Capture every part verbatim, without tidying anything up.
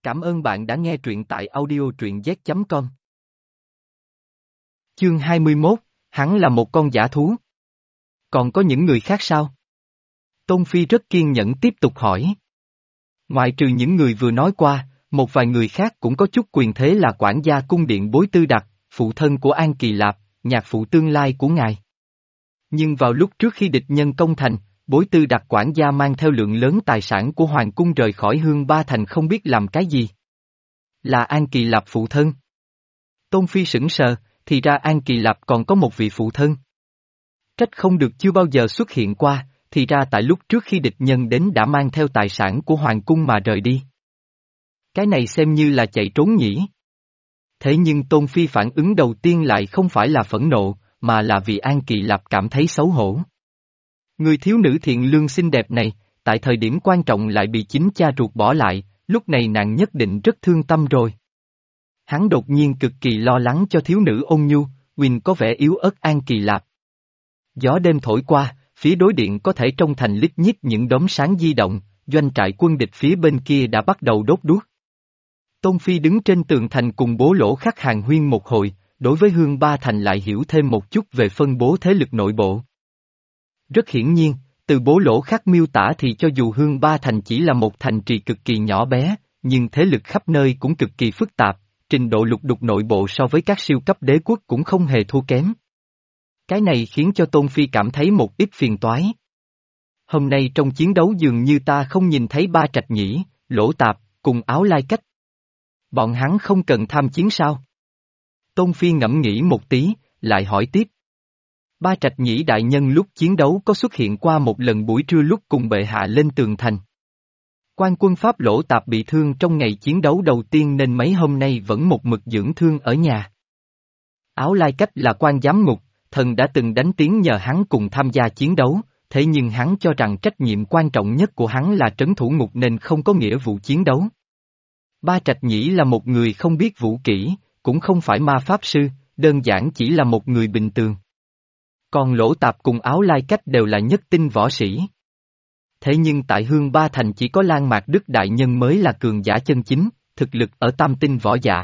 Cảm ơn bạn đã nghe truyện tại audio truyện z chấm com. Chương hai mươi mốt, hắn là một con dã thú. Còn có những người khác sao? Tôn Phi rất kiên nhẫn tiếp tục hỏi. Ngoại trừ những người vừa nói qua, một vài người khác cũng có chút quyền thế là quản gia cung điện Bối Tư Đặc, phụ thân của An Kỳ Lạp, nhạc phụ tương lai của ngài. Nhưng vào lúc trước khi địch nhân công thành, Bối Tư Đặc quản gia mang theo lượng lớn tài sản của Hoàng cung rời khỏi Hương Ba Thành không biết làm cái gì. Là An Kỳ Lạp phụ thân. Tôn Phi sững sờ, thì ra An Kỳ Lạp còn có một vị phụ thân. Trách không được chưa bao giờ xuất hiện qua, thì ra tại lúc trước khi địch nhân đến đã mang theo tài sản của Hoàng cung mà rời đi. Cái này xem như là chạy trốn nhỉ. Thế nhưng Tôn Phi phản ứng đầu tiên lại không phải là phẫn nộ, mà là vì An Kỳ Lạp cảm thấy xấu hổ. Người thiếu nữ thiện lương xinh đẹp này, tại thời điểm quan trọng lại bị chính cha ruột bỏ lại, lúc này nàng nhất định rất thương tâm rồi. Hắn đột nhiên cực kỳ lo lắng cho thiếu nữ ôn nhu, Quỳnh có vẻ yếu ớt An Kỳ Lạp. Gió đêm thổi qua, phía đối điện có thể trông thành lít nhít những đốm sáng di động, doanh trại quân địch phía bên kia đã bắt đầu đốt đuốc. Tôn Phi đứng trên tường thành cùng Bố Lỗ Khắc hàn huyên một hồi, đối với Hương Ba Thành lại hiểu thêm một chút về phân bố thế lực nội bộ. Rất hiển nhiên, từ Bố Lỗ Khắc miêu tả thì cho dù Hương Ba Thành chỉ là một thành trì cực kỳ nhỏ bé, nhưng thế lực khắp nơi cũng cực kỳ phức tạp, trình độ lục đục nội bộ so với các siêu cấp đế quốc cũng không hề thua kém. Cái này khiến cho Tôn Phi cảm thấy một ít phiền toái. Hôm nay trong chiến đấu dường như ta không nhìn thấy Ba Trạch Nhĩ, Lỗ Tạp, cùng Áo Lai Cách. Bọn hắn không cần tham chiến sao? Tôn Phi ngẫm nghĩ một tí, lại hỏi tiếp. Ba Trạch Nhĩ đại nhân lúc chiến đấu có xuất hiện qua một lần buổi trưa lúc cùng bệ hạ lên tường thành. Quan quân Pháp Lỗ Tạp bị thương trong ngày chiến đấu đầu tiên nên mấy hôm nay vẫn một mực dưỡng thương ở nhà. Áo Lai Cách là quan giám ngục, thần đã từng đánh tiếng nhờ hắn cùng tham gia chiến đấu, thế nhưng hắn cho rằng trách nhiệm quan trọng nhất của hắn là trấn thủ ngục nên không có nghĩa vụ chiến đấu. Ba Trạch Nhĩ là một người không biết vũ kỹ, cũng không phải ma pháp sư, đơn giản chỉ là một người bình thường. Còn Lỗ Tạp cùng Áo Lai Cách đều là nhất tinh võ sĩ. Thế nhưng tại Hương Ba Thành chỉ có Lan Mạc Đức đại nhân mới là cường giả chân chính, thực lực ở tam tinh võ giả.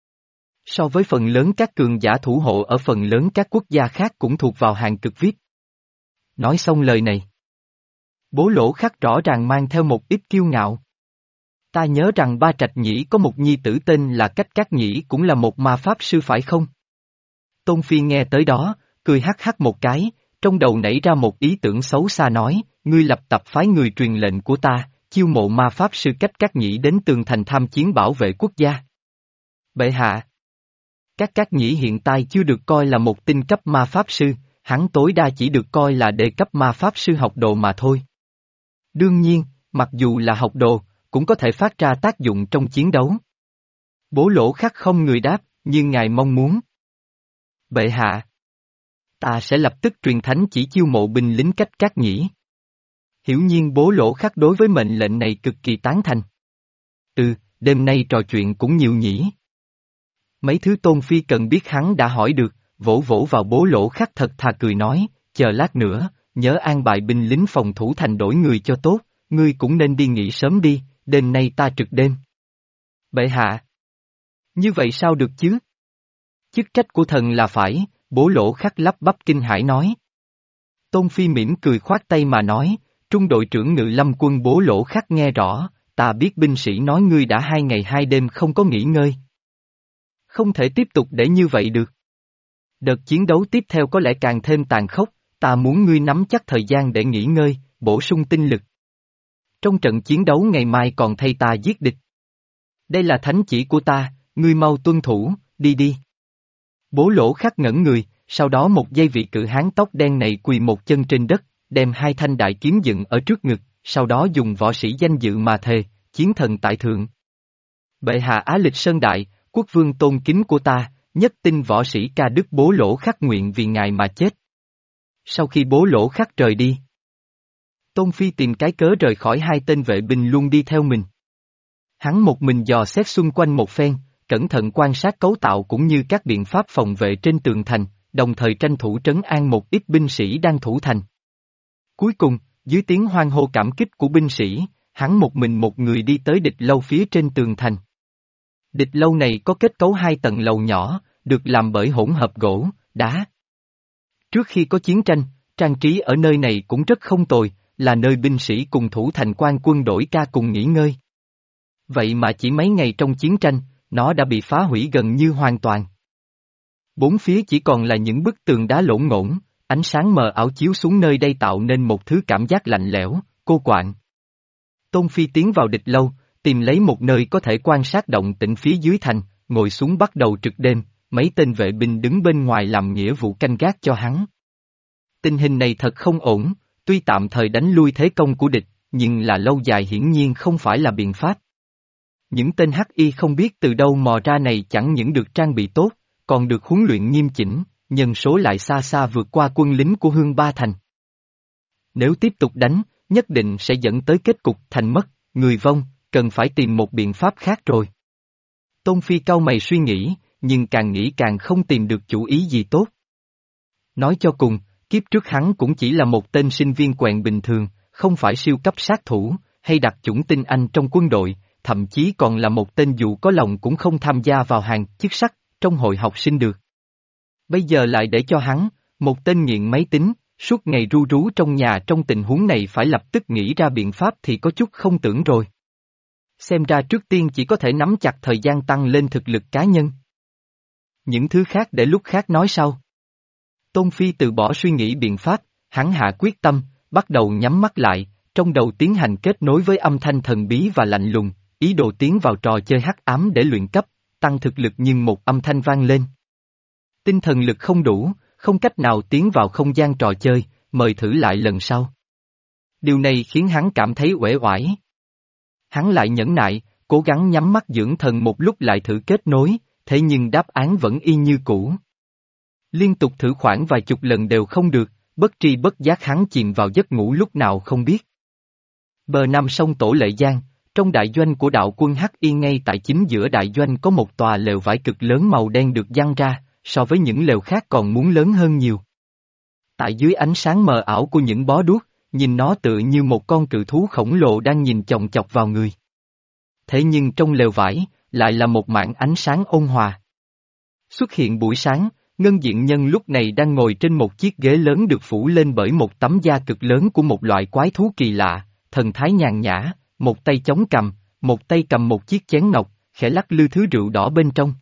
So với phần lớn các cường giả thủ hộ ở phần lớn các quốc gia khác cũng thuộc vào hàng cực vi ai pi. Nói xong lời này, Bố Lỗ Khắc rõ ràng mang theo một ít kiêu ngạo. Ta nhớ rằng Ba Trạch Nhĩ có một nhi tử tên là Cách Cát Nhĩ cũng là một ma pháp sư phải không? Tôn Phi nghe tới đó, cười hắc hắc một cái, trong đầu nảy ra một ý tưởng xấu xa nói, ngươi lập tập phái người truyền lệnh của ta, chiêu mộ ma pháp sư Cách Cát Nhĩ đến tường thành tham chiến bảo vệ quốc gia. Bệ hạ, Cách Cát Nhĩ hiện tại chưa được coi là một tinh cấp ma pháp sư, hắn tối đa chỉ được coi là đệ cấp ma pháp sư học đồ mà thôi. Đương nhiên, mặc dù là học đồ, cũng có thể phát ra tác dụng trong chiến đấu. Bố Lỗ Khắc không người đáp, như ngài mong muốn. Bệ hạ, ta sẽ lập tức truyền thánh chỉ chiêu mộ binh lính Cách Cát Nhĩ. Hiển nhiên Bố Lỗ Khắc đối với mệnh lệnh này cực kỳ tán thành. Ừ, đêm nay trò chuyện cũng nhiều nhỉ. Mấy thứ Tôn Phi cần biết hắn đã hỏi được, vỗ vỗ vào Bố Lỗ Khắc thật thà cười nói, chờ lát nữa, nhớ an bài binh lính phòng thủ thành đổi người cho tốt, ngươi cũng nên đi nghỉ sớm đi, đêm nay ta trực đêm. Bệ hạ. Như vậy sao được chứ? Chức trách của thần là phải, Bố Lỗ Khắc lắp bắp kinh hãi nói. Tôn Phi mỉm cười khoát tay mà nói, trung đội trưởng ngự lâm quân Bố Lỗ Khắc nghe rõ, ta biết binh sĩ nói ngươi đã hai ngày hai đêm không có nghỉ ngơi. Không thể tiếp tục để như vậy được. Đợt chiến đấu tiếp theo có lẽ càng thêm tàn khốc, ta muốn ngươi nắm chắc thời gian để nghỉ ngơi, bổ sung tinh lực. Trong trận chiến đấu ngày mai còn thay ta giết địch. Đây là thánh chỉ của ta, ngươi mau tuân thủ, đi đi. Bố Lỗ Khắc ngẩn người, sau đó một giây vị cự hán tóc đen này quỳ một chân trên đất, đem hai thanh đại kiếm dựng ở trước ngực, sau đó dùng võ sĩ danh dự mà thề, chiến thần tại thượng. Bệ hạ Á Lịch Sơn Đại, quốc vương tôn kính của ta, nhất tinh võ sĩ Ca Đức Bố Lỗ Khắc nguyện vì ngài mà chết. Sau khi Bố Lỗ Khắc rời đi, Tôn Phi tìm cái cớ rời khỏi hai tên vệ binh luôn đi theo mình. Hắn một mình dò xét xung quanh một phen, cẩn thận quan sát cấu tạo cũng như các biện pháp phòng vệ trên tường thành, đồng thời tranh thủ trấn an một ít binh sĩ đang thủ thành. Cuối cùng, dưới tiếng hoan hô cảm kích của binh sĩ, hắn một mình một người đi tới địch lâu phía trên tường thành. Địch lâu này có kết cấu hai tầng lầu nhỏ, được làm bởi hỗn hợp gỗ, đá. Trước khi có chiến tranh, trang trí ở nơi này cũng rất không tồi, là nơi binh sĩ cùng thủ thành quan quân đổi ca cùng nghỉ ngơi. Vậy mà chỉ mấy ngày trong chiến tranh, nó đã bị phá hủy gần như hoàn toàn. Bốn phía chỉ còn là những bức tường đá lổn ngổn, ánh sáng mờ ảo chiếu xuống nơi đây tạo nên một thứ cảm giác lạnh lẽo, cô quạnh. Tôn Phi tiến vào địch lâu, tìm lấy một nơi có thể quan sát động tĩnh phía dưới thành, ngồi xuống bắt đầu trực đêm, mấy tên vệ binh đứng bên ngoài làm nghĩa vụ canh gác cho hắn. Tình hình này thật không ổn, tuy tạm thời đánh lui thế công của địch, nhưng là lâu dài hiển nhiên không phải là biện pháp. Những tên hắc y không biết từ đâu mò ra này chẳng những được trang bị tốt, còn được huấn luyện nghiêm chỉnh, nhân số lại xa xa vượt qua quân lính của Hương Ba Thành. Nếu tiếp tục đánh, nhất định sẽ dẫn tới kết cục thành mất, người vong, cần phải tìm một biện pháp khác rồi. Tôn Phi cau mày suy nghĩ, nhưng càng nghĩ càng không tìm được chủ ý gì tốt. Nói cho cùng, kiếp trước hắn cũng chỉ là một tên sinh viên quèn bình thường, không phải siêu cấp sát thủ, hay đặc chủng tinh anh trong quân đội, thậm chí còn là một tên dù có lòng cũng không tham gia vào hàng chức sắc trong hội học sinh được. Bây giờ lại để cho hắn, một tên nghiện máy tính, suốt ngày ru rú trong nhà trong tình huống này phải lập tức nghĩ ra biện pháp thì có chút không tưởng rồi. Xem ra trước tiên chỉ có thể nắm chặt thời gian tăng lên thực lực cá nhân. Những thứ khác để lúc khác nói sau. Tôn Phi từ bỏ suy nghĩ biện pháp, hắn hạ quyết tâm, bắt đầu nhắm mắt lại, trong đầu tiến hành kết nối với âm thanh thần bí và lạnh lùng, ý đồ tiến vào trò chơi hắc ám để luyện cấp, tăng thực lực nhưng một âm thanh vang lên. Tinh thần lực không đủ, không cách nào tiến vào không gian trò chơi, mời thử lại lần sau. Điều này khiến hắn cảm thấy uể oải. Hắn lại nhẫn nại, cố gắng nhắm mắt dưỡng thần một lúc lại thử kết nối, thế nhưng đáp án vẫn y như cũ. Liên tục thử khoảng vài chục lần đều không được, bất tri bất giác hắn chìm vào giấc ngủ lúc nào không biết. Bờ Nam sông Tổ Lệ Giang, trong đại doanh của đạo quân Hắc Y ngay tại chính giữa đại doanh có một tòa lều vải cực lớn màu đen được giăng ra, so với những lều khác còn muốn lớn hơn nhiều. Tại dưới ánh sáng mờ ảo của những bó đuốc, nhìn nó tựa như một con cự thú khổng lồ đang nhìn chòng chọc vào người. Thế nhưng trong lều vải, lại là một mảng ánh sáng ôn hòa. Xuất hiện buổi sáng, Ngân Diện Nhân lúc này đang ngồi trên một chiếc ghế lớn được phủ lên bởi một tấm da cực lớn của một loại quái thú kỳ lạ, thần thái nhàn nhã, một tay chống cằm, một tay cầm một chiếc chén ngọc, khẽ lắc lư thứ rượu đỏ bên trong.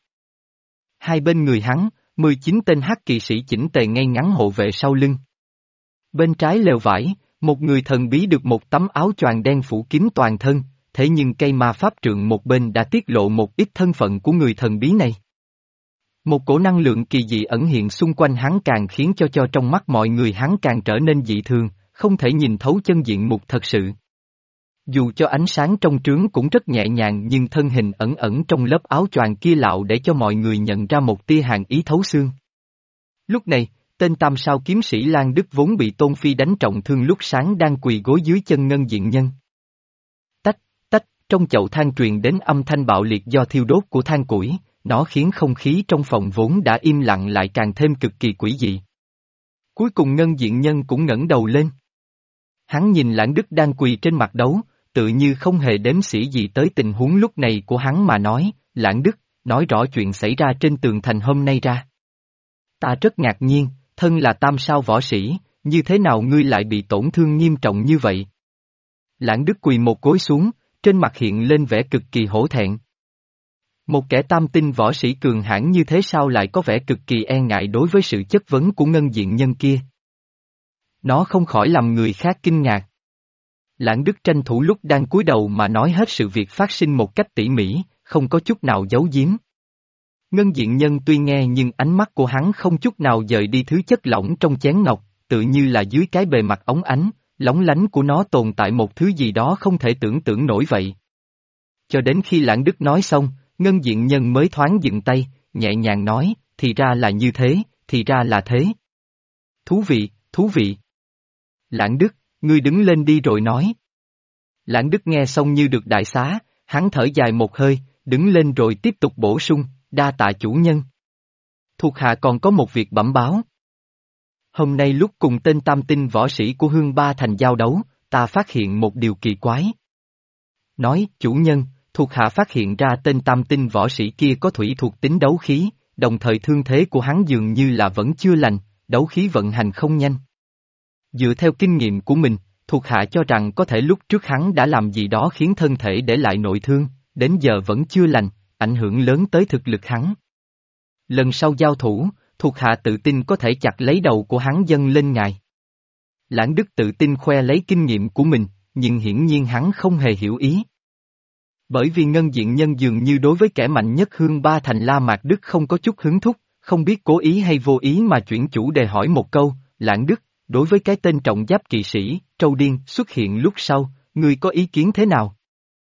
Hai bên người hắn, mười chín tên hắc kỵ sĩ chỉnh tề ngay ngắn hộ vệ sau lưng. Bên trái lều vải, một người thần bí được một tấm áo choàng đen phủ kín toàn thân, thế nhưng cây ma pháp trượng một bên đã tiết lộ một ít thân phận của người thần bí này. Một cổ năng lượng kỳ dị ẩn hiện xung quanh hắn càng khiến cho cho trong mắt mọi người hắn càng trở nên dị thường, không thể nhìn thấu chân diện mục thật sự. Dù cho ánh sáng trong trướng cũng rất nhẹ nhàng nhưng thân hình ẩn ẩn trong lớp áo choàng kia lạo để cho mọi người nhận ra một tia hàn ý thấu xương. Lúc này, tên tam sao kiếm sĩ Lan Đức vốn bị Tôn Phi đánh trọng thương lúc sáng đang quỳ gối dưới chân Ngân Diện Nhân. Tách, tách, trong chậu than truyền đến âm thanh bạo liệt do thiêu đốt của than củi, nó khiến không khí trong phòng vốn đã im lặng lại càng thêm cực kỳ quỷ dị. Cuối cùng Ngân Diện Nhân cũng ngẩng đầu lên. Hắn nhìn Lãng Đức đang quỳ trên mặt đấu, tự như không hề đếm xỉa gì tới tình huống lúc này của hắn mà nói, Lãng Đức, nói rõ chuyện xảy ra trên tường thành hôm nay ra. Ta rất ngạc nhiên, thân là tam sao võ sĩ, như thế nào ngươi lại bị tổn thương nghiêm trọng như vậy? Lãng Đức quỳ một gối xuống, trên mặt hiện lên vẻ cực kỳ hổ thẹn. Một kẻ tam tinh võ sĩ cường hãn như thế sao lại có vẻ cực kỳ e ngại đối với sự chất vấn của Ngân Diện Nhân kia? Nó không khỏi làm người khác kinh ngạc. Lãng Đức tranh thủ lúc đang cúi đầu mà nói hết sự việc phát sinh một cách tỉ mỉ, không có chút nào giấu giếm. Ngân Diện Nhân tuy nghe nhưng ánh mắt của hắn không chút nào dời đi thứ chất lỏng trong chén ngọc, tự như là dưới cái bề mặt óng ánh, lóng lánh của nó tồn tại một thứ gì đó không thể tưởng tượng nổi vậy. Cho đến khi Lãng Đức nói xong, Ngân Diện Nhân mới thoáng dừng tay, nhẹ nhàng nói, thì ra là như thế, thì ra là thế. Thú vị, thú vị. Lãng Đức, ngươi đứng lên đi rồi nói. Lãng Đức nghe xong như được đại xá, hắn thở dài một hơi, đứng lên rồi tiếp tục bổ sung, đa tạ chủ nhân. Thuộc hạ còn có một việc bẩm báo. Hôm nay lúc cùng tên tam tinh võ sĩ của Hương Ba Thành giao đấu, ta phát hiện một điều kỳ quái. Nói, chủ nhân, thuộc hạ phát hiện ra tên tam tinh võ sĩ kia có thủy thuộc tính đấu khí, đồng thời thương thế của hắn dường như là vẫn chưa lành, đấu khí vận hành không nhanh. Dựa theo kinh nghiệm của mình, thuộc hạ cho rằng có thể lúc trước hắn đã làm gì đó khiến thân thể để lại nội thương, đến giờ vẫn chưa lành, ảnh hưởng lớn tới thực lực hắn. Lần sau giao thủ, thuộc hạ tự tin có thể chặt lấy đầu của hắn dâng lên ngài. Lãng Đức tự tin khoe lấy kinh nghiệm của mình, nhưng hiển nhiên hắn không hề hiểu ý. Bởi vì ngân diện nhân dường như đối với kẻ mạnh nhất Hương Ba Thành La Mạc Đức không có chút hứng thúc, không biết cố ý hay vô ý mà chuyển chủ đề hỏi một câu, Lãng Đức, đối với cái tên trọng giáp kỵ sĩ, Trâu Điên xuất hiện lúc sau, ngươi có ý kiến thế nào?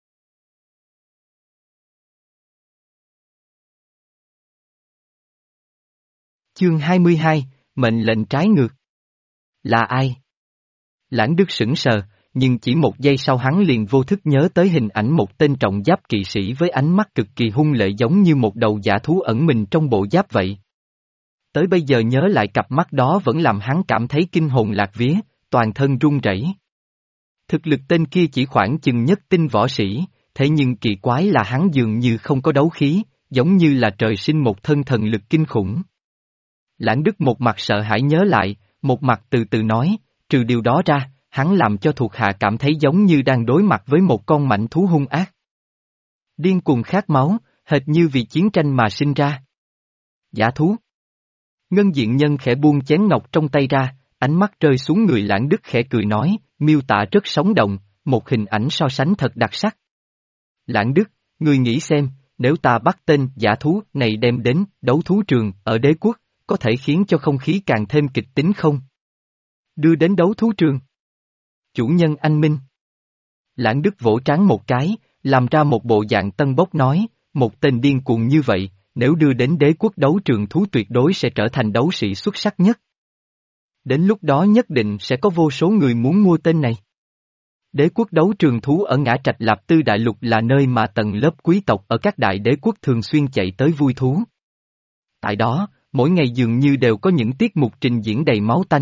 Chương hai mươi hai, mệnh lệnh trái ngược. Là ai? Lãng Đức sững sờ, nhưng chỉ một giây sau hắn liền vô thức nhớ tới hình ảnh một tên trọng giáp kỵ sĩ với ánh mắt cực kỳ hung lệ giống như một đầu dã thú ẩn mình trong bộ giáp vậy. Tới bây giờ nhớ lại cặp mắt đó vẫn làm hắn cảm thấy kinh hồn lạc vía, toàn thân run rẩy. Thực lực tên kia chỉ khoảng chừng nhất tinh võ sĩ, thế nhưng kỳ quái là hắn dường như không có đấu khí, giống như là trời sinh một thân thần lực kinh khủng. Lãng Đức một mặt sợ hãi nhớ lại, một mặt từ từ nói, trừ điều đó ra, hắn làm cho thuộc hạ cảm thấy giống như đang đối mặt với một con mãnh thú hung ác. Điên cuồng khát máu, hệt như vì chiến tranh mà sinh ra. Dã thú. Ngân diện nhân khẽ buông chén ngọc trong tay ra, ánh mắt rơi xuống người Lãng Đức khẽ cười nói, miêu tả rất sống động, một hình ảnh so sánh thật đặc sắc. Lãng Đức, ngươi nghĩ xem, nếu ta bắt tên dã thú này đem đến đấu thú trường ở đế quốc, có thể khiến cho không khí càng thêm kịch tính không? Đưa đến đấu thú trường. Chủ nhân anh minh. Lãng Đức vỗ trán một cái, làm ra một bộ dạng tân bốc nói, một tên điên cuồng như vậy, nếu đưa đến đế quốc đấu trường thú tuyệt đối sẽ trở thành đấu sĩ xuất sắc nhất. Đến lúc đó nhất định sẽ có vô số người muốn mua tên này. Đế quốc đấu trường thú ở Ngã Trạch Lạp Tư Đại Lục là nơi mà tầng lớp quý tộc ở các đại đế quốc thường xuyên chạy tới vui thú. Tại đó, mỗi ngày dường như đều có những tiết mục trình diễn đầy máu tanh.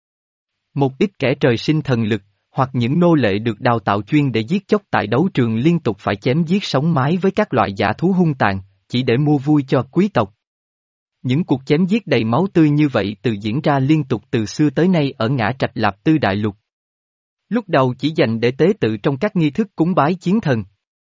Một ít kẻ trời sinh thần lực, hoặc những nô lệ được đào tạo chuyên để giết chóc tại đấu trường liên tục phải chém giết sống mái với các loại dã thú hung tàn, chỉ để mua vui cho quý tộc. Những cuộc chém giết đầy máu tươi như vậy từ diễn ra liên tục từ xưa tới nay ở Ngã Trạch Lạp Tư Đại Lục. Lúc đầu chỉ dành để tế tự trong các nghi thức cúng bái chiến thần.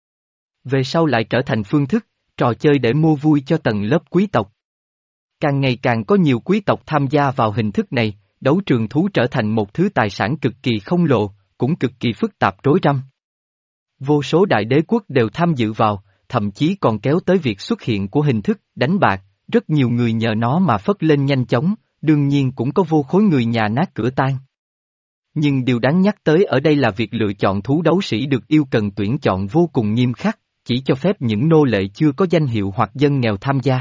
Về sau lại trở thành phương thức, trò chơi để mua vui cho tầng lớp quý tộc. Càng ngày càng có nhiều quý tộc tham gia vào hình thức này, đấu trường thú trở thành một thứ tài sản cực kỳ khổng lồ, cũng cực kỳ phức tạp rối rắm. Vô số đại đế quốc đều tham dự vào, thậm chí còn kéo tới việc xuất hiện của hình thức đánh bạc, rất nhiều người nhờ nó mà phất lên nhanh chóng, đương nhiên cũng có vô khối người nhà nát cửa tan. Nhưng điều đáng nhắc tới ở đây là việc lựa chọn thú đấu sĩ được yêu cần tuyển chọn vô cùng nghiêm khắc, chỉ cho phép những nô lệ chưa có danh hiệu hoặc dân nghèo tham gia.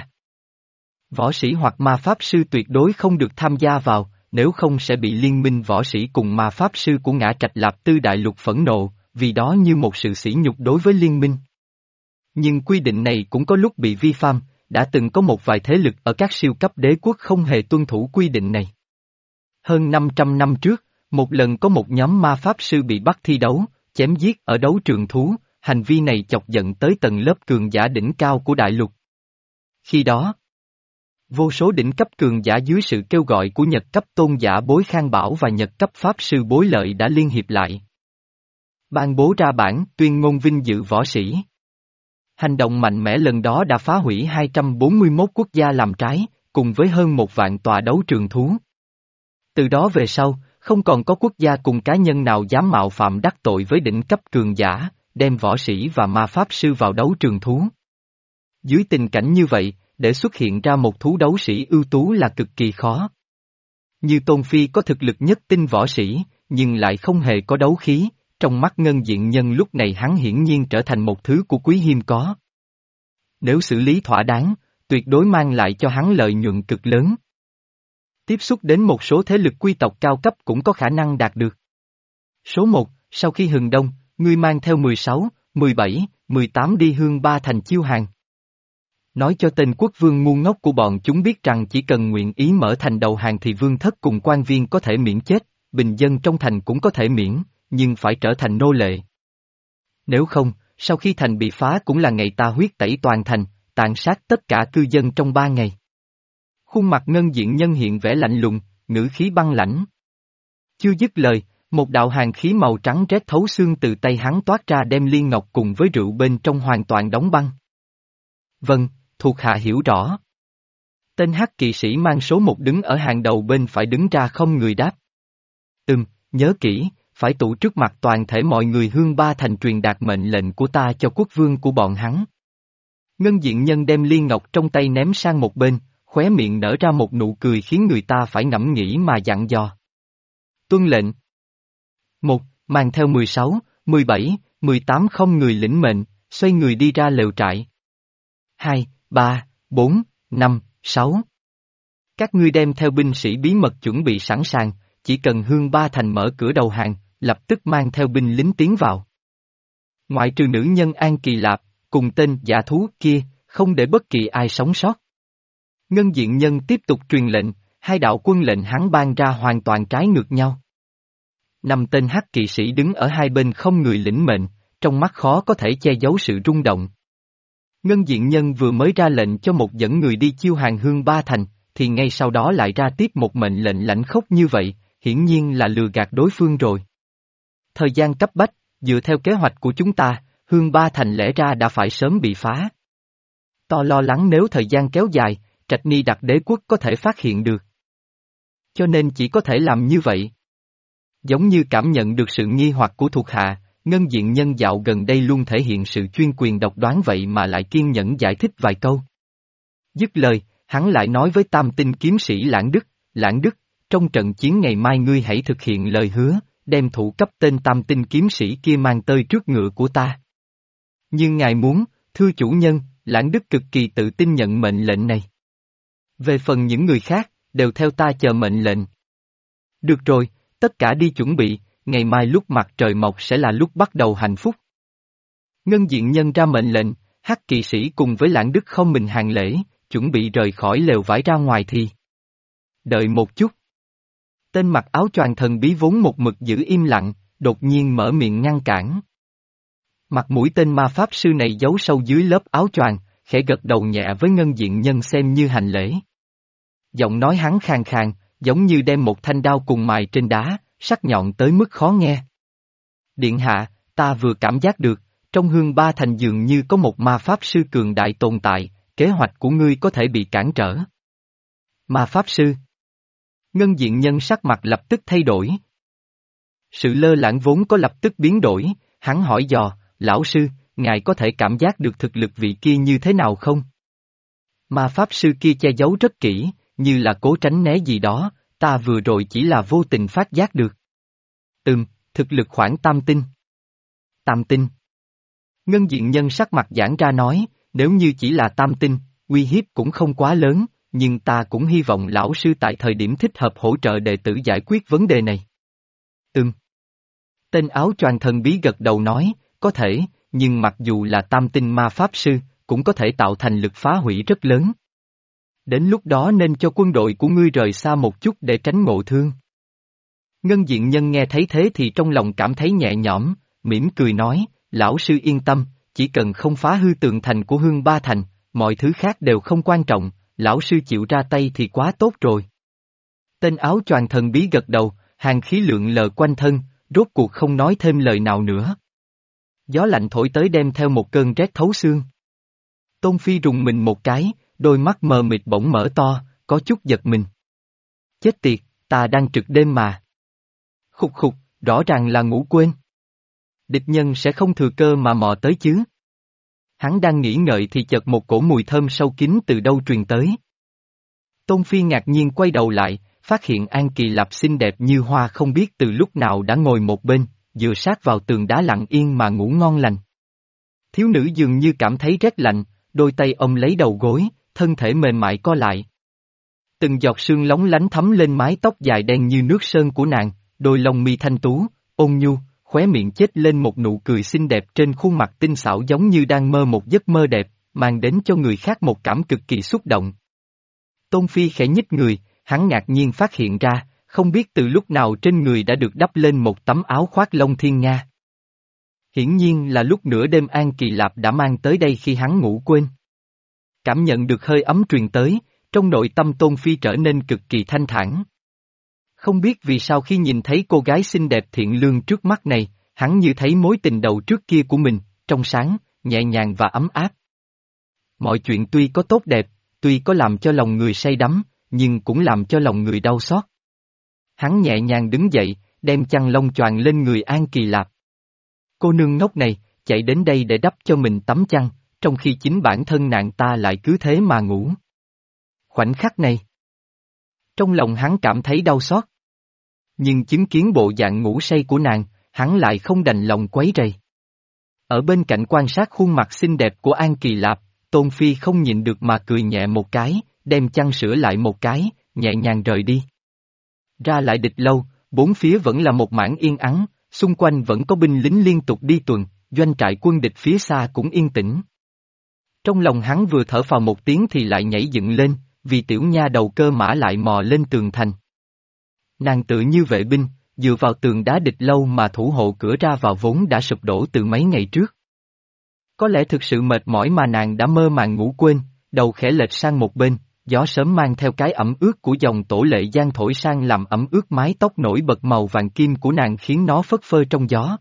Võ sĩ hoặc ma pháp sư tuyệt đối không được tham gia vào, nếu không sẽ bị liên minh võ sĩ cùng ma pháp sư của Ngã Trạch Lạp Tư Đại Lục phẫn nộ, vì đó như một sự sỉ nhục đối với liên minh. Nhưng quy định này cũng có lúc bị vi phạm, đã từng có một vài thế lực ở các siêu cấp đế quốc không hề tuân thủ quy định này. Hơn năm trăm năm trước, một lần có một nhóm ma pháp sư bị bắt thi đấu, chém giết ở đấu trường thú, hành vi này chọc giận tới tầng lớp cường giả đỉnh cao của đại lục. Khi đó, vô số đỉnh cấp cường giả dưới sự kêu gọi của Nhật cấp tôn giả Bối Khang Bảo và Nhật cấp pháp sư Bối Lợi đã liên hiệp lại, ban bố ra bản tuyên ngôn vinh dự võ sĩ. Hành động mạnh mẽ lần đó đã phá hủy hai trăm bốn mươi mốt quốc gia làm trái, cùng với hơn một vạn tòa đấu trường thú. Từ đó về sau, không còn có quốc gia cùng cá nhân nào dám mạo phạm đắc tội với đỉnh cấp cường giả, đem võ sĩ và ma pháp sư vào đấu trường thú. Dưới tình cảnh như vậy, để xuất hiện ra một thú đấu sĩ ưu tú là cực kỳ khó. Như Tôn Phi có thực lực nhất tinh võ sĩ, nhưng lại không hề có đấu khí, trong mắt ngân diện nhân lúc này hắn hiển nhiên trở thành một thứ của quý hiếm có. Nếu xử lý thỏa đáng, tuyệt đối mang lại cho hắn lợi nhuận cực lớn. Tiếp xúc đến một số thế lực quý tộc cao cấp cũng có khả năng đạt được. Số một, sau khi hừng đông, ngươi mang theo mười sáu, mười bảy, mười tám đi Hương Ba Thành chiêu hàng. Nói cho tên quốc vương ngu ngốc của bọn chúng biết rằng chỉ cần nguyện ý mở thành đầu hàng thì vương thất cùng quan viên có thể miễn chết, bình dân trong thành cũng có thể miễn, nhưng phải trở thành nô lệ. Nếu không, sau khi thành bị phá cũng là ngày ta huyết tẩy toàn thành, tàn sát tất cả cư dân trong ba ngày. Khuôn mặt ngân diện nhân hiện vẻ lạnh lùng, ngữ khí băng lãnh. Chưa dứt lời, một đạo hàn khí màu trắng rét thấu xương từ tay hắn toát ra đem liên ngọc cùng với rượu bên trong hoàn toàn đóng băng. Vâng, thuộc hạ hiểu rõ. Tên hắc kỵ sĩ mang số một đứng ở hàng đầu bên phải đứng ra không người đáp. Ừm, nhớ kỹ, phải tụ trước mặt toàn thể mọi người Hương Ba Thành truyền đạt mệnh lệnh của ta cho quốc vương của bọn hắn. Ngân diện nhân đem liên ngọc trong tay ném sang một bên, khóe miệng nở ra một nụ cười khiến người ta phải ngẫm nghĩ mà dặn dò. Tuân lệnh. Một, mang theo mười sáu, mười bảy, mười tám không người lĩnh mệnh, xoay người đi ra lều trại. Hai, ba, bốn, năm, sáu. Các ngươi đem theo binh sĩ bí mật chuẩn bị sẵn sàng, chỉ cần Hương Ba Thành mở cửa đầu hàng, lập tức mang theo binh lính tiến vào. Ngoại trừ nữ nhân An Kỳ Lạp, cùng tên giả thú kia, không để bất kỳ ai sống sót. Ngân diện nhân tiếp tục truyền lệnh, hai đạo quân lệnh hắn ban ra hoàn toàn trái ngược nhau. Năm tên hắc kỵ sĩ đứng ở hai bên không người lĩnh mệnh, trong mắt khó có thể che giấu sự rung động. Ngân diện nhân vừa mới ra lệnh cho một dẫn người đi chiêu hàng Hương Ba Thành, thì ngay sau đó lại ra tiếp một mệnh lệnh lãnh khốc như vậy, hiển nhiên là lừa gạt đối phương rồi. Thời gian cấp bách, dựa theo kế hoạch của chúng ta, Hương Ba Thành lẽ ra đã phải sớm bị phá. To lo lắng nếu thời gian kéo dài, Trạch Ni Đặc đế quốc có thể phát hiện được. Cho nên chỉ có thể làm như vậy. Giống như cảm nhận được sự nghi hoặc của thuộc hạ, ngân diện nhân dạo gần đây luôn thể hiện sự chuyên quyền độc đoán vậy mà lại kiên nhẫn giải thích vài câu. Dứt lời, hắn lại nói với tam tinh kiếm sĩ Lãng Đức, Lãng Đức, trong trận chiến ngày mai ngươi hãy thực hiện lời hứa, đem thủ cấp tên tam tinh kiếm sĩ kia mang tới trước ngựa của ta. Nhưng ngài muốn, thưa chủ nhân, Lãng Đức cực kỳ tự tin nhận mệnh lệnh này. Về phần những người khác, đều theo ta chờ mệnh lệnh. Được rồi, tất cả đi chuẩn bị, ngày mai lúc mặt trời mọc sẽ là lúc bắt đầu hạnh phúc. Ngân diện nhân ra mệnh lệnh, hắc kỵ sĩ cùng với Lãng Đức không mình hành lễ, chuẩn bị rời khỏi lều vải ra ngoài thì. Đợi một chút. Tên mặc áo choàng thần bí vốn một mực giữ im lặng, đột nhiên mở miệng ngăn cản. Mặt mũi tên ma pháp sư này giấu sâu dưới lớp áo choàng, khẽ gật đầu nhẹ với ngân diện nhân xem như hành lễ. Giọng nói hắn khàn khàn, giống như đem một thanh đao cùng mài trên đá, sắc nhọn tới mức khó nghe. Điện hạ, ta vừa cảm giác được, trong Hương Ba Thành dường như có một ma pháp sư cường đại tồn tại, kế hoạch của ngươi có thể bị cản trở. Ma pháp sư. Ngân diện nhân sắc mặt lập tức thay đổi. Sự lơ lãng vốn có lập tức biến đổi, hắn hỏi dò, lão sư, ngài có thể cảm giác được thực lực vị kia như thế nào không? Ma pháp sư kia che giấu rất kỹ, như là cố tránh né gì đó, ta vừa rồi chỉ là vô tình phát giác được. Ừm, thực lực khoảng tam tinh. Tam tinh. Ngân diện nhân sắc mặt giãn ra nói, nếu như chỉ là tam tinh, uy hiếp cũng không quá lớn, nhưng ta cũng hy vọng lão sư tại thời điểm thích hợp hỗ trợ đệ tử giải quyết vấn đề này. Ừm. Tên áo choàng thần bí gật đầu nói, có thể, nhưng mặc dù là tam tinh ma pháp sư, cũng có thể tạo thành lực phá hủy rất lớn. Đến lúc đó nên cho quân đội của ngươi rời xa một chút để tránh ngộ thương. Ngân diện nhân nghe thấy thế thì trong lòng cảm thấy nhẹ nhõm, mỉm cười nói, lão sư yên tâm, chỉ cần không phá hư tường thành của Hương Ba Thành, mọi thứ khác đều không quan trọng, lão sư chịu ra tay thì quá tốt rồi. Tên áo choàng thần bí gật đầu, hàn khí lượn lờ quanh thân, rốt cuộc không nói thêm lời nào nữa. Gió lạnh thổi tới đem theo một cơn rét thấu xương. Tôn Phi rùng mình một cái, đôi mắt mờ mịt bỗng mở to, có chút giật mình. Chết tiệt, ta đang trực đêm mà. Khục khục, rõ ràng là ngủ quên. Địch nhân sẽ không thừa cơ mà mò tới chứ. Hắn đang nghĩ ngợi thì chợt một cổ mùi thơm sâu kín từ đâu truyền tới. Tôn Phi ngạc nhiên quay đầu lại, phát hiện An Kỳ Lạp xinh đẹp như hoa không biết từ lúc nào đã ngồi một bên, dựa sát vào tường đá lặng yên mà ngủ ngon lành. Thiếu nữ dường như cảm thấy rét lạnh, đôi tay ôm lấy đầu gối, thân thể mềm mại co lại. Từng giọt sương lóng lánh thấm lên mái tóc dài đen như nước sơn của nàng, đôi lông mi thanh tú, ôn nhu, khóe miệng chết lên một nụ cười xinh đẹp trên khuôn mặt tinh xảo giống như đang mơ một giấc mơ đẹp, mang đến cho người khác một cảm cực kỳ xúc động. Tôn Phi khẽ nhích người, hắn ngạc nhiên phát hiện ra, không biết từ lúc nào trên người đã được đắp lên một tấm áo khoác lông thiên nga. Hiển nhiên là lúc nửa đêm An Kỳ Lạp đã mang tới đây khi hắn ngủ quên. Cảm nhận được hơi ấm truyền tới, trong nội tâm Tôn Phi trở nên cực kỳ thanh thản. Không biết vì sao khi nhìn thấy cô gái xinh đẹp thiện lương trước mắt này, hắn như thấy mối tình đầu trước kia của mình, trong sáng, nhẹ nhàng và ấm áp. Mọi chuyện tuy có tốt đẹp, tuy có làm cho lòng người say đắm, nhưng cũng làm cho lòng người đau xót. Hắn nhẹ nhàng đứng dậy, đem chăn lông choàng lên người An Kỳ Lạp. Cô nương ngốc này, chạy đến đây để đắp cho mình tấm chăn, trong khi chính bản thân nàng ta lại cứ thế mà ngủ. Khoảnh khắc này, trong lòng hắn cảm thấy đau xót. Nhưng chứng kiến bộ dạng ngủ say của nàng, hắn lại không đành lòng quấy rầy. Ở bên cạnh quan sát khuôn mặt xinh đẹp của An Kỳ Lạp, Tôn Phi không nhịn được mà cười nhẹ một cái, đem chăn sửa lại một cái, nhẹ nhàng rời đi. Ra lại Địch Lâu, bốn phía vẫn là một mảng yên ắng, xung quanh vẫn có binh lính liên tục đi tuần, doanh trại quân địch phía xa cũng yên tĩnh. Trong lòng hắn vừa thở phào một tiếng thì lại nhảy dựng lên, vì tiểu nha đầu Cơ Mã lại mò lên tường thành. Nàng tự như vệ binh, dựa vào tường đá Địch Lâu mà thủ hộ cửa ra vào vốn đã sụp đổ từ mấy ngày trước. Có lẽ thực sự mệt mỏi mà nàng đã mơ màng ngủ quên, đầu khẽ lệch sang một bên, gió sớm mang theo cái ẩm ướt của dòng Tổ Lệ Giang thổi sang làm ẩm ướt mái tóc nổi bật màu vàng kim của nàng khiến nó phất phơ trong gió.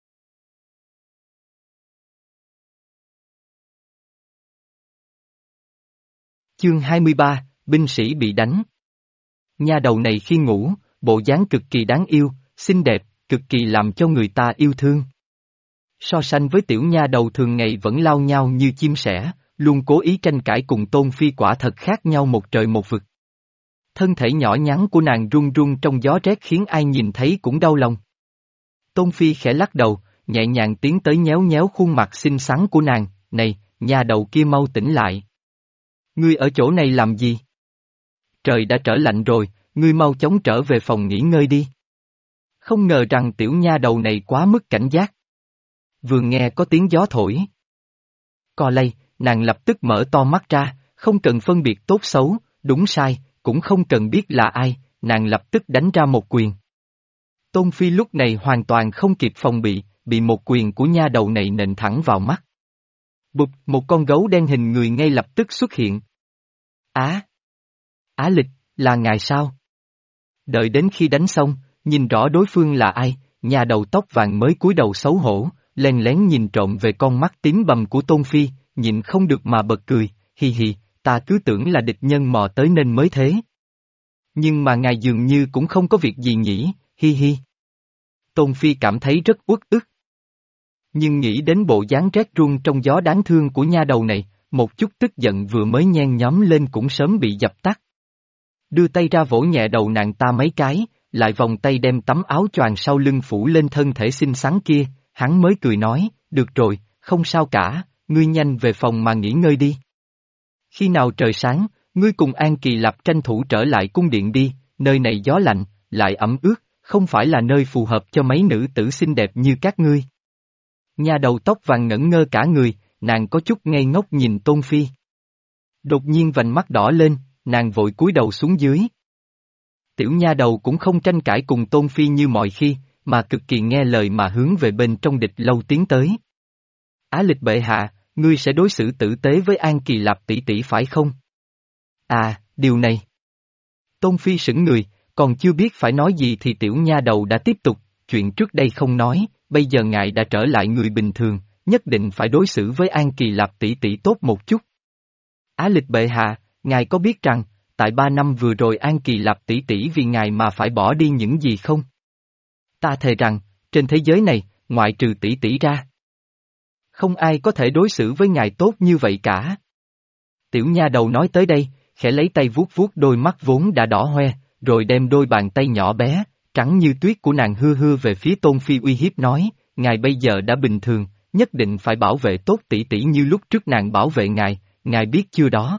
Chương hai mươi ba, binh sĩ bị đánh. Nha đầu này khi ngủ, bộ dáng cực kỳ đáng yêu, xinh đẹp, cực kỳ làm cho người ta yêu thương. So sánh với tiểu nha đầu thường ngày vẫn lao nhau như chim sẻ, luôn cố ý tranh cãi cùng Tôn Phi quả thật khác nhau một trời một vực. Thân thể nhỏ nhắn của nàng run run trong gió rét khiến ai nhìn thấy cũng đau lòng. Tôn Phi khẽ lắc đầu, nhẹ nhàng tiến tới nhéo nhéo khuôn mặt xinh xắn của nàng, này, nha đầu kia mau tỉnh lại. Ngươi ở chỗ này làm gì? Trời đã trở lạnh rồi, ngươi mau chóng trở về phòng nghỉ ngơi đi. Không ngờ rằng tiểu nha đầu này quá mức cảnh giác. Vừa nghe có tiếng gió thổi. Co lay, nàng lập tức mở to mắt ra, không cần phân biệt tốt xấu, đúng sai, cũng không cần biết là ai, nàng lập tức đánh ra một quyền. Tôn Phi lúc này hoàn toàn không kịp phòng bị, bị một quyền của nha đầu này nện thẳng vào mắt. Bụp, một con gấu đen hình người ngay lập tức xuất hiện. Á! Á Lịch, là ngài sao? Đợi đến khi đánh xong, nhìn rõ đối phương là ai, nhà đầu tóc vàng mới cúi đầu xấu hổ, len lén nhìn trộm về con mắt tím bầm của Tôn Phi, nhịn không được mà bật cười, hi hi, ta cứ tưởng là địch nhân mò tới nên mới thế. Nhưng mà ngài dường như cũng không có việc gì nhỉ, hi hi. Tôn Phi cảm thấy rất uất ức. Nhưng nghĩ đến bộ dáng rét run trong gió đáng thương của nha đầu này, một chút tức giận vừa mới nhen nhóm lên cũng sớm bị dập tắt. Đưa tay ra vỗ nhẹ đầu nàng ta mấy cái, lại vòng tay đem tấm áo choàng sau lưng phủ lên thân thể xinh xắn kia, hắn mới cười nói, được rồi, không sao cả, ngươi nhanh về phòng mà nghỉ ngơi đi. Khi nào trời sáng, ngươi cùng An Kỳ Lạp tranh thủ trở lại cung điện đi, nơi này gió lạnh, lại ẩm ướt, không phải là nơi phù hợp cho mấy nữ tử xinh đẹp như các ngươi. Nhà đầu tóc vàng ngẩn ngơ cả người, nàng có chút ngây ngốc nhìn Tôn Phi. Đột nhiên vành mắt đỏ lên, nàng vội cúi đầu xuống dưới. Tiểu nha đầu cũng không tranh cãi cùng Tôn Phi như mọi khi, mà cực kỳ nghe lời mà hướng về bên trong Địch Lâu tiến tới. Á Lịch bệ hạ, ngươi sẽ đối xử tử tế với An Kỳ Lạp tỷ tỷ phải không? À, điều này. Tôn Phi sững người, còn chưa biết phải nói gì thì tiểu nha đầu đã tiếp tục, chuyện trước đây không nói, bây giờ ngài đã trở lại người bình thường, nhất định phải đối xử với An Kỳ Lạp tỷ tỷ tốt một chút. Á Lịch bệ hạ, ngài có biết rằng, tại ba năm vừa rồi An Kỳ Lạp tỷ tỷ vì ngài mà phải bỏ đi những gì không? Ta thề rằng, trên thế giới này, ngoại trừ tỷ tỷ ra, không ai có thể đối xử với ngài tốt như vậy cả. Tiểu nha đầu nói tới đây, khẽ lấy tay vuốt vuốt đôi mắt vốn đã đỏ hoe, rồi đem đôi bàn tay nhỏ bé, trắng như tuyết của nàng hư hư về phía Tôn Phi uy hiếp nói, ngài bây giờ đã bình thường, nhất định phải bảo vệ tốt tỷ tỷ như lúc trước nàng bảo vệ ngài, ngài biết chưa đó?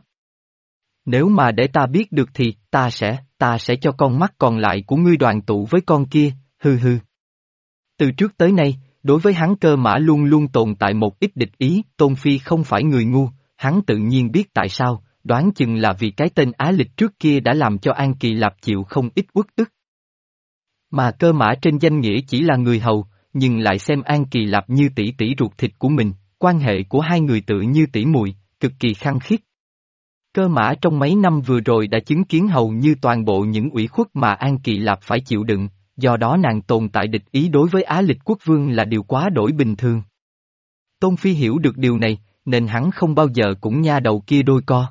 Nếu mà để ta biết được thì, ta sẽ, ta sẽ cho con mắt còn lại của ngươi đoàn tụ với con kia, hư hư. Từ trước tới nay, đối với hắn Cơ Mã luôn luôn tồn tại một ít địch ý, Tôn Phi không phải người ngu, hắn tự nhiên biết tại sao, đoán chừng là vì cái tên Á Lịch trước kia đã làm cho An Kỳ Lạp chịu không ít uất ức. Mà Cơ Mã trên danh nghĩa chỉ là người hầu, nhưng lại xem An Kỳ Lạp như tỷ tỷ ruột thịt của mình, quan hệ của hai người tự như tỷ muội, cực kỳ khăng khít. Cơ Mã trong mấy năm vừa rồi đã chứng kiến hầu như toàn bộ những ủy khuất mà An Kỳ Lạp phải chịu đựng, do đó nàng tồn tại địch ý đối với Á Lịch quốc vương là điều quá đổi bình thường. Tôn Phi hiểu được điều này, nên hắn không bao giờ cũng nha đầu kia đôi co.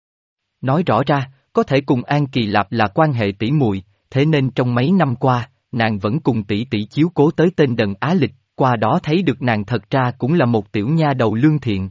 Nói rõ ra, có thể cùng An Kỳ Lạp là quan hệ tỷ muội, thế nên trong mấy năm qua, nàng vẫn cùng tỷ tỷ chiếu cố tới tên đần Á Lịch, qua đó thấy được nàng thật ra cũng là một tiểu nha đầu lương thiện.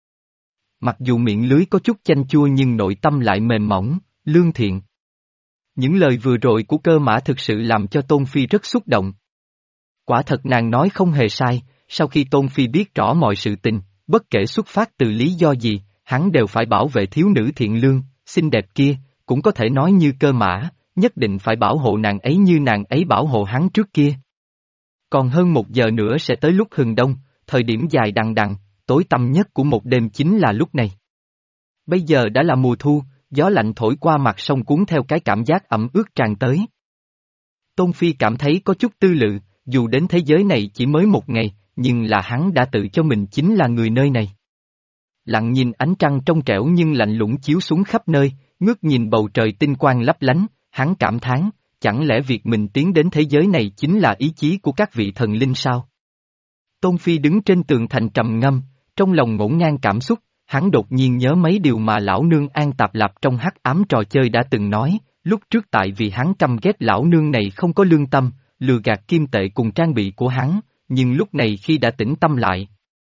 Mặc dù miệng lưới có chút chanh chua nhưng nội tâm lại mềm mỏng, lương thiện. Những lời vừa rồi của Cơ Mã thực sự làm cho Tôn Phi rất xúc động. Quả thật nàng nói không hề sai, sau khi Tôn Phi biết rõ mọi sự tình, bất kể xuất phát từ lý do gì, hắn đều phải bảo vệ thiếu nữ thiện lương, xinh đẹp kia, cũng có thể nói như Cơ Mã, nhất định phải bảo hộ nàng ấy như nàng ấy bảo hộ hắn trước kia. Còn hơn một giờ nữa sẽ tới lúc hừng đông, thời điểm dài đằng đằng, tối tăm nhất của một đêm chính là lúc này. Bây giờ đã là mùa thu, gió lạnh thổi qua mặt sông cuốn theo cái cảm giác ẩm ướt tràn tới. Tôn Phi cảm thấy có chút tư lự, dù đến thế giới này chỉ mới một ngày, nhưng là hắn đã tự cho mình chính là người nơi này. Lặng nhìn ánh trăng trong trẻo nhưng lạnh lùng chiếu xuống khắp nơi, ngước nhìn bầu trời tinh quang lấp lánh, hắn cảm thán, chẳng lẽ việc mình tiến đến thế giới này chính là ý chí của các vị thần linh sao? Tôn Phi đứng trên tường thành trầm ngâm, trong lòng ngổn ngang cảm xúc, hắn đột nhiên nhớ mấy điều mà lão nương An Tạp Lạp trong hắc ám trò chơi đã từng nói, lúc trước tại vì hắn căm ghét lão nương này không có lương tâm, lừa gạt kim tệ cùng trang bị của hắn, nhưng lúc này khi đã tĩnh tâm lại,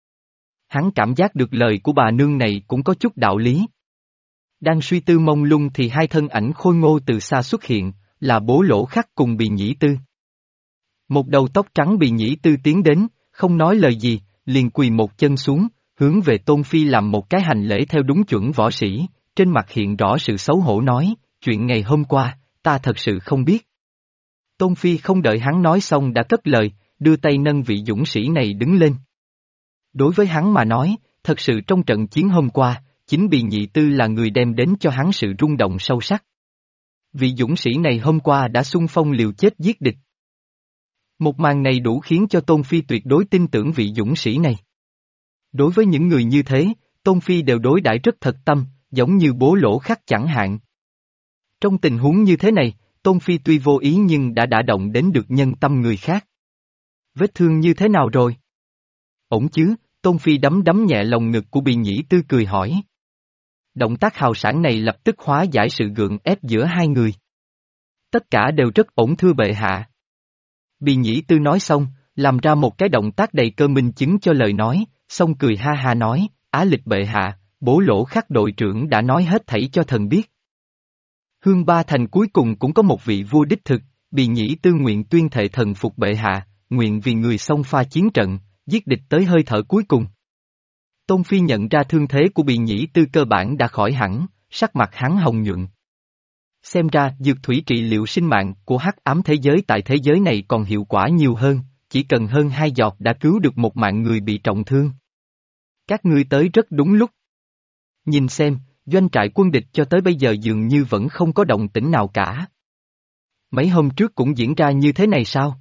hắn cảm giác được lời của bà nương này cũng có chút đạo lý. Đang suy tư mông lung thì hai thân ảnh khôi ngô từ xa xuất hiện, là Bố Lỗ Khắc cùng Bì Nhĩ Tư. Một đầu tóc trắng Bì Nhĩ Tư tiến đến, không nói lời gì, liền quỳ một chân xuống, hướng về Tôn Phi làm một cái hành lễ theo đúng chuẩn võ sĩ, trên mặt hiện rõ sự xấu hổ nói, chuyện ngày hôm qua, ta thật sự không biết. Tôn Phi không đợi hắn nói xong đã cất lời, đưa tay nâng vị dũng sĩ này đứng lên. Đối với hắn mà nói, thật sự trong trận chiến hôm qua, chính Bì Nhĩ Tư là người đem đến cho hắn sự rung động sâu sắc. Vị dũng sĩ này hôm qua đã xung phong liều chết giết địch. Một màn này đủ khiến cho Tôn Phi tuyệt đối tin tưởng vị dũng sĩ này. Đối với những người như thế, Tôn Phi đều đối đãi rất thật tâm, giống như Bố Lỗ Khắc chẳng hạn. Trong tình huống như thế này, Tôn Phi tuy vô ý nhưng đã đả động đến được nhân tâm người khác. Vết thương như thế nào rồi? Ổn chứ, Tôn Phi đấm đấm nhẹ lồng ngực của Bì Nhĩ Tư cười hỏi. Động tác hào sảng này lập tức hóa giải sự gượng ép giữa hai người. Tất cả đều rất ổn thưa bệ hạ. Bì Nhĩ Tư nói xong, làm ra một cái động tác đầy cơ minh chứng cho lời nói, xong cười ha ha nói, Á Lịch bệ hạ, Bố Lỗ Khắc đội trưởng đã nói hết thảy cho thần biết. Hương Ba Thành cuối cùng cũng có một vị vua đích thực, Bì Nhĩ Tư nguyện tuyên thệ thần phục bệ hạ, nguyện vì người xông pha chiến trận, giết địch tới hơi thở cuối cùng. Tôn Phi nhận ra thương thế của Bì Nhĩ Tư cơ bản đã khỏi hẳn, sắc mặt hắn hồng nhuận. Xem ra dược thủy trị liệu sinh mạng của hắc ám thế giới tại thế giới này còn hiệu quả nhiều hơn, chỉ cần hơn hai giọt đã cứu được một mạng người bị trọng thương. Các ngươi tới rất đúng lúc. Nhìn xem, doanh trại quân địch cho tới bây giờ dường như vẫn không có động tĩnh nào cả. Mấy hôm trước cũng diễn ra như thế này sao?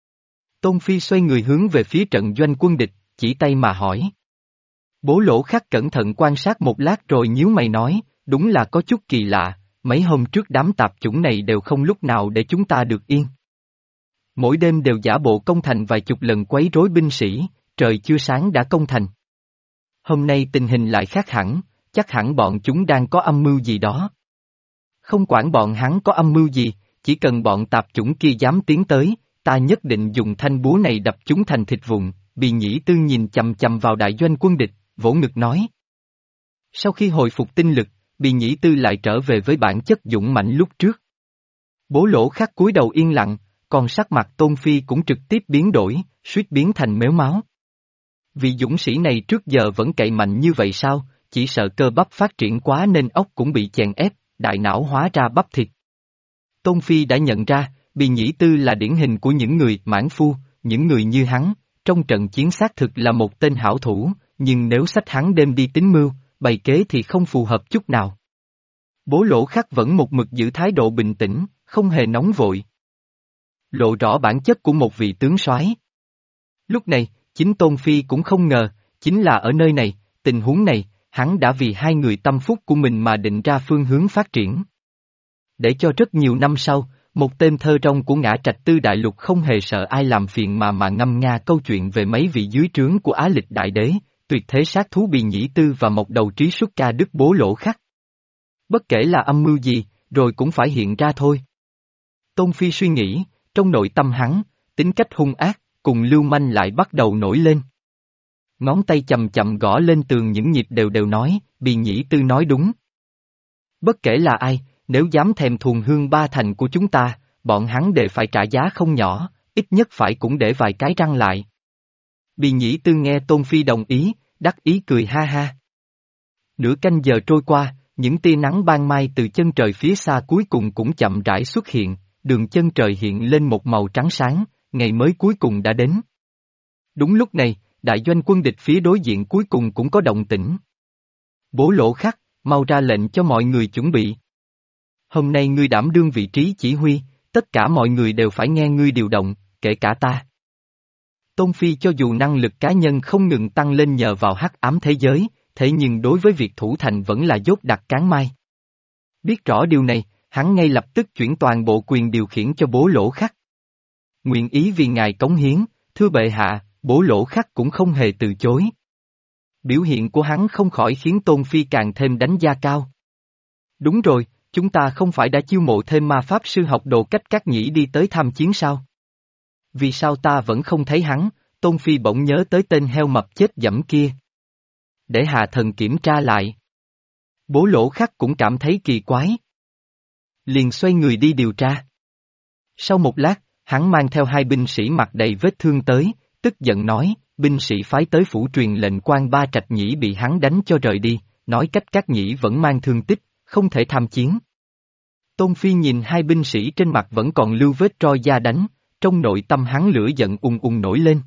Tôn Phi xoay người hướng về phía trận doanh quân địch, chỉ tay mà hỏi. Bố Lỗ Khắc cẩn thận quan sát một lát rồi nhíu mày nói, đúng là có chút kỳ lạ, mấy hôm trước đám tạp chủng này đều không lúc nào để chúng ta được yên. Mỗi đêm đều giả bộ công thành vài chục lần quấy rối binh sĩ, trời chưa sáng đã công thành. Hôm nay tình hình lại khác hẳn, chắc hẳn bọn chúng đang có âm mưu gì đó. Không quản bọn hắn có âm mưu gì, chỉ cần bọn tạp chủng kia dám tiến tới, ta nhất định dùng thanh búa này đập chúng thành thịt vụn. Bì Nhĩ Tư nhìn chằm chằm vào đại doanh quân địch, vỗ ngực nói. Sau khi hồi phục tinh lực, Bì Nhĩ Tư lại trở về với bản chất dũng mãnh lúc trước. Bố Lỗ Khắc cúi đầu yên lặng, còn sắc mặt Tôn Phi cũng trực tiếp biến đổi, suýt biến thành mếu máu. Vị dũng sĩ này trước giờ vẫn cậy mạnh như vậy sao, chỉ sợ cơ bắp phát triển quá nên óc cũng bị chèn ép, đại não hóa ra bắp thịt. Tôn Phi đã nhận ra, Bì Nhĩ Tư là điển hình của những người mãn phu, những người như hắn, trong trận chiến xác thực là một tên hảo thủ, nhưng nếu xách hắn đêm đi tính mưu, bày kế thì không phù hợp chút nào. Bố Lỗ Khắc vẫn một mực giữ thái độ bình tĩnh, không hề nóng vội. Lộ rõ bản chất của một vị tướng soái. Lúc này, chính Tôn Phi cũng không ngờ, chính là ở nơi này, tình huống này, hắn đã vì hai người tâm phúc của mình mà định ra phương hướng phát triển. Để cho rất nhiều năm sau, một tên thơ rong của Ngã Trạch Tư Đại Lục không hề sợ ai làm phiền mà mà ngâm nga câu chuyện về mấy vị dưới trướng của Á Lịch Đại Đế, tuyệt thế sát thú Bì Nhĩ Tư và một đầu trí xuất ca Đức Bố Lỗ Khắc. Bất kể là âm mưu gì, rồi cũng phải hiện ra thôi. Tôn Phi suy nghĩ, trong nội tâm hắn, tính cách hung ác, cùng lưu manh lại bắt đầu nổi lên. Ngón tay chậm chậm gõ lên tường những nhịp đều đều nói, Bì Nhĩ Tư nói đúng. Bất kể là ai, nếu dám thèm thuồng hương ba thành của chúng ta, bọn hắn đều phải trả giá không nhỏ, ít nhất phải cũng để vài cái răng lại. Bì Nhĩ Tư nghe Tôn Phi đồng ý, đắc ý cười ha ha. Nửa canh giờ trôi qua, những tia nắng ban mai từ chân trời phía xa cuối cùng cũng chậm rãi xuất hiện, đường chân trời hiện lên một màu trắng sáng, ngày mới cuối cùng đã đến. Đúng lúc này, đại doanh quân địch phía đối diện cuối cùng cũng có động tĩnh. Bố Lỗ Khắc, mau ra lệnh cho mọi người chuẩn bị. Hôm nay ngươi đảm đương vị trí chỉ huy, tất cả mọi người đều phải nghe ngươi điều động, kể cả ta. Tôn Phi cho dù năng lực cá nhân không ngừng tăng lên nhờ vào hắc ám thế giới, thế nhưng đối với việc thủ thành vẫn là dốt đặt cán mai. Biết rõ điều này, hắn ngay lập tức chuyển toàn bộ quyền điều khiển cho Bố Lỗ Khắc. Nguyện ý vì ngài cống hiến, thưa bệ hạ, Bố Lỗ Khắc cũng không hề từ chối. Biểu hiện của hắn không khỏi khiến Tôn Phi càng thêm đánh giá cao. Đúng rồi, chúng ta không phải đã chiêu mộ thêm ma pháp sư học đồ cách các nhĩ đi tới tham chiến sao? Vì sao ta vẫn không thấy hắn? Tôn Phi bỗng nhớ tới tên heo mập chết dẫm kia. Để hạ thần kiểm tra lại. Bố Lỗ Khắc cũng cảm thấy kỳ quái. Liền xoay người đi điều tra. Sau một lát, hắn mang theo hai binh sĩ mặt đầy vết thương tới, tức giận nói, binh sĩ phái tới phủ truyền lệnh quan ba Trạch Nhĩ bị hắn đánh cho rời đi, nói cách các nhĩ vẫn mang thương tích, không thể tham chiến. Tôn Phi nhìn hai binh sĩ trên mặt vẫn còn lưu vết roi da đánh, trong nội tâm hắn lửa giận ùng ùng nổi lên.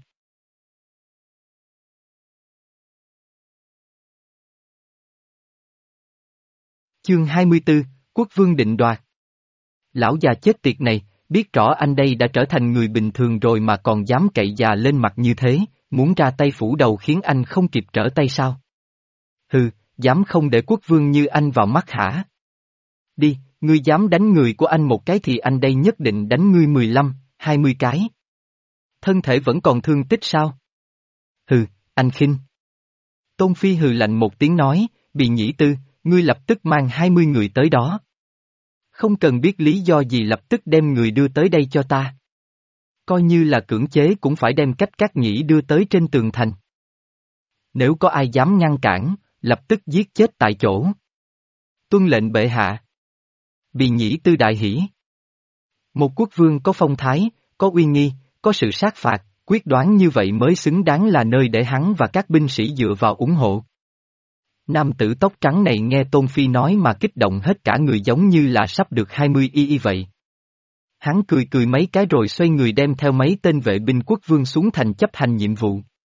Chương hai mươi tư, Quốc vương định đoạt. Lão già chết tiệt này, biết rõ anh đây đã trở thành người bình thường rồi mà còn dám cậy già lên mặt như thế, muốn ra tay phủ đầu khiến anh không kịp trở tay sao? Hừ, dám không để quốc vương như anh vào mắt hả? Đi, ngươi dám đánh người của anh một cái thì anh đây nhất định đánh ngươi mười lăm, hai mươi cái. Thân thể vẫn còn thương tích sao? Hừ, anh khinh. Tôn Phi hừ lạnh một tiếng nói, Bì Nhĩ Tư, ngươi lập tức mang hai mươi người tới đó. Không cần biết lý do gì lập tức đem người đưa tới đây cho ta. Coi như là cưỡng chế cũng phải đem cách các nhĩ đưa tới trên tường thành. Nếu có ai dám ngăn cản, lập tức giết chết tại chỗ. Tuân lệnh bệ hạ. Bì Nhĩ Tư đại hỉ. Một quốc vương có phong thái, có uy nghi, có sự sát phạt, quyết đoán như vậy mới xứng đáng là nơi để hắn và các binh sĩ dựa vào ủng hộ. Nam tử tóc trắng này nghe Tôn Phi nói mà kích động hết cả người giống như là sắp được hai mươi y y vậy. Hắn cười cười mấy cái rồi xoay người đem theo mấy tên vệ binh quốc vương xuống thành chấp hành nhiệm vụ.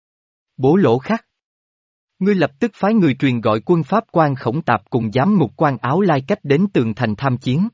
Bố Lỗ Khắc. Ngươi lập tức phái người truyền gọi quân Pháp quan Khổng Tạp cùng giám mục quan Áo Lai Cách đến tường thành tham chiến.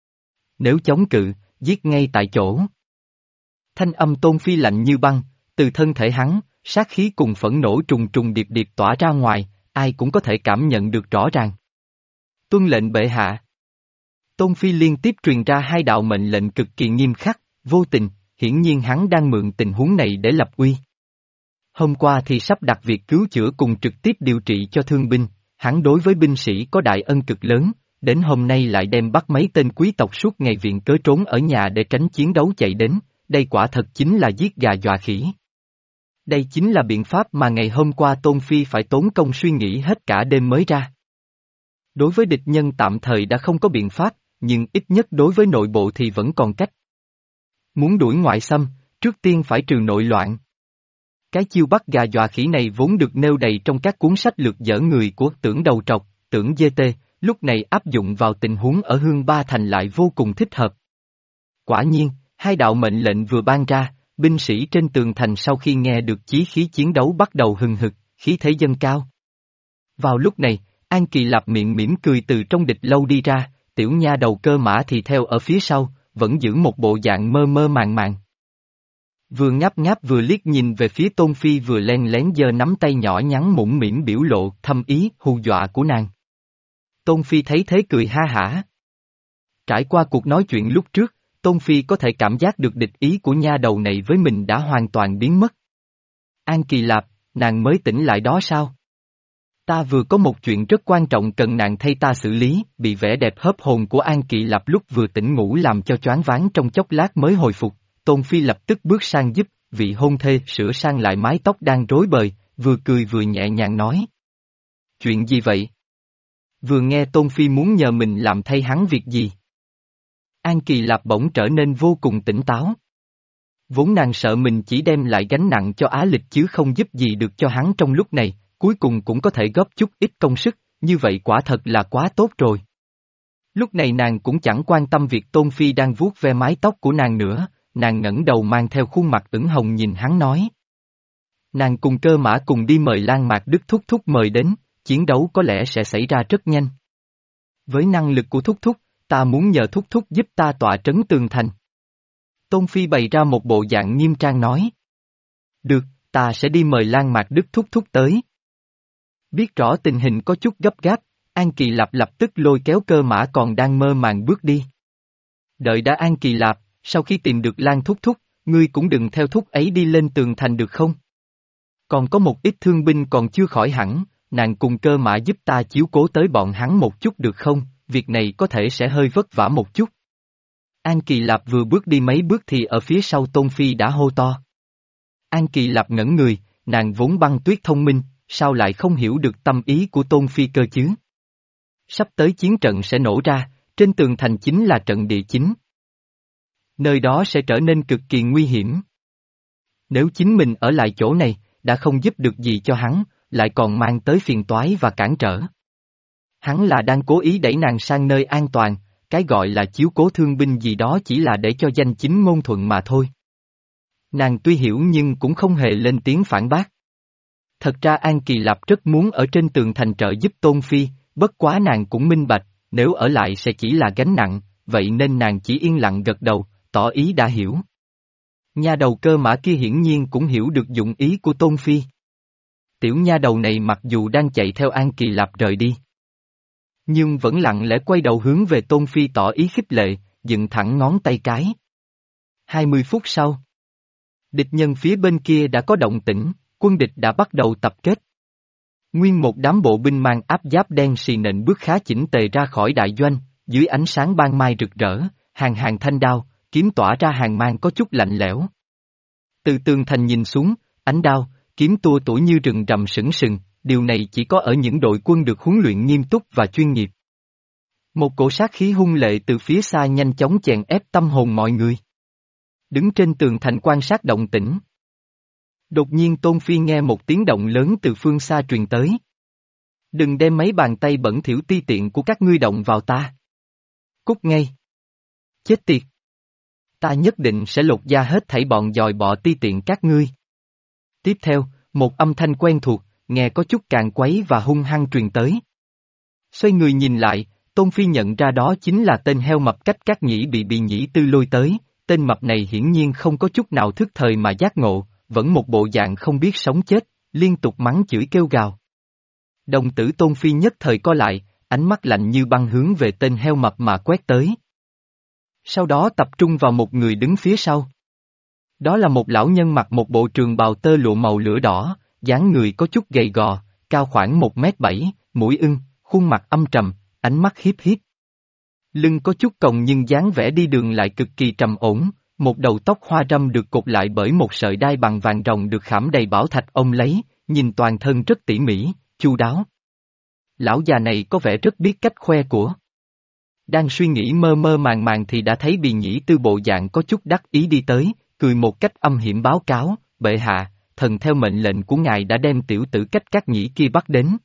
Nếu chống cự, giết ngay tại chỗ. Thanh âm Tôn Phi lạnh như băng, từ thân thể hắn, sát khí cùng phẫn nộ trùng trùng điệp điệp tỏa ra ngoài, ai cũng có thể cảm nhận được rõ ràng. Tuân lệnh bệ hạ. Tôn Phi liên tiếp truyền ra hai đạo mệnh lệnh cực kỳ nghiêm khắc, vô tình, hiển nhiên hắn đang mượn tình huống này để lập uy. Hôm qua thì sắp đặt việc cứu chữa cùng trực tiếp điều trị cho thương binh, hắn đối với binh sĩ có đại ân cực lớn, đến hôm nay lại đem bắt mấy tên quý tộc suốt ngày viện cớ trốn ở nhà để tránh chiến đấu chạy đến, đây quả thật chính là giết gà dọa khỉ. Đây chính là biện pháp mà ngày hôm qua Tôn Phi phải tốn công suy nghĩ hết cả đêm mới ra. Đối với địch nhân tạm thời đã không có biện pháp, nhưng ít nhất đối với nội bộ thì vẫn còn cách. Muốn đuổi ngoại xâm, trước tiên phải trừ nội loạn. Cái chiêu bắt gà dọa khỉ này vốn được nêu đầy trong các cuốn sách lược dở người của Tưởng Đầu Trọc, Tưởng giê tê, lúc này áp dụng vào tình huống ở Hương Ba Thành lại vô cùng thích hợp. Quả nhiên, hai đạo mệnh lệnh vừa ban ra, binh sĩ trên tường thành sau khi nghe được chí khí chiến đấu bắt đầu hừng hực, khí thế dâng cao. Vào lúc này, An Kỳ Lạp miệng mỉm cười từ trong địch lâu đi ra, tiểu nha đầu Cơ Mã thì theo ở phía sau, vẫn giữ một bộ dạng mơ mơ màng màng. Vừa ngáp ngáp vừa liếc nhìn về phía Tôn Phi vừa len lén giơ nắm tay nhỏ nhắn mũm mĩm biểu lộ thâm ý hù dọa của nàng. Tôn Phi thấy thế cười ha hả. Trải qua cuộc nói chuyện lúc trước, Tôn Phi có thể cảm giác được địch ý của nha đầu này với mình đã hoàn toàn biến mất. An Kỳ Lạp, nàng mới tỉnh lại đó sao? Ta vừa có một chuyện rất quan trọng cần nàng thay ta xử lý, bị vẻ đẹp hớp hồn của An Kỳ Lạp lúc vừa tỉnh ngủ làm cho choáng váng trong chốc lát mới hồi phục. Tôn Phi lập tức bước sang giúp, vị hôn thê sửa sang lại mái tóc đang rối bời, vừa cười vừa nhẹ nhàng nói. Chuyện gì vậy? Vừa nghe Tôn Phi muốn nhờ mình làm thay hắn việc gì? An Kỳ Lạp bỗng trở nên vô cùng tỉnh táo. Vốn nàng sợ mình chỉ đem lại gánh nặng cho Á Lịch chứ không giúp gì được cho hắn trong lúc này, cuối cùng cũng có thể góp chút ít công sức, như vậy quả thật là quá tốt rồi. Lúc này nàng cũng chẳng quan tâm việc Tôn Phi đang vuốt ve mái tóc của nàng nữa, nàng ngẩng đầu mang theo khuôn mặt ửng hồng nhìn hắn nói. Nàng cùng Cơ Mã cùng đi mời Lan Mạc Đức thúc thúc mời đến, chiến đấu có lẽ sẽ xảy ra rất nhanh. Với năng lực của thúc thúc, ta muốn nhờ thúc thúc giúp ta tọa trấn tường thành. Tôn Phi bày ra một bộ dạng nghiêm trang nói. Được, ta sẽ đi mời Lan Mạc Đức thúc thúc tới. Biết rõ tình hình có chút gấp gáp, An Kỳ Lạp lập tức lôi kéo Cơ Mã còn đang mơ màng bước đi. Đợi đã An Kỳ Lạp, sau khi tìm được Lan thúc thúc, ngươi cũng đừng theo thúc ấy đi lên tường thành được không? Còn có một ít thương binh còn chưa khỏi hẳn, nàng cùng Cơ Mã giúp ta chiếu cố tới bọn hắn một chút được không? Việc này có thể sẽ hơi vất vả một chút. An Kỳ Lạp vừa bước đi mấy bước thì ở phía sau Tôn Phi đã hô to. An Kỳ Lạp ngẩn người, nàng vốn băng tuyết thông minh, sao lại không hiểu được tâm ý của Tôn Phi cơ chứ? Sắp tới chiến trận sẽ nổ ra, trên tường thành chính là trận địa chính. Nơi đó sẽ trở nên cực kỳ nguy hiểm. Nếu chính mình ở lại chỗ này, đã không giúp được gì cho hắn, lại còn mang tới phiền toái và cản trở. Hắn là đang cố ý đẩy nàng sang nơi an toàn, cái gọi là chiếu cố thương binh gì đó chỉ là để cho danh chính ngôn thuận mà thôi. Nàng tuy hiểu nhưng cũng không hề lên tiếng phản bác. Thật ra An Kỳ Lạp rất muốn ở trên tường thành trợ giúp Tôn Phi, bất quá nàng cũng minh bạch, nếu ở lại sẽ chỉ là gánh nặng, vậy nên nàng chỉ yên lặng gật đầu, tỏ ý đã hiểu. Nha đầu Cơ Mã kia hiển nhiên cũng hiểu được dụng ý của Tôn Phi. Tiểu nha đầu này mặc dù đang chạy theo An Kỳ Lạp rời đi, nhưng vẫn lặng lẽ quay đầu hướng về Tôn Phi tỏ ý khích lệ, dựng thẳng ngón tay cái. Hai mươi phút sau, địch nhân phía bên kia đã có động tĩnh, quân địch đã bắt đầu tập kết. Nguyên một đám bộ binh mang áp giáp đen xì nện bước khá chỉnh tề ra khỏi đại doanh, dưới ánh sáng ban mai rực rỡ, hàng hàng thanh đao, kiếm tỏa ra hàng mang có chút lạnh lẽo. Từ tường thành nhìn xuống, ánh đao, kiếm tua tủa như rừng rậm sừng sừng, điều này chỉ có ở những đội quân được huấn luyện nghiêm túc và chuyên nghiệp. Một cổ sát khí hung lệ từ phía xa nhanh chóng chèn ép tâm hồn mọi người. Đứng trên tường thành quan sát động tĩnh. Đột nhiên Tôn Phi nghe một tiếng động lớn từ phương xa truyền tới. Đừng đem mấy bàn tay bẩn thỉu ti tiện của các ngươi động vào ta. Cút ngay. Chết tiệt. Ta nhất định sẽ lột da hết thảy bọn dòi bọ ti tiện các ngươi. Tiếp theo, một âm thanh quen thuộc, nghe có chút càn quấy và hung hăng truyền tới. Xoay người nhìn lại, Tôn Phi nhận ra đó chính là tên heo mập cách các nhĩ bị bị nhĩ tư lôi tới, tên mập này hiển nhiên không có chút nào thức thời mà giác ngộ, vẫn một bộ dạng không biết sống chết, liên tục mắng chửi kêu gào. Đồng tử Tôn Phi nhất thời co lại, ánh mắt lạnh như băng hướng về tên heo mập mà quét tới. Sau đó tập trung vào một người đứng phía sau. Đó là một lão nhân mặc một bộ trường bào tơ lụa màu lửa đỏ, dáng người có chút gầy gò, cao khoảng một mét bảy, mũi ưng, khuôn mặt âm trầm, ánh mắt hiếp hiếp. Lưng có chút còng nhưng dáng vẻ đi đường lại cực kỳ trầm ổn, một đầu tóc hoa râm được cột lại bởi một sợi đai bằng vàng ròng được khảm đầy bảo thạch ông lấy, nhìn toàn thân rất tỉ mỉ, chu đáo. Lão già này có vẻ rất biết cách khoe của. Đang suy nghĩ mơ mơ màng màng thì đã thấy Bì Nhĩ Tư bộ dạng có chút đắc ý đi tới, cười một cách âm hiểm báo cáo, bệ hạ, thần theo mệnh lệnh của ngài đã đem tiểu tử cách các nhĩ kia bắt đến.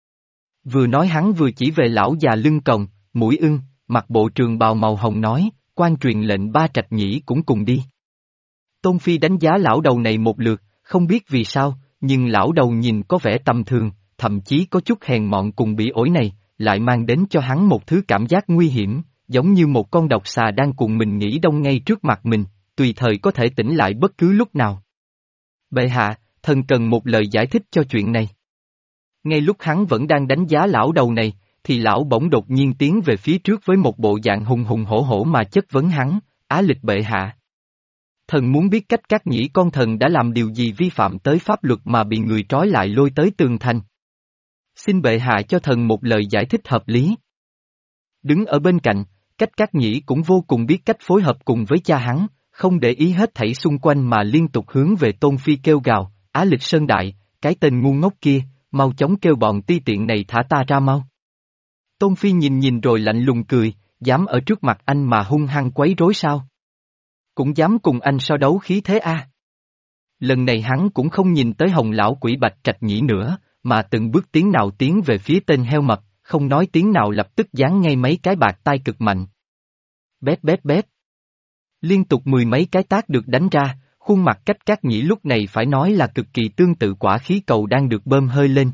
Vừa nói hắn vừa chỉ về lão già lưng còng, mũi ưng, mặc bộ trường bào màu hồng nói, quan truyền lệnh ba trạch nhĩ cũng cùng đi. Tôn Phi đánh giá lão đầu này một lượt, không biết vì sao, nhưng lão đầu nhìn có vẻ tầm thường, thậm chí có chút hèn mọn cùng bỉ ổi này, lại mang đến cho hắn một thứ cảm giác nguy hiểm, giống như một con độc xà đang cùng mình nghỉ đông ngay trước mặt mình, tùy thời có thể tỉnh lại bất cứ lúc nào. Bệ hạ, thần cần một lời giải thích cho chuyện này. Ngay lúc hắn vẫn đang đánh giá lão đầu này, thì lão bỗng đột nhiên tiến về phía trước với một bộ dạng hùng hùng hổ hổ mà chất vấn hắn, Á Lịch bệ hạ. Thần muốn biết cách các nhĩ con thần đã làm điều gì vi phạm tới pháp luật mà bị người trói lại lôi tới tường thành. Xin bệ hạ cho thần một lời giải thích hợp lý. Đứng ở bên cạnh, cách các nhĩ cũng vô cùng biết cách phối hợp cùng với cha hắn, không để ý hết thảy xung quanh mà liên tục hướng về Tôn Phi kêu gào, Á Lịch Sơn Đại, cái tên ngu ngốc kia, mau chóng kêu bọn ti tiện này thả ta ra mau. Tôn Phi nhìn nhìn rồi lạnh lùng cười, dám ở trước mặt anh mà hung hăng quấy rối sao? Cũng dám cùng anh so đấu khí thế a? À? Lần này hắn cũng không nhìn tới hồng lão quỷ bạch trạch nhĩ nữa, mà từng bước tiến nào tiến về phía tên heo mập, không nói tiếng nào lập tức giáng ngay mấy cái bạc tai cực mạnh. Bét bét bét. Liên tục mười mấy cái tác được đánh ra, khuôn mặt cách các nhĩ lúc này phải nói là cực kỳ tương tự quả khí cầu đang được bơm hơi lên.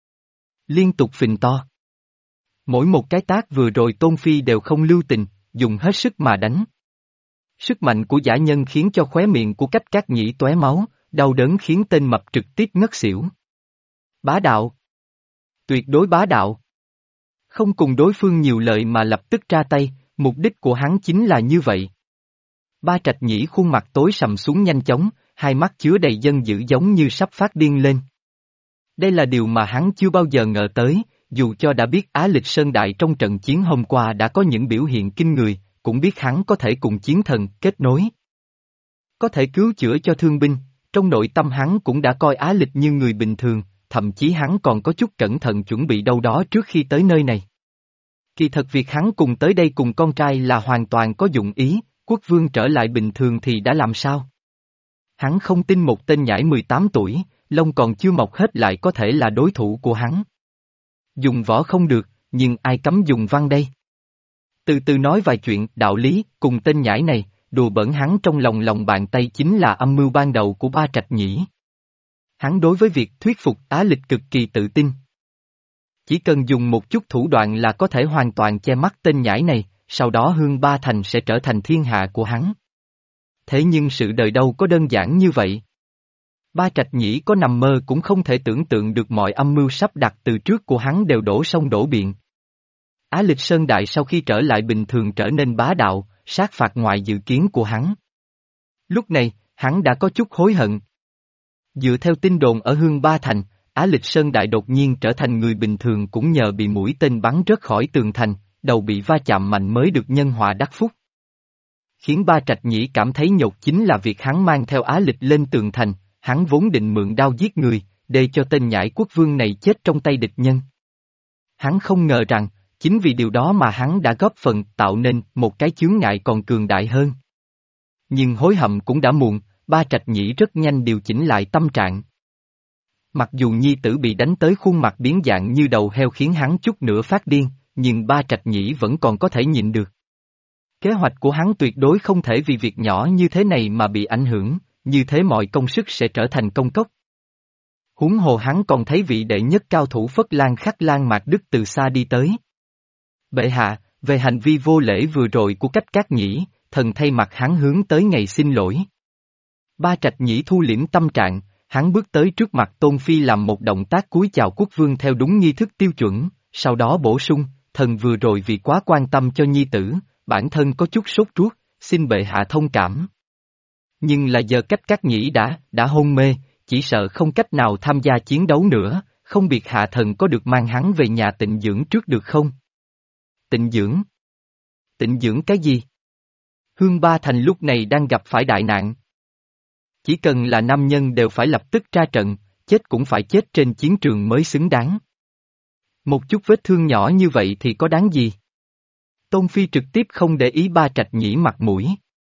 Liên tục phình to. Mỗi một cái tác vừa rồi Tôn Phi đều không lưu tình, dùng hết sức mà đánh. Sức mạnh của giả nhân khiến cho khóe miệng của cách các nhĩ tóe máu, đau đớn khiến tên mập trực tiếp ngất xỉu. Bá đạo. Tuyệt đối bá đạo. Không cùng đối phương nhiều lời mà lập tức ra tay, mục đích của hắn chính là như vậy. Ba Trạch Nhĩ khuôn mặt tối sầm xuống nhanh chóng, hai mắt chứa đầy dân dữ giống như sắp phát điên lên. Đây là điều mà hắn chưa bao giờ ngờ tới, dù cho đã biết Á Lịch Sơn Đại trong trận chiến hôm qua đã có những biểu hiện kinh người, cũng biết hắn có thể cùng chiến thần kết nối. Có thể cứu chữa cho thương binh, trong nội tâm hắn cũng đã coi Á Lịch như người bình thường, thậm chí hắn còn có chút cẩn thận chuẩn bị đâu đó trước khi tới nơi này. Kỳ thật việc hắn cùng tới đây cùng con trai là hoàn toàn có dụng ý, quốc vương trở lại bình thường thì đã làm sao? Hắn không tin một tên nhãi mười tám tuổi, lông còn chưa mọc hết lại có thể là đối thủ của hắn. Dùng võ không được, nhưng ai cấm dùng văn đây? Từ từ nói vài chuyện đạo lý, cùng tên nhãi này, đùa bỡn hắn trong lòng lòng bàn tay chính là âm mưu ban đầu của Ba Trạch Nhĩ. Hắn đối với việc thuyết phục Á Lịch cực kỳ tự tin. Chỉ cần dùng một chút thủ đoạn là có thể hoàn toàn che mắt tên nhãi này, sau đó Hương Ba Thành sẽ trở thành thiên hạ của hắn. Thế nhưng sự đời đâu có đơn giản như vậy. Ba Trạch Nhĩ có nằm mơ cũng không thể tưởng tượng được mọi âm mưu sắp đặt từ trước của hắn đều đổ sông đổ biển. Á Lịch Sơn Đại sau khi trở lại bình thường trở nên bá đạo, sát phạt ngoài dự kiến của hắn. Lúc này, hắn đã có chút hối hận. Dựa theo tin đồn ở Hương Ba Thành, Á Lịch Sơn Đại đột nhiên trở thành người bình thường cũng nhờ bị mũi tên bắn rớt khỏi tường thành, đầu bị va chạm mạnh mới được nhân họa đắc phúc. Khiến Ba Trạch Nhĩ cảm thấy nhột chính là việc hắn mang theo Á Lịch lên tường thành, hắn vốn định mượn đao giết người, để cho tên nhãi quốc vương này chết trong tay địch nhân. Hắn không ngờ rằng, chính vì điều đó mà hắn đã góp phần tạo nên một cái chướng ngại còn cường đại hơn. Nhưng hối hận cũng đã muộn, Ba Trạch Nhĩ rất nhanh điều chỉnh lại tâm trạng. Mặc dù nhi tử bị đánh tới khuôn mặt biến dạng như đầu heo khiến hắn chút nữa phát điên, nhưng Ba Trạch Nhĩ vẫn còn có thể nhịn được. Kế hoạch của hắn tuyệt đối không thể vì việc nhỏ như thế này mà bị ảnh hưởng, như thế mọi công sức sẽ trở thành công cốc. Huống hồ hắn còn thấy vị đệ nhất cao thủ Phất Lan Khắc Lan Mạc Đức từ xa đi tới. Bệ hạ, về hành vi vô lễ vừa rồi của cách các nhĩ, thần thay mặt hắn hướng tới ngày xin lỗi. Ba Trạch Nhĩ thu liễm tâm trạng, hắn bước tới trước mặt Tôn Phi làm một động tác cúi chào quốc vương theo đúng nghi thức tiêu chuẩn, sau đó bổ sung, thần vừa rồi vì quá quan tâm cho nhi tử, bản thân có chút sốt ruột, xin bệ hạ thông cảm. Nhưng là giờ cách các nhĩ đã, đã hôn mê, chỉ sợ không cách nào tham gia chiến đấu nữa, không biết hạ thần có được mang hắn về nhà tịnh dưỡng trước được không? Tịnh dưỡng? Tịnh dưỡng cái gì? Hương Ba Thành lúc này đang gặp phải đại nạn. Chỉ cần là nam nhân đều phải lập tức ra trận, chết cũng phải chết trên chiến trường mới xứng đáng. Một chút vết thương nhỏ như vậy thì có đáng gì? Tôn Phi trực tiếp không để ý Ba Trạch Nhĩ mặt mũi.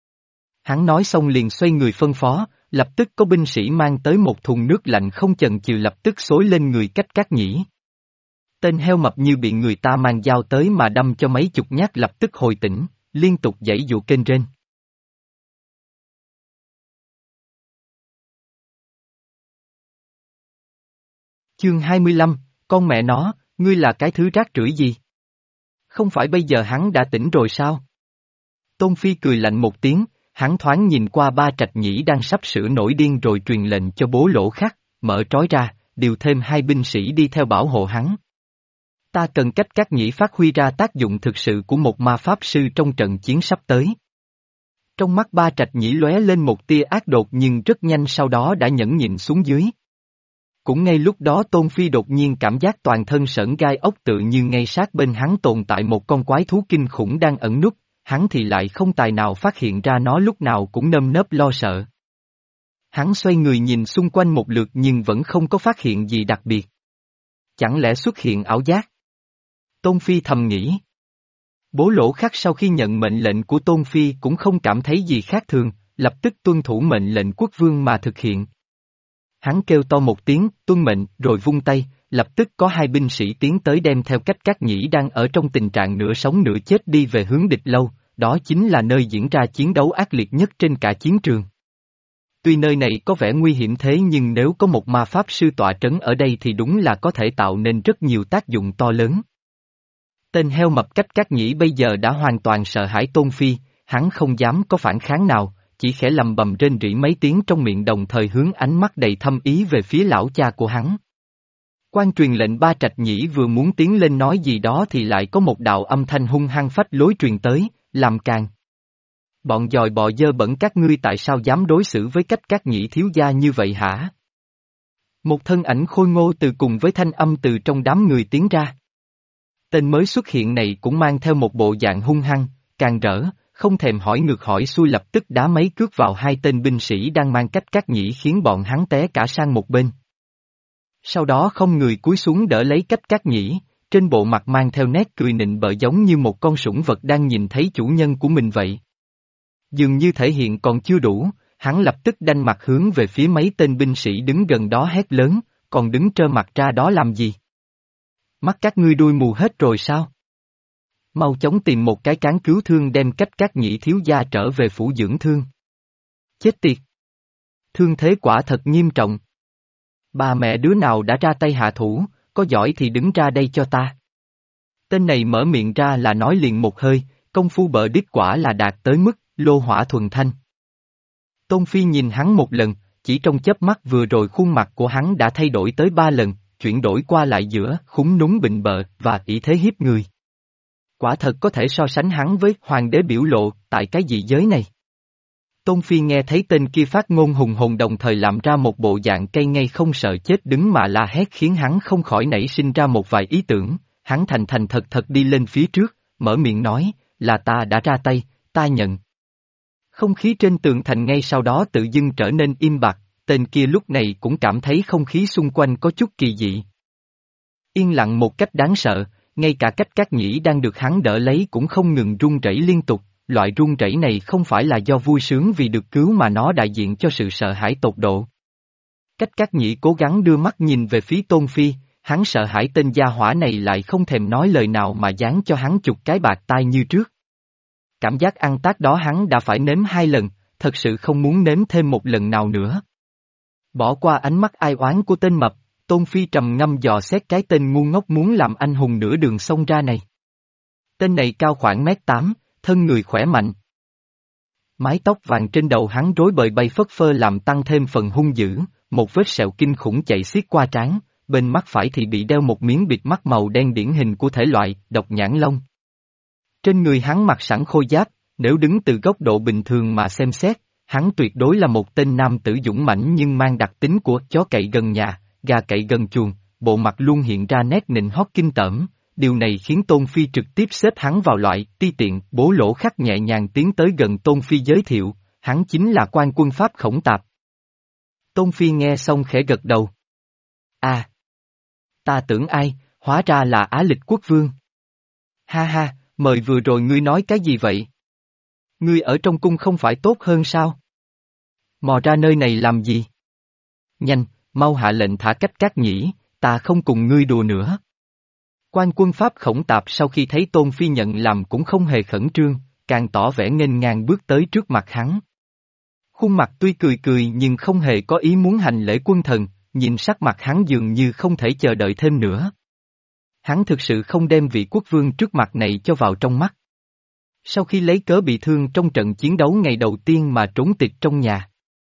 Hắn nói xong liền xoay người phân phó, lập tức có binh sĩ mang tới một thùng nước lạnh không chần chừ lập tức xối lên người cách các nhĩ. Tên heo mập như bị người ta mang dao tới mà đâm cho mấy chục nhát lập tức hồi tỉnh, liên tục giãy giụa kênh rên. Chương hai mươi lăm, con mẹ nó, ngươi là cái thứ rác rưởi gì? Không phải bây giờ hắn đã tỉnh rồi sao? Tôn Phi cười lạnh một tiếng, hắn thoáng nhìn qua Ba Trạch Nhĩ đang sắp sửa nổi điên rồi truyền lệnh cho Bố Lỗ Khắc, mở trói ra, điều thêm hai binh sĩ đi theo bảo hộ hắn. Ta cần cách Cát Nhĩ phát huy ra tác dụng thực sự của một ma pháp sư trong trận chiến sắp tới. Trong mắt Ba Trạch Nhĩ lóe lên một tia ác độc nhưng rất nhanh sau đó đã nhẫn nhịn xuống dưới. Cũng ngay lúc đó Tôn Phi đột nhiên cảm giác toàn thân sởn gai ốc tự như ngay sát bên hắn tồn tại một con quái thú kinh khủng đang ẩn núp, hắn thì lại không tài nào phát hiện ra nó lúc nào cũng nơm nớp lo sợ. Hắn xoay người nhìn xung quanh một lượt nhưng vẫn không có phát hiện gì đặc biệt. Chẳng lẽ xuất hiện ảo giác? Tôn Phi thầm nghĩ. Bố Lỗ Khắc sau khi nhận mệnh lệnh của Tôn Phi cũng không cảm thấy gì khác thường, lập tức tuân thủ mệnh lệnh quốc vương mà thực hiện. Hắn kêu to một tiếng, tuân mệnh, rồi vung tay, lập tức có hai binh sĩ tiến tới đem theo cách Cát Nhĩ đang ở trong tình trạng nửa sống nửa chết đi về hướng địch lâu, đó chính là nơi diễn ra chiến đấu ác liệt nhất trên cả chiến trường. Tuy nơi này có vẻ nguy hiểm thế nhưng nếu có một ma pháp sư tọa trấn ở đây thì đúng là có thể tạo nên rất nhiều tác dụng to lớn. Tên heo mập cách Cát Nhĩ bây giờ đã hoàn toàn sợ hãi Tôn Phi, hắn không dám có phản kháng nào, chỉ khẽ lầm bầm rên rỉ mấy tiếng trong miệng đồng thời hướng ánh mắt đầy thâm ý về phía lão cha của hắn. Quan truyền lệnh Ba Trạch Nhĩ vừa muốn tiến lên nói gì đó thì lại có một đạo âm thanh hung hăng phách lối truyền tới, làm càng. Bọn dòi bọ dơ bẩn các ngươi tại sao dám đối xử với cách Cát Nhĩ thiếu gia như vậy hả? Một thân ảnh khôi ngô từ cùng với thanh âm từ trong đám người tiến ra. Tên mới xuất hiện này cũng mang theo một bộ dạng hung hăng, càng rỡ, không thèm hỏi ngược hỏi xuôi lập tức đá mấy cước vào hai tên binh sĩ đang mang cách Cát Nhĩ khiến bọn hắn té cả sang một bên. Sau đó không người cúi xuống đỡ lấy cách Cát Nhĩ, trên bộ mặt mang theo nét cười nịnh bợ giống như một con sủng vật đang nhìn thấy chủ nhân của mình vậy. Dường như thể hiện còn chưa đủ, hắn lập tức đanh mặt hướng về phía mấy tên binh sĩ đứng gần đó hét lớn, còn đứng trơ mặt ra đó làm gì? Mắt các ngươi đuôi mù hết rồi sao? Mau chóng tìm một cái cán cứu thương đem cách Cát Nhĩ thiếu gia trở về phủ dưỡng thương. Chết tiệt! Thương thế quả thật nghiêm trọng. Bà mẹ đứa nào đã ra tay hạ thủ, có giỏi thì đứng ra đây cho ta. Tên này mở miệng ra là nói liền một hơi, công phu bợ đích quả là đạt tới mức lô hỏa thuần thanh. Tôn Phi nhìn hắn một lần, chỉ trong chớp mắt vừa rồi khuôn mặt của hắn đã thay đổi tới ba lần, chuyển đổi qua lại giữa khúng núng bệnh bợ và ý thế hiếp người. Quả thật có thể so sánh hắn với hoàng đế biểu lộ tại cái dị giới này. Tôn Phi nghe thấy tên kia phát ngôn hùng hồn đồng thời làm ra một bộ dạng cây ngay không sợ chết đứng mà la hét khiến hắn không khỏi nảy sinh ra một vài ý tưởng, hắn thành thành thật thật đi lên phía trước, mở miệng nói, là ta đã ra tay, ta nhận. Không khí trên tường thành ngay sau đó tự dưng trở nên im bặt, tên kia lúc này cũng cảm thấy không khí xung quanh có chút kỳ dị. Yên lặng một cách đáng sợ, ngay cả cách Cát Nhĩ đang được hắn đỡ lấy cũng không ngừng run rẩy liên tục, loại run rẩy này không phải là do vui sướng vì được cứu mà nó đại diện cho sự sợ hãi tột độ. Cách Cát Nhĩ cố gắng đưa mắt nhìn về phía Tôn Phi, hắn sợ hãi tên gia hỏa này lại không thèm nói lời nào mà dán cho hắn chục cái bạc tai như trước. Cảm giác ăn tát đó hắn đã phải nếm hai lần, thật sự không muốn nếm thêm một lần nào nữa. Bỏ qua ánh mắt ai oán của tên mập, Tôn Phi trầm ngâm dò xét cái tên ngu ngốc muốn làm anh hùng nửa đường xông ra này. Tên này cao khoảng mét tám, thân người khỏe mạnh. Mái tóc vàng trên đầu hắn rối bời bay phất phơ làm tăng thêm phần hung dữ, một vết sẹo kinh khủng chạy xiết qua trán, bên mắt phải thì bị đeo một miếng bịt mắt màu đen điển hình của thể loại độc nhãn long. Trên người hắn mặc sẵn khôi giáp, nếu đứng từ góc độ bình thường mà xem xét, hắn tuyệt đối là một tên nam tử dũng mãnh nhưng mang đặc tính của chó cậy gần nhà, gà cậy gần chuồng, bộ mặt luôn hiện ra nét nịnh hót kinh tởm. Điều này khiến Tôn Phi trực tiếp xếp hắn vào loại ti tiện. Bố Lỗ Khắc nhẹ nhàng tiến tới gần Tôn Phi giới thiệu, hắn chính là quan quân Pháp Khổng Tạp. Tôn Phi nghe xong khẽ gật đầu. À! Ta tưởng ai, hóa ra là Á Lịch quốc vương. Ha ha, mời vừa rồi ngươi nói cái gì vậy? Ngươi ở trong cung không phải tốt hơn sao? Mò ra nơi này làm gì? Nhanh, mau hạ lệnh thả cách Cát Nhĩ, ta không cùng ngươi đùa nữa. Quan quân Pháp Khổng Tạp sau khi thấy Tôn Phi nhận làm cũng không hề khẩn trương, càng tỏ vẻ nghênh ngang bước tới trước mặt hắn. Khuôn mặt tuy cười cười nhưng không hề có ý muốn hành lễ quân thần, nhìn sắc mặt hắn dường như không thể chờ đợi thêm nữa. Hắn thực sự không đem vị quốc vương trước mặt này cho vào trong mắt. Sau khi lấy cớ bị thương trong trận chiến đấu ngày đầu tiên mà trốn tịch trong nhà.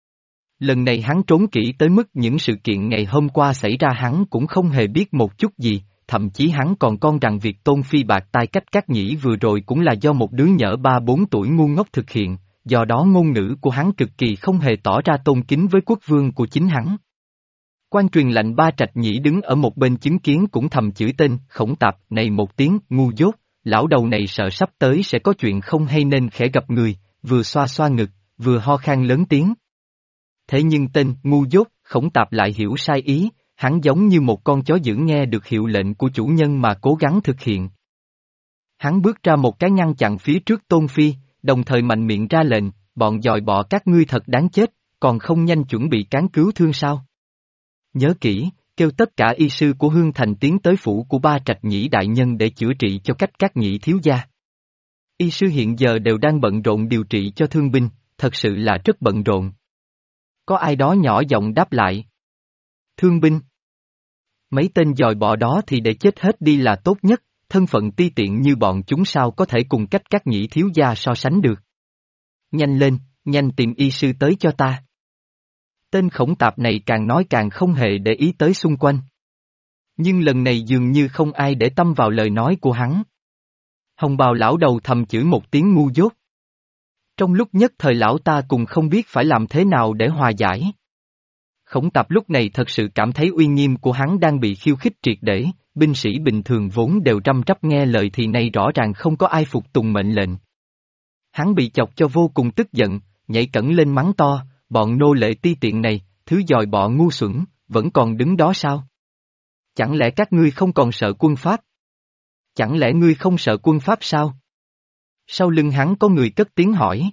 Lần này hắn trốn kỹ tới mức những sự kiện ngày hôm qua xảy ra hắn cũng không hề biết một chút gì, thậm chí hắn còn con rằng việc Tôn Phi bạc tai cách Cát Nhĩ vừa rồi cũng là do một đứa nhỡ ba bốn tuổi ngu ngốc thực hiện, do đó ngôn ngữ của hắn cực kỳ không hề tỏ ra tôn kính với quốc vương của chính hắn. Quan truyền lệnh Ba Trạch Nhĩ đứng ở một bên chứng kiến cũng thầm chửi tên Khổng Tạp này một tiếng ngu dốt, lão đầu này sợ sắp tới sẽ có chuyện không hay nên khẽ gặp người, vừa xoa xoa ngực, vừa ho khan lớn tiếng. Thế nhưng tên ngu dốt, Khổng Tạp lại hiểu sai ý, hắn giống như một con chó dữ nghe được hiệu lệnh của chủ nhân mà cố gắng thực hiện. Hắn bước ra một cái ngăn chặn phía trước Tôn Phi, đồng thời mạnh miệng ra lệnh, bọn dòi bọ các ngươi thật đáng chết, còn không nhanh chuẩn bị cán cứu thương sao. Nhớ kỹ, kêu tất cả y sư của Hương Thành tiến tới phủ của Ba Trạch Nhĩ đại nhân để chữa trị cho cách Cát Nhĩ thiếu gia. Y sư hiện giờ đều đang bận rộn điều trị cho thương binh, thật sự là rất bận rộn. Có ai đó nhỏ giọng đáp lại. Thương binh. Mấy tên dòi bọ đó thì để chết hết đi là tốt nhất, thân phận ti tiện như bọn chúng sao có thể cùng cách Cát Nhĩ thiếu gia so sánh được. Nhanh lên, nhanh tìm y sư tới cho ta. Tên Khổng Tạp này càng nói càng không hề để ý tới xung quanh. Nhưng lần này dường như không ai để tâm vào lời nói của hắn. Hồng bào lão đầu thầm chửi một tiếng ngu dốt. Trong lúc nhất thời lão ta cùng không biết phải làm thế nào để hòa giải. Khổng Tạp lúc này thật sự cảm thấy uy nghiêm của hắn đang bị khiêu khích triệt để, binh sĩ bình thường vốn đều răm rắp nghe lời thì nay rõ ràng không có ai phục tùng mệnh lệnh. Hắn bị chọc cho vô cùng tức giận, nhảy cẫng lên mắng to, bọn nô lệ ti tiện này, thứ dòi bọ ngu xuẩn, vẫn còn đứng đó sao? Chẳng lẽ các ngươi không còn sợ quân Pháp? Chẳng lẽ ngươi không sợ quân Pháp sao? Sau lưng hắn có người cất tiếng hỏi.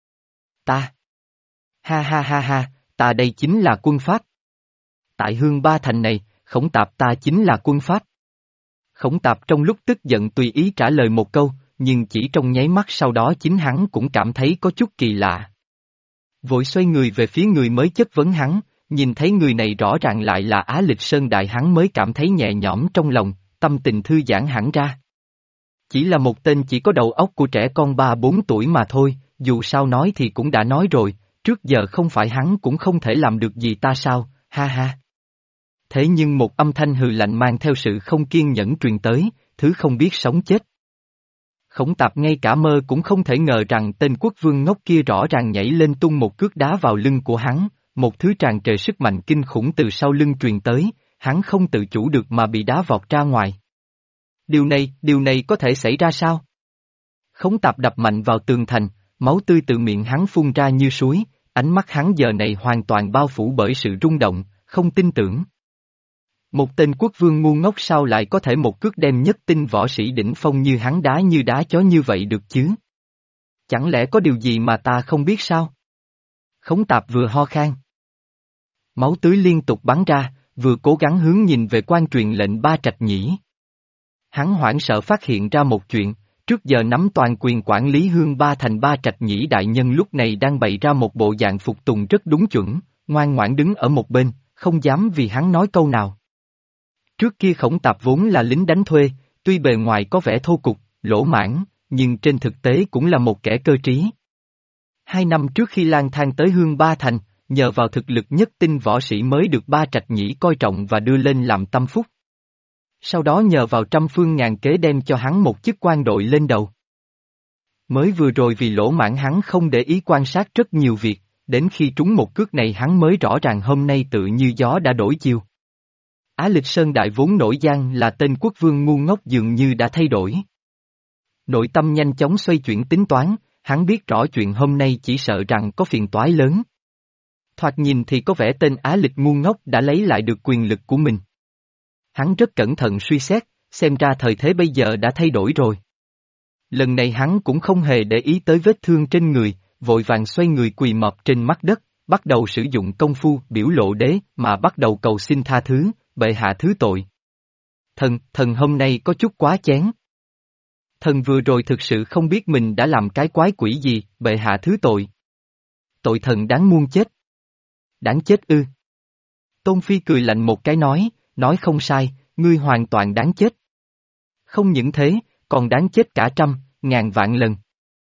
Ta. Ha ha ha ha, ta đây chính là quân Pháp. Tại Hương Ba Thành này, Khổng Tạp ta chính là quân Pháp. Khổng Tạp trong lúc tức giận tùy ý trả lời một câu, nhưng chỉ trong nháy mắt sau đó chính hắn cũng cảm thấy có chút kỳ lạ. Vội xoay người về phía người mới chất vấn hắn, nhìn thấy người này rõ ràng lại là Á Lịch Sơn Đại hắn mới cảm thấy nhẹ nhõm trong lòng, tâm tình thư giãn hẳn ra. Chỉ là một tên chỉ có đầu óc của trẻ con ba bốn tuổi mà thôi, dù sao nói thì cũng đã nói rồi, trước giờ không phải hắn cũng không thể làm được gì ta sao, ha ha. Thế nhưng một âm thanh hừ lạnh mang theo sự không kiên nhẫn truyền tới, thứ không biết sống chết. Khổng Tạp ngay cả mơ cũng không thể ngờ rằng tên quốc vương ngốc kia rõ ràng nhảy lên tung một cước đá vào lưng của hắn, một thứ tràn trề sức mạnh kinh khủng từ sau lưng truyền tới, hắn không tự chủ được mà bị đá vọt ra ngoài. Điều này, điều này có thể xảy ra sao? Khổng Tạp đập mạnh vào tường thành, máu tươi từ miệng hắn phun ra như suối, ánh mắt hắn giờ này hoàn toàn bao phủ bởi sự rung động, không tin tưởng. Một tên quốc vương ngu ngốc sao lại có thể một cước đem nhất tinh võ sĩ đỉnh phong như hắn đá như đá chó như vậy được chứ? Chẳng lẽ có điều gì mà ta không biết sao? Khổng Tạp vừa ho khan. Máu tươi liên tục bắn ra, vừa cố gắng hướng nhìn về quan truyền lệnh Ba Trạch Nhĩ. Hắn hoảng sợ phát hiện ra một chuyện, trước giờ nắm toàn quyền quản lý Hương Ba Thành Ba Trạch Nhĩ đại nhân lúc này đang bày ra một bộ dạng phục tùng rất đúng chuẩn, ngoan ngoãn đứng ở một bên, không dám vì hắn nói câu nào. Trước kia Khổng Tạp vốn là lính đánh thuê, tuy bề ngoài có vẻ thô cục, lỗ mãn, nhưng trên thực tế cũng là một kẻ cơ trí. Hai năm trước khi lang thang tới Hương Ba Thành, nhờ vào thực lực nhất tinh võ sĩ mới được Ba Trạch Nhĩ coi trọng và đưa lên làm tâm phúc. Sau đó nhờ vào trăm phương ngàn kế đem cho hắn một chức quan đội lên đầu. Mới vừa rồi vì lỗ mãn hắn không để ý quan sát rất nhiều việc, đến khi trúng một cước này hắn mới rõ ràng hôm nay tự như gió đã đổi chiều. Á Lịch Sơn Đại vốn nổi danh là tên quốc vương ngu ngốc dường như đã thay đổi. Nội tâm nhanh chóng xoay chuyển tính toán, hắn biết rõ chuyện hôm nay chỉ sợ rằng có phiền toái lớn. Thoạt nhìn thì có vẻ tên Á Lịch ngu ngốc đã lấy lại được quyền lực của mình. Hắn rất cẩn thận suy xét, xem ra thời thế bây giờ đã thay đổi rồi. Lần này hắn cũng không hề để ý tới vết thương trên người, vội vàng xoay người quỳ mọp trên mặt đất, bắt đầu sử dụng công phu biểu lộ đế mà bắt đầu cầu xin tha thứ, bệ hạ thứ tội. Thần, thần hôm nay có chút quá chén. Thần vừa rồi thực sự không biết mình đã làm cái quái quỷ gì, bệ hạ thứ tội. Tội thần đáng muôn chết. Đáng chết ư. Tôn Phi cười lạnh một cái nói, nói không sai, ngươi hoàn toàn đáng chết. Không những thế, còn đáng chết cả trăm, ngàn vạn lần.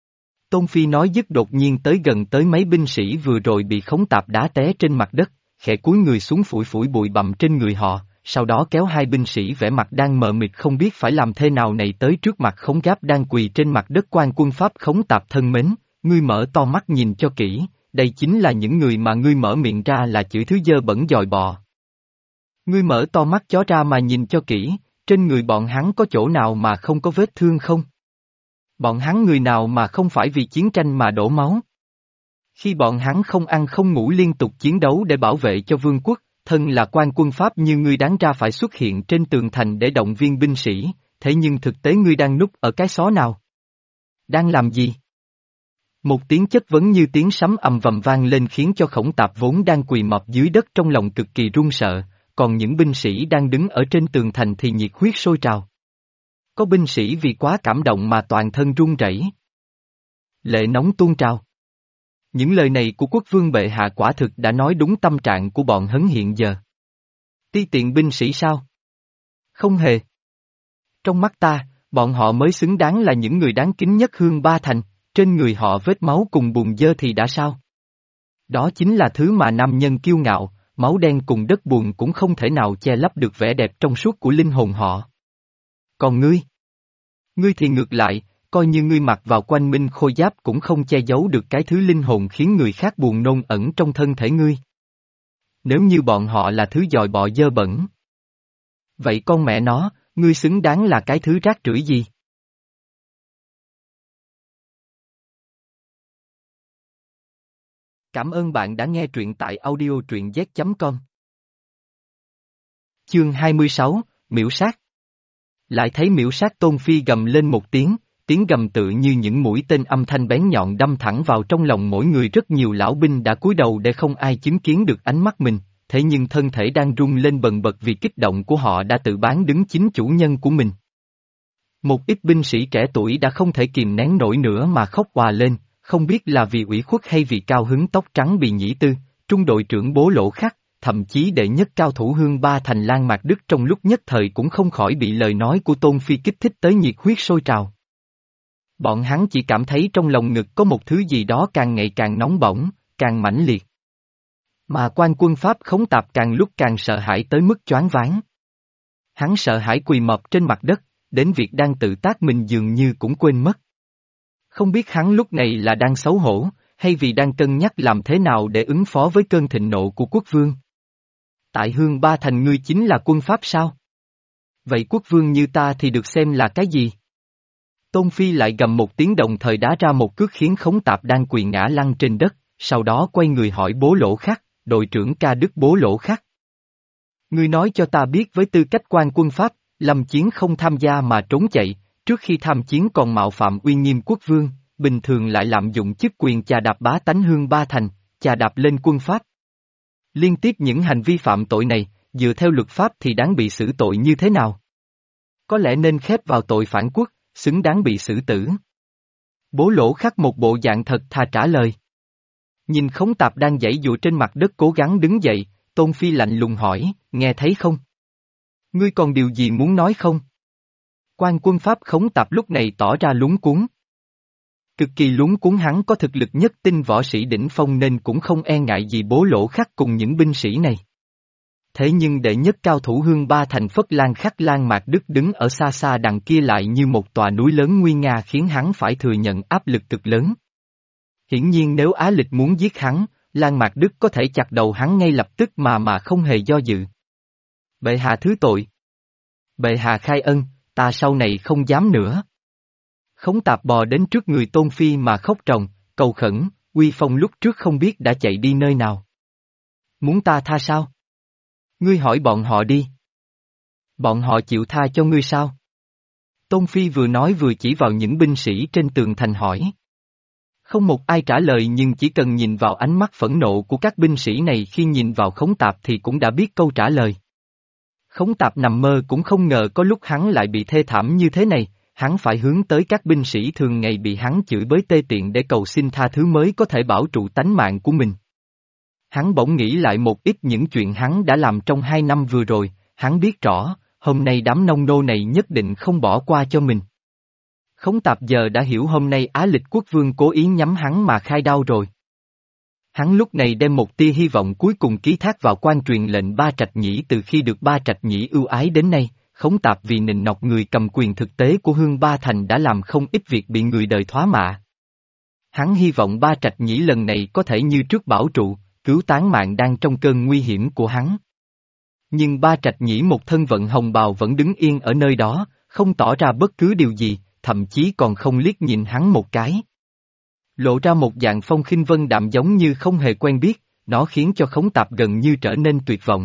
Tôn Phi nói dứt đột nhiên tới gần tới mấy binh sĩ vừa rồi bị Khống Tạp đá té trên mặt đất, khẽ cúi người xuống phủi phủi bụi bặm trên người họ, sau đó kéo hai binh sĩ vẻ mặt đang mờ mịt không biết phải làm thế nào này tới trước mặt Khống Giáp đang quỳ trên mặt đất. Quan quân Pháp Khống Tạp thân mến, ngươi mở to mắt nhìn cho kỹ, đây chính là những người mà ngươi mở miệng ra là chửi thứ dơ bẩn dòi bò. Ngươi mở to mắt chó ra mà nhìn cho kỹ, trên người bọn hắn có chỗ nào mà không có vết thương không? Bọn hắn người nào mà không phải vì chiến tranh mà đổ máu? Khi bọn hắn không ăn không ngủ liên tục chiến đấu để bảo vệ cho vương quốc, thân là quan quân Pháp như ngươi đáng ra phải xuất hiện trên tường thành để động viên binh sĩ, thế nhưng thực tế ngươi đang núp ở cái xó nào? Đang làm gì? Một tiếng chất vấn như tiếng sấm ầm vầm vang lên khiến cho Khổng Tạp vốn đang quỳ mọp dưới đất trong lòng cực kỳ run sợ, còn những binh sĩ đang đứng ở trên tường thành thì nhiệt huyết sôi trào. Có binh sĩ vì quá cảm động mà toàn thân run rẩy. Lệ nóng tuôn trào. Những lời này của quốc vương bệ hạ quả thực đã nói đúng tâm trạng của bọn hắn hiện giờ. Ti tiện binh sĩ sao? Không hề. Trong mắt ta, bọn họ mới xứng đáng là những người đáng kính nhất Hương Ba Thành, trên người họ vết máu cùng bùn dơ thì đã sao? Đó chính là thứ mà nam nhân kiêu ngạo, máu đen cùng đất bùn cũng không thể nào che lấp được vẻ đẹp trong suốt của linh hồn họ. Còn ngươi? Ngươi thì ngược lại, coi như ngươi mặc vào quanh minh khôi giáp cũng không che giấu được cái thứ linh hồn khiến người khác buồn nôn ẩn trong thân thể ngươi. Nếu như bọn họ là thứ dòi bọ dơ bẩn. Vậy con mẹ nó, ngươi xứng đáng là cái thứ rác rưởi gì? Cảm ơn bạn đã nghe truyện tại audio truyện z chấm com. Chương hai mươi sáu, Miễu Sát. Lại thấy Miễu Sát Tôn Phi gầm lên một tiếng, tiếng gầm tự như những mũi tên âm thanh bén nhọn đâm thẳng vào trong lòng mỗi người. Rất nhiều lão binh đã cúi đầu để không ai chứng kiến được ánh mắt mình, thế nhưng thân thể đang rung lên bần bật vì kích động của họ đã tự bán đứng chính chủ nhân của mình. Một ít binh sĩ trẻ tuổi đã không thể kìm nén nổi nữa mà khóc òa lên, không biết là vì ủy khuất hay vì cao hứng. Tóc trắng bị nhĩ tư, trung đội trưởng Bố Lỗ Khắc, thậm chí đệ nhất cao thủ Hương Ba Thành Lan Mạc Đức trong lúc nhất thời cũng không khỏi bị lời nói của Tôn Phi kích thích tới nhiệt huyết sôi trào. Bọn hắn chỉ cảm thấy trong lòng ngực có một thứ gì đó càng ngày càng nóng bỏng, càng mãnh liệt. Mà quan quân Pháp Khống Tạp càng lúc càng sợ hãi tới mức choáng váng. Hắn sợ hãi quỳ mọp trên mặt đất, đến việc đang tự tác mình dường như cũng quên mất. Không biết hắn lúc này là đang xấu hổ, hay vì đang cân nhắc làm thế nào để ứng phó với cơn thịnh nộ của quốc vương. Tại Hương Ba Thành ngươi chính là quân Pháp sao? Vậy quốc vương như ta thì được xem là cái gì? Tôn Phi lại gầm một tiếng đồng thời đá ra một cước khiến Khống Tạp đang quỳ ngã lăn trên đất, sau đó quay người hỏi Bố Lỗ Khắc, đội trưởng Ca Đức Bố Lỗ Khắc. Ngươi nói cho ta biết với tư cách quan quân Pháp, lâm chiến không tham gia mà trốn chạy, trước khi tham chiến còn mạo phạm uy nghiêm quốc vương, bình thường lại lạm dụng chức quyền chà đạp bá tánh Hương Ba Thành, chà đạp lên quân Pháp. Liên tiếp những hành vi phạm tội này, dựa theo luật pháp thì đáng bị xử tội như thế nào? Có lẽ nên khép vào tội phản quốc, xứng đáng bị xử tử. Bố Lỗ Khắc một bộ dạng thật thà trả lời. Nhìn Khống Tạp đang giãy dụa trên mặt đất cố gắng đứng dậy, Tôn Phi lạnh lùng hỏi, nghe thấy không? Ngươi còn điều gì muốn nói không? Quan quân Pháp Khống Tạp lúc này tỏ ra luống cuống. Cực kỳ luống cuống, hắn có thực lực nhất tinh võ sĩ đỉnh phong nên cũng không e ngại gì Bố Lỗ Khắc cùng những binh sĩ này. Thế nhưng đệ nhất cao thủ Hương Ba Thành Phất Lan Khắc Lan Mạc Đức đứng ở xa xa đằng kia lại như một tòa núi lớn nguy nga khiến hắn phải thừa nhận áp lực cực lớn. Hiển nhiên nếu Á Lịch muốn giết hắn, Lan Mạc Đức có thể chặt đầu hắn ngay lập tức mà mà không hề do dự. Bệ hạ thứ tội. Bệ hạ khai ân, ta sau này không dám nữa. Khống Tạp bò đến trước người Tôn Phi mà khóc ròng, cầu khẩn, uy phong lúc trước không biết đã chạy đi nơi nào. Muốn ta tha sao? Ngươi hỏi bọn họ đi. Bọn họ chịu tha cho ngươi sao? Tôn Phi vừa nói vừa chỉ vào những binh sĩ trên tường thành hỏi. Không một ai trả lời nhưng chỉ cần nhìn vào ánh mắt phẫn nộ của các binh sĩ này khi nhìn vào Khống Tạp thì cũng đã biết câu trả lời. Khống Tạp nằm mơ cũng không ngờ có lúc hắn lại bị thê thảm như thế này, hắn phải hướng tới các binh sĩ thường ngày bị hắn chửi bới tê tiện để cầu xin tha thứ mới có thể bảo trụ tánh mạng của mình. Hắn bỗng nghĩ lại một ít những chuyện hắn đã làm trong hai năm vừa rồi, hắn biết rõ, hôm nay đám nông nô này nhất định không bỏ qua cho mình. Khống Tạp giờ đã hiểu hôm nay Á Lịch quốc vương cố ý nhắm hắn mà khai đao rồi. Hắn lúc này đem một tia hy vọng cuối cùng ký thác vào quan truyền lệnh Ba Trạch Nhĩ từ khi được Ba Trạch Nhĩ ưu ái đến nay. Khống Tạp vì nịnh nọt người cầm quyền thực tế của Hương Ba Thành đã làm không ít việc bị người đời thoá mạ. Hắn hy vọng Ba Trạch Nhĩ lần này có thể như trước bảo trụ, cứu tán mạng đang trong cơn nguy hiểm của hắn. Nhưng Ba Trạch Nhĩ một thân vận hồng bào vẫn đứng yên ở nơi đó, không tỏ ra bất cứ điều gì, thậm chí còn không liếc nhìn hắn một cái. Lộ ra một dạng phong khinh vân đạm giống như không hề quen biết, nó khiến cho Khống Tạp gần như trở nên tuyệt vọng.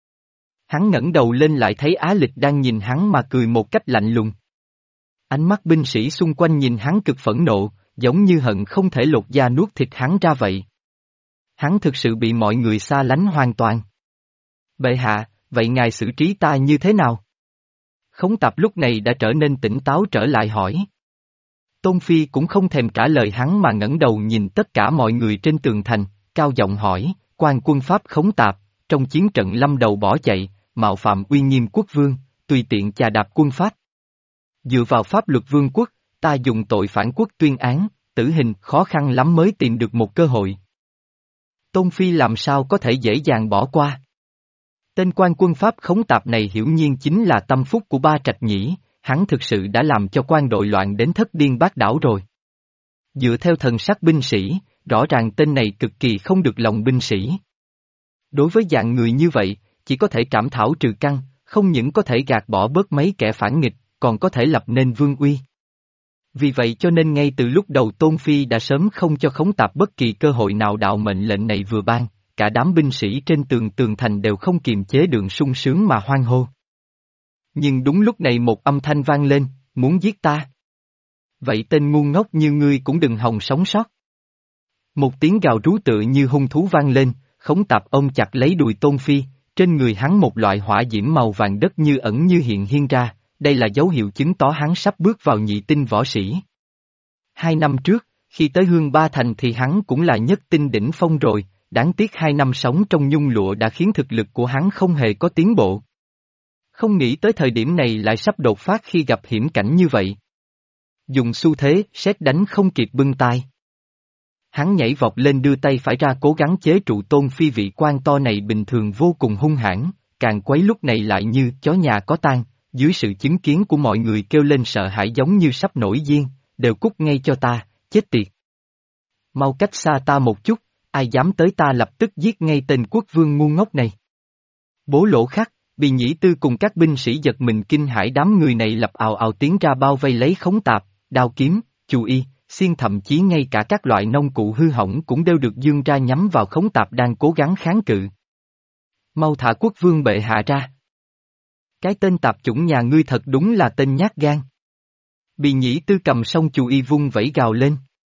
Hắn ngẩng đầu lên lại thấy Á Lịch đang nhìn hắn mà cười một cách lạnh lùng. Ánh mắt binh sĩ xung quanh nhìn hắn cực phẫn nộ, giống như hận không thể lột da nuốt thịt hắn ra vậy. Hắn thực sự bị mọi người xa lánh hoàn toàn. Bệ hạ, vậy ngài xử trí ta như thế nào? Khống Tạp lúc này đã trở nên tỉnh táo trở lại hỏi. Tôn Phi cũng không thèm trả lời hắn mà ngẩng đầu nhìn tất cả mọi người trên tường thành, cao giọng hỏi, quan quân Pháp Khống Tạp, trong chiến trận lâm đầu bỏ chạy, mạo phạm uy nghiêm quốc vương, tùy tiện chà đạp quân Pháp. Dựa vào pháp luật vương quốc, ta dùng tội phản quốc tuyên án, tử hình khó khăn lắm mới tìm được một cơ hội. Tôn Phi làm sao có thể dễ dàng bỏ qua. Tên quan quân Pháp Khống Tạp này hiển nhiên chính là tâm phúc của Ba Trạch Nhĩ, hắn thực sự đã làm cho quan đội loạn đến thất điên bát đảo rồi. Dựa theo thần sắc binh sĩ, rõ ràng tên này cực kỳ không được lòng binh sĩ. Đối với dạng người như vậy, chỉ có thể trảm thảo trừ căn, không những có thể gạt bỏ bớt mấy kẻ phản nghịch, còn có thể lập nên vương uy. Vì vậy cho nên ngay từ lúc đầu Tôn Phi đã sớm không cho Khống Tạp bất kỳ cơ hội nào. Đạo mệnh lệnh này vừa ban, cả đám binh sĩ trên tường tường thành đều không kiềm chế được sung sướng mà hoan hô. Nhưng đúng lúc này một âm thanh vang lên, muốn giết ta. Vậy tên ngu ngốc như ngươi cũng đừng hòng sống sót. Một tiếng gào rú tựa như hung thú vang lên, Khống Tạp ôm chặt lấy đùi Tôn Phi, trên người hắn một loại hỏa diễm màu vàng đất như ẩn như hiện hiên ra, đây là dấu hiệu chứng tỏ hắn sắp bước vào nhị tinh võ sĩ. Hai năm trước, khi tới Hương Ba Thành thì hắn cũng là nhất tinh đỉnh phong rồi, đáng tiếc hai năm sống trong nhung lụa đã khiến thực lực của hắn không hề có tiến bộ. Không nghĩ tới thời điểm này lại sắp đột phát khi gặp hiểm cảnh như vậy. Dùng xu thế, sét đánh không kịp bưng tai. Hắn nhảy vọt lên đưa tay phải ra cố gắng chế trụ Tôn Phi. Vị quan to này bình thường vô cùng hung hãn, càng quấy lúc này lại như chó nhà có tang, dưới sự chứng kiến của mọi người kêu lên sợ hãi giống như sắp nổi điên, đều cút ngay cho ta, chết tiệt. Mau cách xa ta một chút, ai dám tới ta lập tức giết ngay tên quốc vương ngu ngốc này. Bố Lỗ Khắc, Bì Nhĩ Tư cùng các binh sĩ giật mình kinh hãi, đám người này lập ào ào tiến ra bao vây lấy Khống Tạp, đao kiếm, chù y, xiên, thậm chí ngay cả các loại nông cụ hư hỏng cũng đều được dương ra nhắm vào Khống Tạp đang cố gắng kháng cự. Mau thả quốc vương bệ hạ ra. Cái tên tạp chủng nhà ngươi thật đúng là tên nhát gan. Bì Nhĩ Tư cầm song chù y vung vẫy gào lên.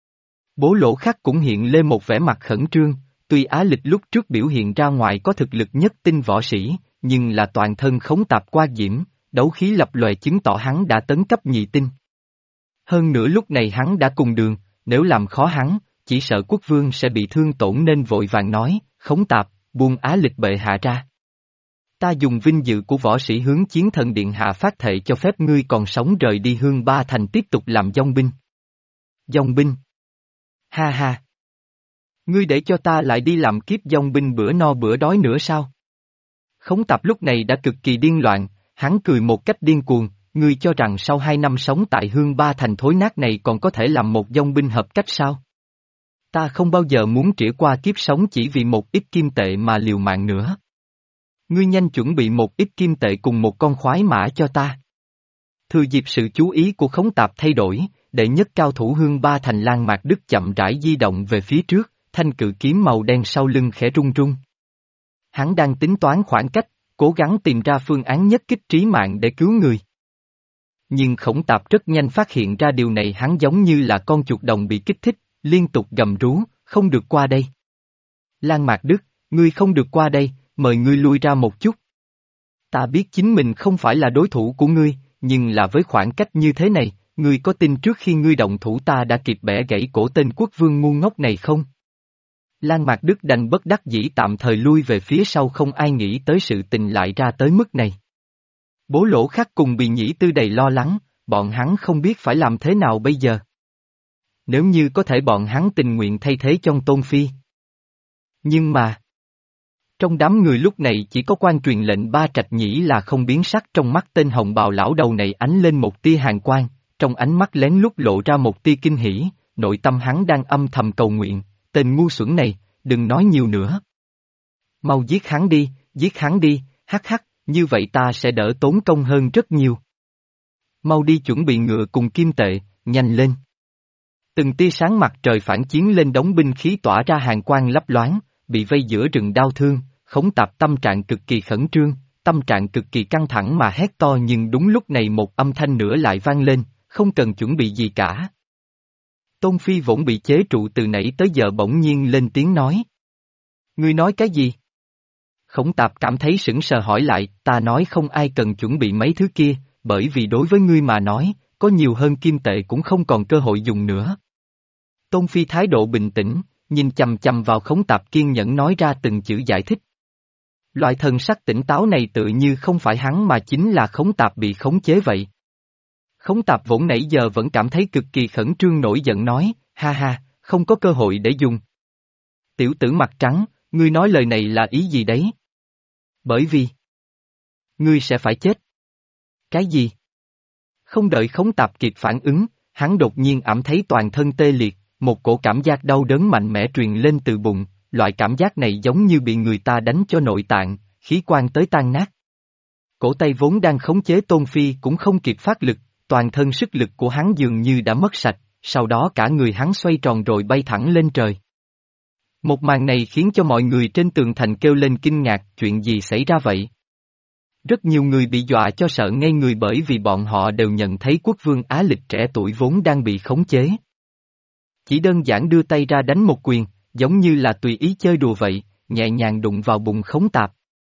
Bố Lỗ Khắc cũng hiện lên một vẻ mặt khẩn trương, tuy Á Lịch lúc trước biểu hiện ra ngoài có thực lực nhất tinh võ sĩ, nhưng là toàn thân Khống Tạp qua diễm, đấu khí lập lòe chứng tỏ hắn đã tấn cấp nhị tinh. Hơn nữa lúc này hắn đã cùng đường, nếu làm khó hắn, chỉ sợ quốc vương sẽ bị thương tổn nên vội vàng nói, Khống Tạp, buông Á Lịch bệ hạ ra. Ta dùng vinh dự của võ sĩ hướng chiến thần điện hạ phát thệ cho phép ngươi còn sống rời đi Hương Ba Thành tiếp tục làm dòng binh. Dòng binh? Ha ha! Ngươi để cho ta lại đi làm kiếp dòng binh bữa no bữa đói nữa sao? Khống Tạp lúc này đã cực kỳ điên loạn, hắn cười một cách điên cuồng, ngươi cho rằng sau hai năm sống tại Hương Ba Thành thối nát này còn có thể làm một dòng binh hợp cách sao? Ta không bao giờ muốn trải qua kiếp sống chỉ vì một ít kim tệ mà liều mạng nữa. Ngươi nhanh chuẩn bị một ít kim tệ cùng một con khoái mã cho ta. Thừa dịp sự chú ý của Khống Tạp thay đổi, đệ nhất cao thủ Hương Ba Thành Lan Mạc Đức chậm rãi di động về phía trước, thanh cự kiếm màu đen sau lưng khẽ rung rung. Hắn đang tính toán khoảng cách, cố gắng tìm ra phương án nhất kích trí mạng để cứu người. Nhưng Khổng Tạp rất nhanh phát hiện ra điều này, hắn giống như là con chuột đồng bị kích thích, liên tục gầm rú, không được qua đây. Lan Mạc Đức, ngươi không được qua đây, mời ngươi lui ra một chút. Ta biết chính mình không phải là đối thủ của ngươi, nhưng là với khoảng cách như thế này, ngươi có tin trước khi ngươi động thủ ta đã kịp bẻ gãy cổ tên quốc vương ngu ngốc này không? Lan Mạc Đức đành bất đắc dĩ tạm thời lui về phía sau, không ai nghĩ tới sự tình lại ra tới mức này. Bố Lỗ Khắc cùng Bì Nhĩ Tư đầy lo lắng, bọn hắn không biết phải làm thế nào bây giờ. Nếu như có thể bọn hắn tình nguyện thay thế trong Tôn Phi. Nhưng mà, trong đám người lúc này chỉ có quan truyền lệnh Ba Trạch Nhĩ là không biến sắc, trong mắt tên hồng bào lão đầu này ánh lên một tia hàn quang, trong ánh mắt lén lút lộ ra một tia kinh hỉ, nội tâm hắn đang âm thầm cầu nguyện, tên ngu xuẩn này, đừng nói nhiều nữa. Mau giết hắn đi, giết hắn đi, hắc hắc, như vậy ta sẽ đỡ tốn công hơn rất nhiều. Mau đi chuẩn bị ngựa cùng kim tệ, nhanh lên. Từng tia sáng mặt trời phản chiến lên đống binh khí tỏa ra hàn quang lấp loáng, bị vây giữa rừng đau thương, Khống Tạp tâm trạng cực kỳ khẩn trương, tâm trạng cực kỳ căng thẳng mà hét to, nhưng đúng lúc này một âm thanh nữa lại vang lên, không cần chuẩn bị gì cả. Tôn Phi vốn bị chế trụ từ nãy tới giờ bỗng nhiên lên tiếng nói. Ngươi nói cái gì? Khổng Tạp cảm thấy sững sờ hỏi lại, ta nói không ai cần chuẩn bị mấy thứ kia, bởi vì đối với ngươi mà nói, có nhiều hơn kim tệ cũng không còn cơ hội dùng nữa. Tôn Phi thái độ bình tĩnh, nhìn chằm chằm vào Khổng Tạp kiên nhẫn nói ra từng chữ giải thích. Loại thần sắc tỉnh táo này tự như không phải hắn mà chính là Khổng Tạp bị khống chế vậy. Khổng Tạp vốn nãy giờ vẫn cảm thấy cực kỳ khẩn trương nổi giận nói, ha ha, không có cơ hội để dùng. Tiểu tử mặt trắng, ngươi nói lời này là ý gì đấy? Bởi vì, ngươi sẽ phải chết. Cái gì? Không đợi Khổng Tạp kịp phản ứng, hắn đột nhiên cảm thấy toàn thân tê liệt, một cổ cảm giác đau đớn mạnh mẽ truyền lên từ bụng, loại cảm giác này giống như bị người ta đánh cho nội tạng, khí quan tới tan nát. Cổ tay vốn đang khống chế Tôn Phi cũng không kịp phát lực, toàn thân sức lực của hắn dường như đã mất sạch, sau đó cả người hắn xoay tròn rồi bay thẳng lên trời. Một màn này khiến cho mọi người trên tường thành kêu lên kinh ngạc, chuyện gì xảy ra vậy? Rất nhiều người bị dọa cho sợ ngây người bởi vì bọn họ đều nhận thấy quốc vương Á Lịch trẻ tuổi vốn đang bị khống chế. Chỉ đơn giản đưa tay ra đánh một quyền, giống như là tùy ý chơi đùa vậy, nhẹ nhàng đụng vào bụng Khổng Tạp.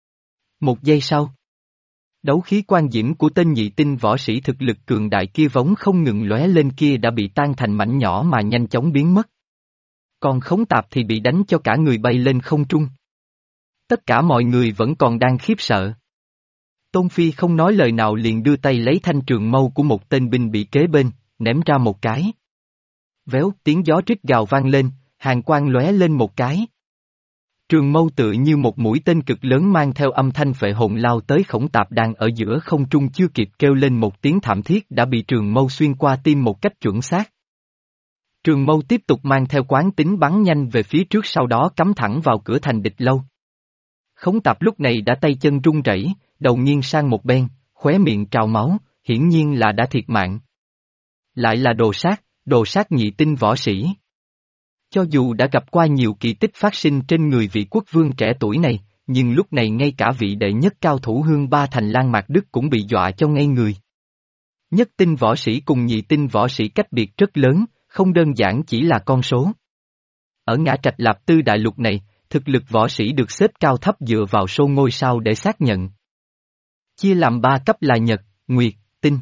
Một giây sau, đấu khí quan diễm của tên nhị tinh võ sĩ thực lực cường đại kia vốn không ngừng lóe lên kia đã bị tan thành mảnh nhỏ mà nhanh chóng biến mất. Còn Khổng Tạp thì bị đánh cho cả người bay lên không trung. Tất cả mọi người vẫn còn đang khiếp sợ. Tôn Phi không nói lời nào liền đưa tay lấy thanh trường mâu của một tên binh bị kế bên, ném ra một cái. Véo, tiếng gió rít gào vang lên, hàn quang lóe lên một cái. Trường mâu tựa như một mũi tên cực lớn mang theo âm thanh phệ hồn lao tới Khổng Tạp đang ở giữa không trung, chưa kịp kêu lên một tiếng thảm thiết đã bị trường mâu xuyên qua tim một cách chuẩn xác. Trường mâu tiếp tục mang theo quán tính bắn nhanh về phía trước, sau đó cắm thẳng vào cửa thành địch lâu. Khổng Tạp lúc này đã tay chân run rẩy, đầu nghiêng sang một bên, khóe miệng trào máu, hiển nhiên là đã thiệt mạng. Lại là đồ sát, đồ sát nhị tinh võ sĩ. Cho dù đã gặp qua nhiều kỳ tích phát sinh trên người vị quốc vương trẻ tuổi này, nhưng lúc này ngay cả vị đệ nhất cao thủ Hương Ba Thành Lan Mạc Đức cũng bị dọa cho ngây người. Nhất tinh võ sĩ cùng nhị tinh võ sĩ cách biệt rất lớn, không đơn giản chỉ là con số. Ở Ngã Trạch Lạp Tư đại lục này, thực lực võ sĩ được xếp cao thấp dựa vào số ngôi sao để xác nhận. Chia làm ba cấp là Nhật, Nguyệt, Tinh.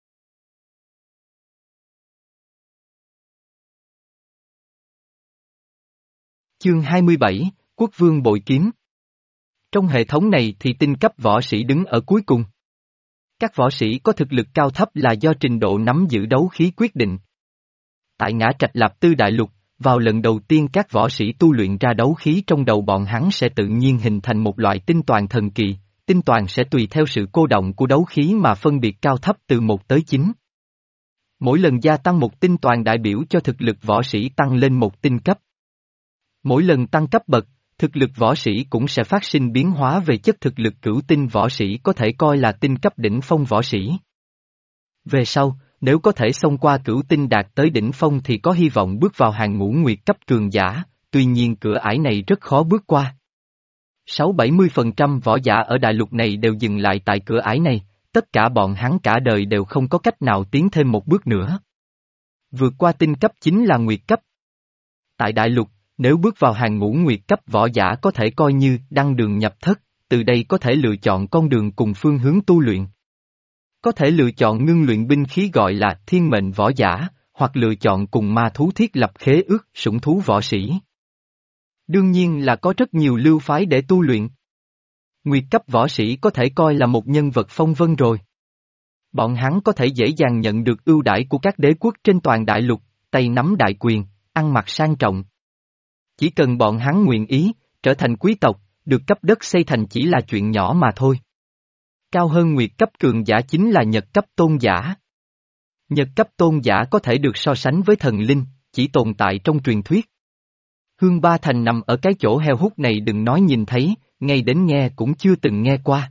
Chương hai mươi bảy, Quốc vương bội kiếm. Trong hệ thống này thì tinh cấp võ sĩ đứng ở cuối cùng. Các võ sĩ có thực lực cao thấp là do trình độ nắm giữ đấu khí quyết định. Tại Ngã Trạch Lạp Tư đại lục, vào lần đầu tiên các võ sĩ tu luyện ra đấu khí trong đầu bọn hắn sẽ tự nhiên hình thành một loại tinh toàn thần kỳ, tinh toàn sẽ tùy theo sự cô động của đấu khí mà phân biệt cao thấp từ một tới chín. Mỗi lần gia tăng một tinh toàn đại biểu cho thực lực võ sĩ tăng lên một tinh cấp. Mỗi lần tăng cấp bậc, thực lực võ sĩ cũng sẽ phát sinh biến hóa về chất, thực lực cửu tinh võ sĩ có thể coi là tinh cấp đỉnh phong võ sĩ. Về sau, nếu có thể xông qua cửu tinh đạt tới đỉnh phong thì có hy vọng bước vào hàng ngũ nguyệt cấp cường giả, tuy nhiên cửa ải này rất khó bước qua. sáu bảy mươi phần trăm võ giả ở đại lục này đều dừng lại tại cửa ải này, tất cả bọn hắn cả đời đều không có cách nào tiến thêm một bước nữa. Vượt qua tinh cấp chính là nguyệt cấp. Tại đại lục, nếu bước vào hàng ngũ nguyệt cấp võ giả có thể coi như đăng đường nhập thất, từ đây có thể lựa chọn con đường cùng phương hướng tu luyện. Có thể lựa chọn ngưng luyện binh khí gọi là thiên mệnh võ giả, hoặc lựa chọn cùng ma thú thiết lập khế ước sủng thú võ sĩ. Đương nhiên là có rất nhiều lưu phái để tu luyện. Nguyệt cấp võ sĩ có thể coi là một nhân vật phong vân rồi. Bọn hắn có thể dễ dàng nhận được ưu đãi của các đế quốc trên toàn đại lục, tay nắm đại quyền, ăn mặc sang trọng. Chỉ cần bọn hắn nguyện ý, trở thành quý tộc, được cấp đất xây thành chỉ là chuyện nhỏ mà thôi. Cao hơn nguyệt cấp cường giả chính là nhật cấp tôn giả. Nhật cấp tôn giả có thể được so sánh với thần linh, chỉ tồn tại trong truyền thuyết. Hương Ba Thành nằm ở cái chỗ heo hút này đừng nói nhìn thấy, ngay đến nghe cũng chưa từng nghe qua.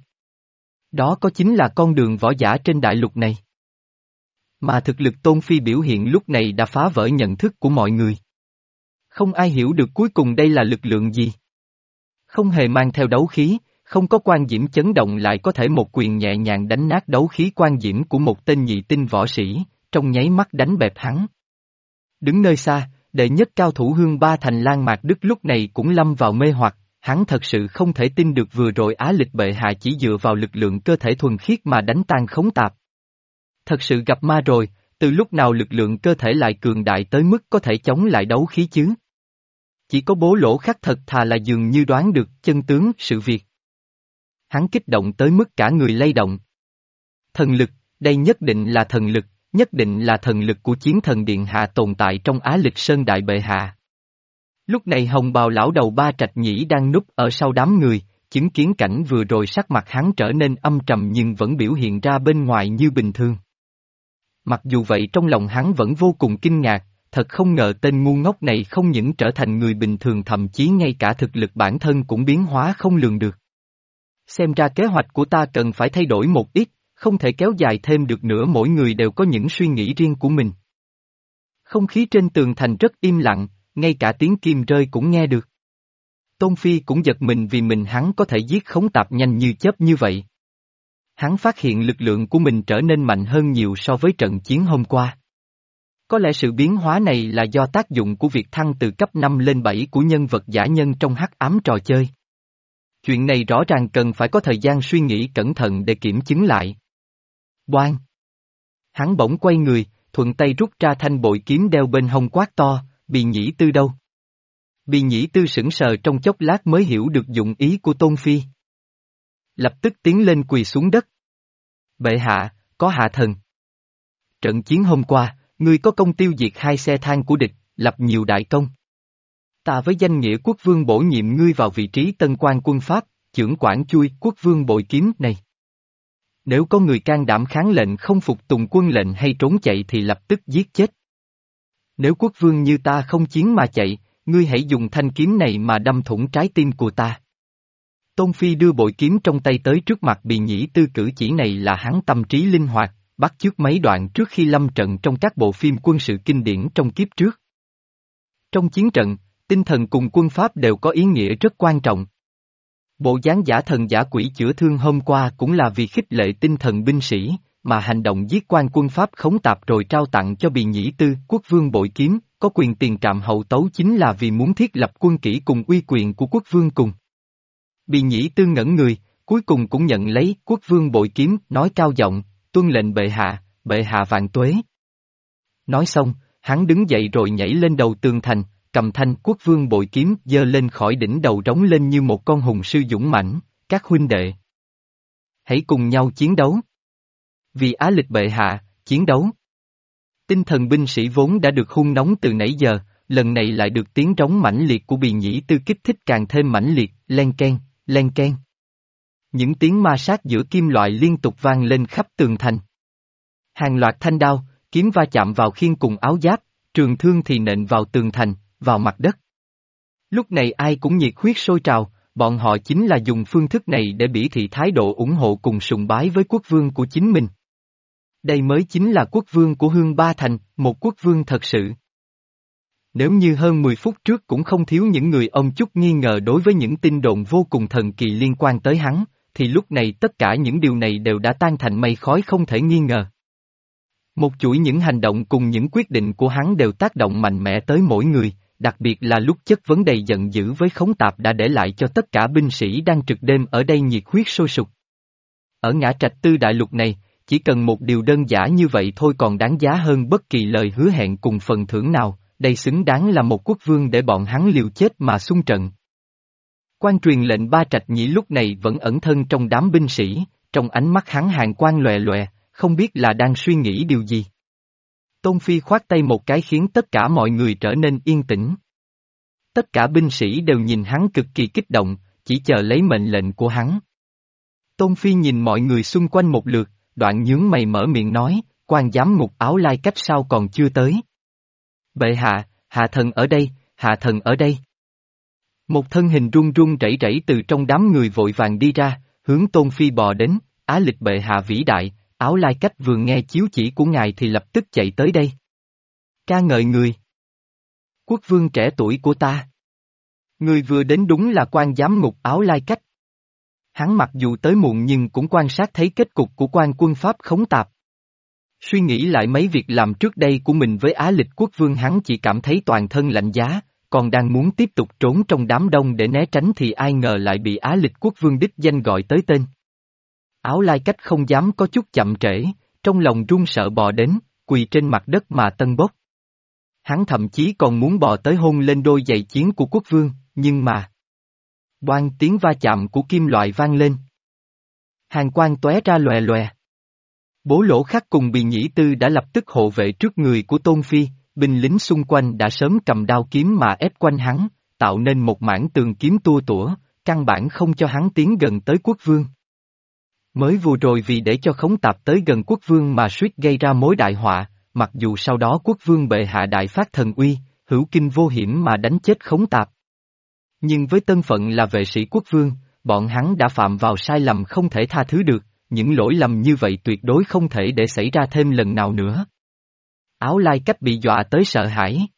Đó có chính là con đường võ giả trên đại lục này. Mà thực lực Tôn Phi biểu hiện lúc này đã phá vỡ nhận thức của mọi người. Không ai hiểu được cuối cùng đây là lực lượng gì. Không hề mang theo đấu khí, không có quan diễm chấn động lại có thể một quyền nhẹ nhàng đánh nát đấu khí quan diễm của một tên nhị tinh võ sĩ, trong nháy mắt đánh bẹp hắn. Đứng nơi xa, đệ nhất cao thủ Hương Ba Thành Lan Mạc Đức lúc này cũng lâm vào mê hoặc, hắn thật sự không thể tin được vừa rồi Á Lịch bệ hạ chỉ dựa vào lực lượng cơ thể thuần khiết mà đánh tan Khống Tạp. Thật sự gặp ma rồi, từ lúc nào lực lượng cơ thể lại cường đại tới mức có thể chống lại đấu khí chứ? Chỉ có Bố Lỗ Khắc thật thà là dường như đoán được chân tướng sự việc. Hắn kích động tới mức cả người lay động. Thần lực, đây nhất định là thần lực, nhất định là thần lực của chiến thần điện hạ tồn tại trong Á Lịch Sơn đại bệ hạ. Lúc này hồng bào lão đầu Ba Trạch Nhĩ đang núp ở sau đám người, chứng kiến cảnh vừa rồi sắc mặt hắn trở nên âm trầm nhưng vẫn biểu hiện ra bên ngoài như bình thường. Mặc dù vậy trong lòng hắn vẫn vô cùng kinh ngạc, thật không ngờ tên ngu ngốc này không những trở thành người bình thường thậm chí ngay cả thực lực bản thân cũng biến hóa không lường được. Xem ra kế hoạch của ta cần phải thay đổi một ít, không thể kéo dài thêm được nữa mỗi người đều có những suy nghĩ riêng của mình. Không khí trên tường thành rất im lặng, ngay cả tiếng kim rơi cũng nghe được. Tôn Phi cũng giật mình vì mình hắn có thể giết Khống Tạp nhanh như chớp như vậy. Hắn phát hiện lực lượng của mình trở nên mạnh hơn nhiều so với trận chiến hôm qua. Có lẽ sự biến hóa này là do tác dụng của việc thăng từ cấp năm lên bảy của nhân vật giả nhân trong hắc ám trò chơi. Chuyện này rõ ràng cần phải có thời gian suy nghĩ cẩn thận để kiểm chứng lại. Boang! Hắn bỗng quay người, thuận tay rút ra thanh bội kiếm đeo bên hông quát to, Bì Nhĩ Tư đâu? Bì Nhĩ Tư sững sờ trong chốc lát mới hiểu được dụng ý của Tôn Phi. Lập tức tiến lên quỳ xuống đất. Bệ hạ, có hạ thần. Trận chiến hôm qua, ngươi có công tiêu diệt hai xe thang của địch, lập nhiều đại công. Ta với danh nghĩa quốc vương bổ nhiệm ngươi vào vị trí tân quan quân Pháp, chưởng quản chui quốc vương bội kiếm này. Nếu có người can đảm kháng lệnh không phục tùng quân lệnh hay trốn chạy thì lập tức giết chết. Nếu quốc vương như ta không chiến mà chạy, ngươi hãy dùng thanh kiếm này mà đâm thủng trái tim của ta. Tôn Phi đưa bội kiếm trong tay tới trước mặt Bì Nhĩ Tư, cử chỉ này là hắn tâm trí linh hoạt, bắt chước mấy đoạn trước khi lâm trận trong các bộ phim quân sự kinh điển trong kiếp trước. Trong chiến trận, tinh thần cùng quân pháp đều có ý nghĩa rất quan trọng. Bộ dáng giả thần giả quỷ chữa thương hôm qua cũng là vì khích lệ tinh thần binh sĩ, mà hành động giết quan quân Pháp Khống Tạp rồi trao tặng cho Bì Nhĩ Tư, quốc vương bội kiếm, có quyền tiền trạm hậu tấu chính là vì muốn thiết lập quân kỷ cùng uy quyền của quốc vương cùng. Bì Nhĩ Tư ngẩn người, cuối cùng cũng nhận lấy quốc vương bội kiếm, nói cao giọng, tuân lệnh bệ hạ, bệ hạ vạn tuế. Nói xong, hắn đứng dậy rồi nhảy lên đầu tường thành, cầm thanh quốc vương bội kiếm giơ lên khỏi đỉnh đầu rống lên như một con hùng sư dũng mãnh, các huynh đệ. Hãy cùng nhau chiến đấu. Vì Á Lịch bệ hạ, chiến đấu. Tinh thần binh sĩ vốn đã được hun nóng từ nãy giờ, lần này lại được tiếng trống mãnh liệt của Bì Nhĩ Tư kích thích càng thêm mãnh liệt, len keng, len keng. Những tiếng ma sát giữa kim loại liên tục vang lên khắp tường thành. Hàng loạt thanh đao, kiếm va chạm vào khiên cùng áo giáp, trường thương thì nện vào tường thành, vào mặt đất. Lúc này ai cũng nhiệt huyết sôi trào, bọn họ chính là dùng phương thức này để biểu thị thái độ ủng hộ cùng sùng bái với quốc vương của chính mình. Đây mới chính là quốc vương của Hương Ba Thành, một quốc vương thật sự. Nếu như hơn mười phút trước cũng không thiếu những người ông chút nghi ngờ đối với những tin đồn vô cùng thần kỳ liên quan tới hắn, thì lúc này tất cả những điều này đều đã tan thành mây khói không thể nghi ngờ. Một chuỗi những hành động cùng những quyết định của hắn đều tác động mạnh mẽ tới mỗi người, đặc biệt là lúc chất vấn đầy giận dữ với Khống Tạp đã để lại cho tất cả binh sĩ đang trực đêm ở đây nhiệt huyết sôi sục. Ở ngã trạch tư đại lục này, chỉ cần một điều đơn giản như vậy thôi còn đáng giá hơn bất kỳ lời hứa hẹn cùng phần thưởng nào, đây xứng đáng là một quốc vương để bọn hắn liều chết mà xung trận. Quan truyền lệnh Ba Trạch Nhĩ lúc này vẫn ẩn thân trong đám binh sĩ, trong ánh mắt hắn hàn quang lòe lòe, không biết là đang suy nghĩ điều gì. Tôn Phi khoát tay một cái khiến tất cả mọi người trở nên yên tĩnh. Tất cả binh sĩ đều nhìn hắn cực kỳ kích động, chỉ chờ lấy mệnh lệnh của hắn. Tôn Phi nhìn mọi người xung quanh một lượt, đoạn nhướng mày mở miệng nói, quan giám ngục Áo Lai Cách sao còn chưa tới. Bệ hạ, hạ thần ở đây, hạ thần ở đây. Một thân hình run run rẩy rẩy từ trong đám người vội vàng đi ra, hướng Tôn Phi bò đến, Á Lịch bệ hạ vĩ đại, Áo Lai Cách vừa nghe chiếu chỉ của ngài thì lập tức chạy tới đây. Ca ngợi người. Quốc vương trẻ tuổi của ta. Người vừa đến đúng là quan giám ngục Áo Lai Cách. Hắn mặc dù tới muộn nhưng cũng quan sát thấy kết cục của quan quân Pháp Khống Tạp. Suy nghĩ lại mấy việc làm trước đây của mình với Á Lịch quốc vương, hắn chỉ cảm thấy toàn thân lạnh giá, còn đang muốn tiếp tục trốn trong đám đông để né tránh thì ai ngờ lại bị Á Lịch quốc vương đích danh gọi tới tên. Áo Lai Cách không dám có chút chậm trễ, trong lòng run sợ bò đến, quỳ trên mặt đất mà tân bốc. Hắn thậm chí còn muốn bò tới hôn lên đôi giày chiến của quốc vương, nhưng mà... Boang tiếng va chạm của kim loại vang lên. Hàn quang tóe ra lòe lòe. Bố Lỗ Khắc cùng Bì Nhĩ Tư đã lập tức hộ vệ trước người của Tôn Phi, binh lính xung quanh đã sớm cầm đao kiếm mà ép quanh hắn, tạo nên một mảng tường kiếm tua tủa, căn bản không cho hắn tiến gần tới quốc vương. Mới vừa rồi vì để cho Khống Tạp tới gần quốc vương mà suýt gây ra mối đại họa, mặc dù sau đó quốc vương bệ hạ đại phát thần uy, hữu kinh vô hiểm mà đánh chết Khống Tạp. Nhưng với thân phận là vệ sĩ quốc vương, bọn hắn đã phạm vào sai lầm không thể tha thứ được, những lỗi lầm như vậy tuyệt đối không thể để xảy ra thêm lần nào nữa. Áo Lai Cách bị dọa tới sợ hãi.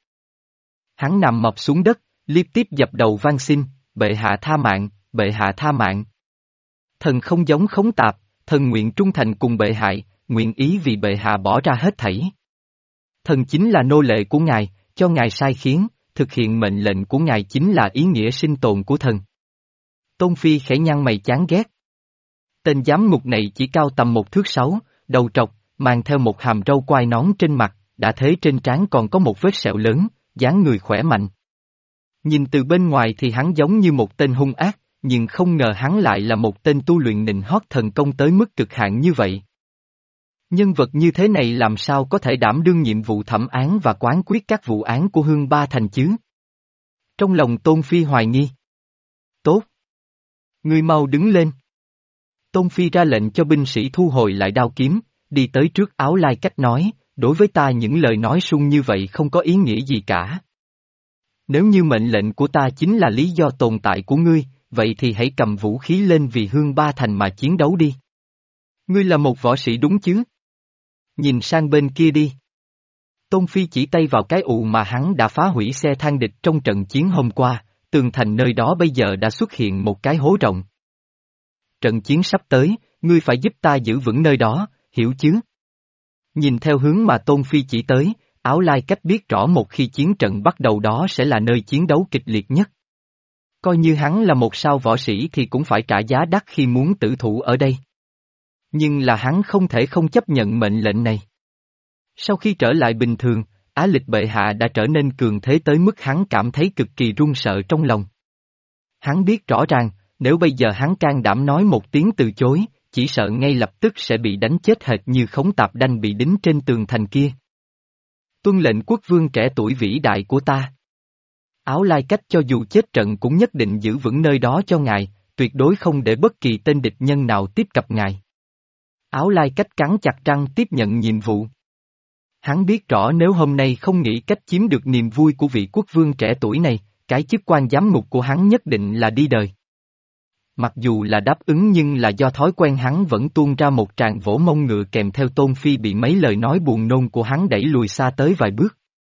Hắn nằm mập xuống đất, liên tiếp dập đầu van xin, bệ hạ tha mạng, bệ hạ tha mạng. Thần không giống Khống Tạp, thần nguyện trung thành cùng bệ hạ, nguyện ý vì bệ hạ bỏ ra hết thảy. Thần chính là nô lệ của ngài, cho ngài sai khiến, thực hiện mệnh lệnh của ngài chính là ý nghĩa sinh tồn của thần. Tôn Phi khẽ nhăn mày chán ghét. Tên giám ngục này chỉ cao tầm một thước sáu, đầu trọc, mang theo một hàm râu quai nón trên mặt, đã thế trên trán còn có một vết sẹo lớn, dáng người khỏe mạnh. Nhìn từ bên ngoài thì hắn giống như một tên hung ác, nhưng không ngờ hắn lại là một tên tu luyện nịnh hót thần công tới mức cực hạn như vậy. Nhân vật như thế này làm sao có thể đảm đương nhiệm vụ thẩm án và quán quyết các vụ án của Hương Ba Thành chứ? Trong lòng Tôn Phi hoài nghi. Tốt. Ngươi mau đứng lên. Tôn Phi ra lệnh cho binh sĩ thu hồi lại đao kiếm, đi tới trước Áo Lai Cách nói, đối với ta những lời nói suông như vậy không có ý nghĩa gì cả. Nếu như mệnh lệnh của ta chính là lý do tồn tại của ngươi, vậy thì hãy cầm vũ khí lên vì Hương Ba Thành mà chiến đấu đi. Ngươi là một võ sĩ đúng chứ? Nhìn sang bên kia đi. Tôn Phi chỉ tay vào cái ụ mà hắn đã phá hủy xe thang địch trong trận chiến hôm qua, tường thành nơi đó bây giờ đã xuất hiện một cái hố rộng. Trận chiến sắp tới, ngươi phải giúp ta giữ vững nơi đó, hiểu chứ? Nhìn theo hướng mà Tôn Phi chỉ tới, Áo Lai Cách biết rõ một khi chiến trận bắt đầu đó sẽ là nơi chiến đấu kịch liệt nhất. Coi như hắn là một sao võ sĩ thì cũng phải trả giá đắt khi muốn tử thủ ở đây. Nhưng là hắn không thể không chấp nhận mệnh lệnh này. Sau khi trở lại bình thường, Á Lịch bệ hạ đã trở nên cường thế tới mức hắn cảm thấy cực kỳ run sợ trong lòng. Hắn biết rõ ràng, nếu bây giờ hắn can đảm nói một tiếng từ chối, chỉ sợ ngay lập tức sẽ bị đánh chết hệt như Khống Tạp Đanh bị đính trên tường thành kia. Tuân lệnh quốc vương trẻ tuổi vĩ đại của ta. Áo Lai Cách cho dù chết trận cũng nhất định giữ vững nơi đó cho ngài, tuyệt đối không để bất kỳ tên địch nhân nào tiếp cận ngài. Áo Lai Cách cắn chặt răng tiếp nhận nhiệm vụ. Hắn biết rõ nếu hôm nay không nghĩ cách chiếm được niềm vui của vị quốc vương trẻ tuổi này, cái chức quan giám ngục của hắn nhất định là đi đời. Mặc dù là đáp ứng nhưng là do thói quen hắn vẫn tuôn ra một tràng vỗ mông ngựa kèm theo Tôn Phi bị mấy lời nói buồn nôn của hắn đẩy lùi xa tới vài bước.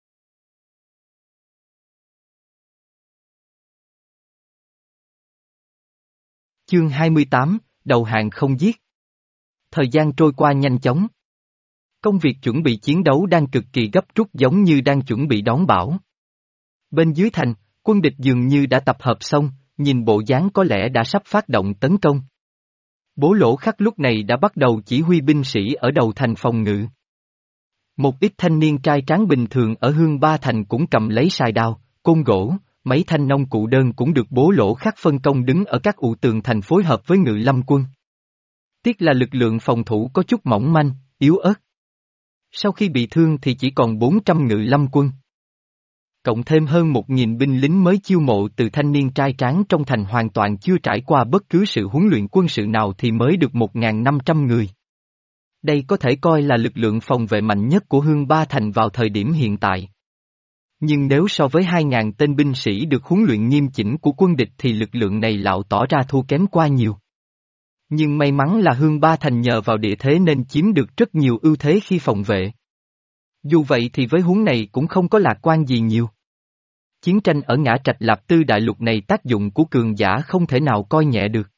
Chương hai mươi tám, đầu hàng không giết. Thời gian trôi qua nhanh chóng. Công việc chuẩn bị chiến đấu đang cực kỳ gấp rút giống như đang chuẩn bị đón bão. Bên dưới thành, quân địch dường như đã tập hợp xong, nhìn bộ dáng có lẽ đã sắp phát động tấn công. Bố Lỗ Khắc lúc này đã bắt đầu chỉ huy binh sĩ ở đầu thành phòng ngự. Một ít thanh niên trai tráng bình thường ở Hương Ba Thành cũng cầm lấy sài đao, côn gỗ, mấy thanh nông cụ đơn cũng được Bố Lỗ Khắc phân công đứng ở các ụ tường thành phối hợp với Ngự Lâm quân. Tiếc là lực lượng phòng thủ có chút mỏng manh, yếu ớt. Sau khi bị thương thì chỉ còn bốn trăm ngự lâm quân. Cộng thêm hơn một nghìn binh lính mới chiêu mộ từ thanh niên trai tráng trong thành hoàn toàn chưa trải qua bất cứ sự huấn luyện quân sự nào thì mới được một nghìn năm trăm người. Đây có thể coi là lực lượng phòng vệ mạnh nhất của Hương Ba Thành vào thời điểm hiện tại. Nhưng nếu so với hai nghìn tên binh sĩ được huấn luyện nghiêm chỉnh của quân địch thì lực lượng này lão tỏ ra thua kém quá nhiều. Nhưng may mắn là Hương Ba Thành nhờ vào địa thế nên chiếm được rất nhiều ưu thế khi phòng vệ. Dù vậy thì với huống này cũng không có lạc quan gì nhiều. Chiến tranh ở Ngã Trạch Lạp Tư đại lục này tác dụng của cường giả không thể nào coi nhẹ được.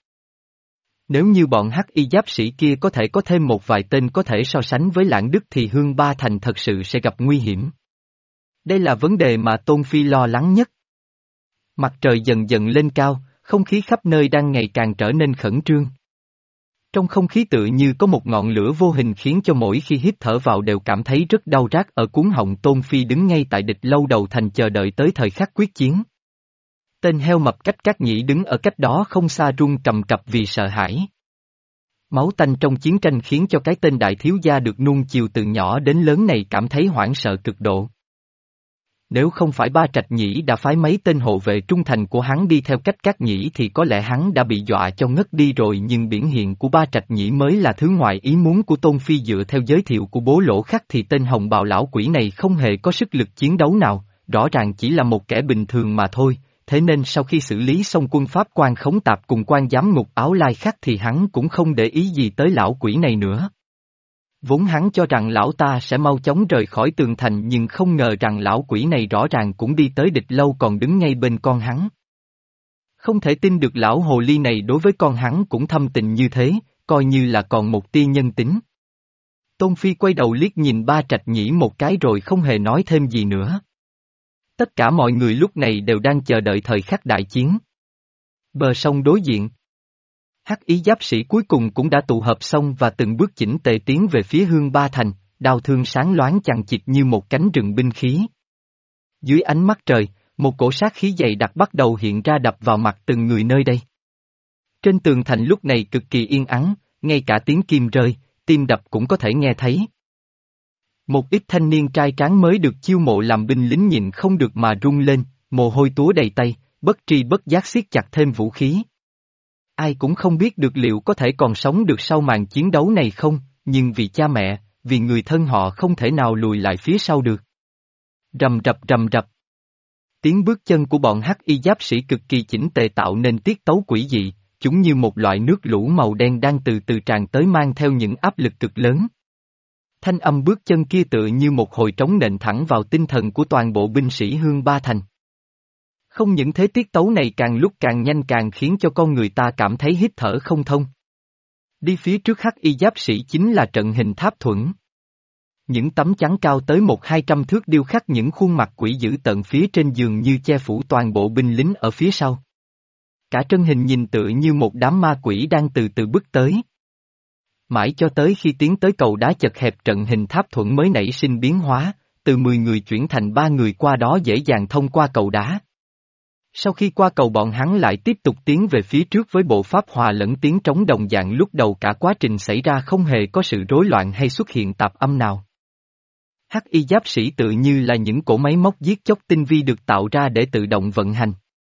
Nếu như bọn hắc y giáp sĩ kia có thể có thêm một vài tên có thể so sánh với Lãng Đức thì Hương Ba Thành thật sự sẽ gặp nguy hiểm. Đây là vấn đề mà Tôn Phi lo lắng nhất. Mặt trời dần dần lên cao, không khí khắp nơi đang ngày càng trở nên khẩn trương. Trong không khí tự như có một ngọn lửa vô hình khiến cho mỗi khi hít thở vào đều cảm thấy rất đau rát ở cuống họng. Tôn Phi đứng ngay tại địch lâu đầu thành chờ đợi tới thời khắc quyết chiến. Tên heo mập cách Cát Nhĩ đứng ở cách đó không xa run cầm cập vì sợ hãi. Máu tanh trong chiến tranh khiến cho cái tên đại thiếu gia được nuông chiều từ nhỏ đến lớn này cảm thấy hoảng sợ cực độ. Nếu không phải Ba Trạch Nhĩ đã phái mấy tên hộ vệ trung thành của hắn đi theo cách Cát Nhĩ thì có lẽ hắn đã bị dọa cho ngất đi rồi, nhưng biểu hiện của Ba Trạch Nhĩ mới là thứ ngoài ý muốn của Tôn Phi. Dựa theo giới thiệu của Bố Lỗ Khắc thì tên hồng bào lão quỷ này không hề có sức lực chiến đấu nào, rõ ràng chỉ là một kẻ bình thường mà thôi, thế nên sau khi xử lý xong quân Pháp quan Khống Tạp cùng quan giám ngục Áo Lai Khắc thì hắn cũng không để ý gì tới lão quỷ này nữa. Vốn hắn cho rằng lão ta sẽ mau chóng rời khỏi tường thành nhưng không ngờ rằng lão quỷ này rõ ràng cũng đi tới địch lâu còn đứng ngay bên con hắn. Không thể tin được lão hồ ly này đối với con hắn cũng thâm tình như thế, coi như là còn một tia nhân tính. Tôn Phi quay đầu liếc nhìn Ba Trạch Nhĩ một cái rồi không hề nói thêm gì nữa. Tất cả mọi người lúc này đều đang chờ đợi thời khắc đại chiến. Bờ sông đối diện. Hắc y giáp sĩ cuối cùng cũng đã tụ hợp xong và từng bước chỉnh tề tiến về phía Hương Ba Thành, đao thương sáng loáng chằng chịt như một cánh rừng binh khí. Dưới ánh mắt trời, một cổ sát khí dày đặc bắt đầu hiện ra đập vào mặt từng người nơi đây. Trên tường thành lúc này cực kỳ yên ắng, ngay cả tiếng kim rơi, tim đập cũng có thể nghe thấy. Một ít thanh niên trai tráng mới được chiêu mộ làm binh lính nhìn không được mà run lên, mồ hôi túa đầy tay, bất tri bất giác siết chặt thêm vũ khí. Ai cũng không biết được liệu có thể còn sống được sau màn chiến đấu này không, nhưng vì cha mẹ, vì người thân họ không thể nào lùi lại phía sau được. Rầm rập rầm rập. Tiếng bước chân của bọn hắc y giáp sĩ cực kỳ chỉnh tề tạo nên tiết tấu quỷ dị, chúng như một loại nước lũ màu đen đang từ từ tràn tới mang theo những áp lực cực lớn. Thanh âm bước chân kia tựa như một hồi trống nện thẳng vào tinh thần của toàn bộ binh sĩ Hương Ba Thành. Không những thế tiết tấu này càng lúc càng nhanh càng khiến cho con người ta cảm thấy hít thở không thông. Đi phía trước hắc y giáp sĩ chính là trận hình tháp thuẫn. Những tấm chắn cao tới một hai trăm thước điêu khắc những khuôn mặt quỷ dữ tận phía trên giường như che phủ toàn bộ binh lính ở phía sau. Cả trận hình nhìn tựa như một đám ma quỷ đang từ từ bước tới. Mãi cho tới khi tiến tới cầu đá chật hẹp trận hình tháp thuẫn mới nảy sinh biến hóa, từ mười người chuyển thành ba người, qua đó dễ dàng thông qua cầu đá. Sau khi qua cầu bọn hắn lại tiếp tục tiến về phía trước với bộ pháp hòa lẫn tiếng trống đồng dạng lúc đầu, cả quá trình xảy ra không hề có sự rối loạn hay xuất hiện tạp âm nào. Hắc y giáp sĩ tự như là những cỗ máy móc giết chóc tinh vi được tạo ra để tự động vận hành.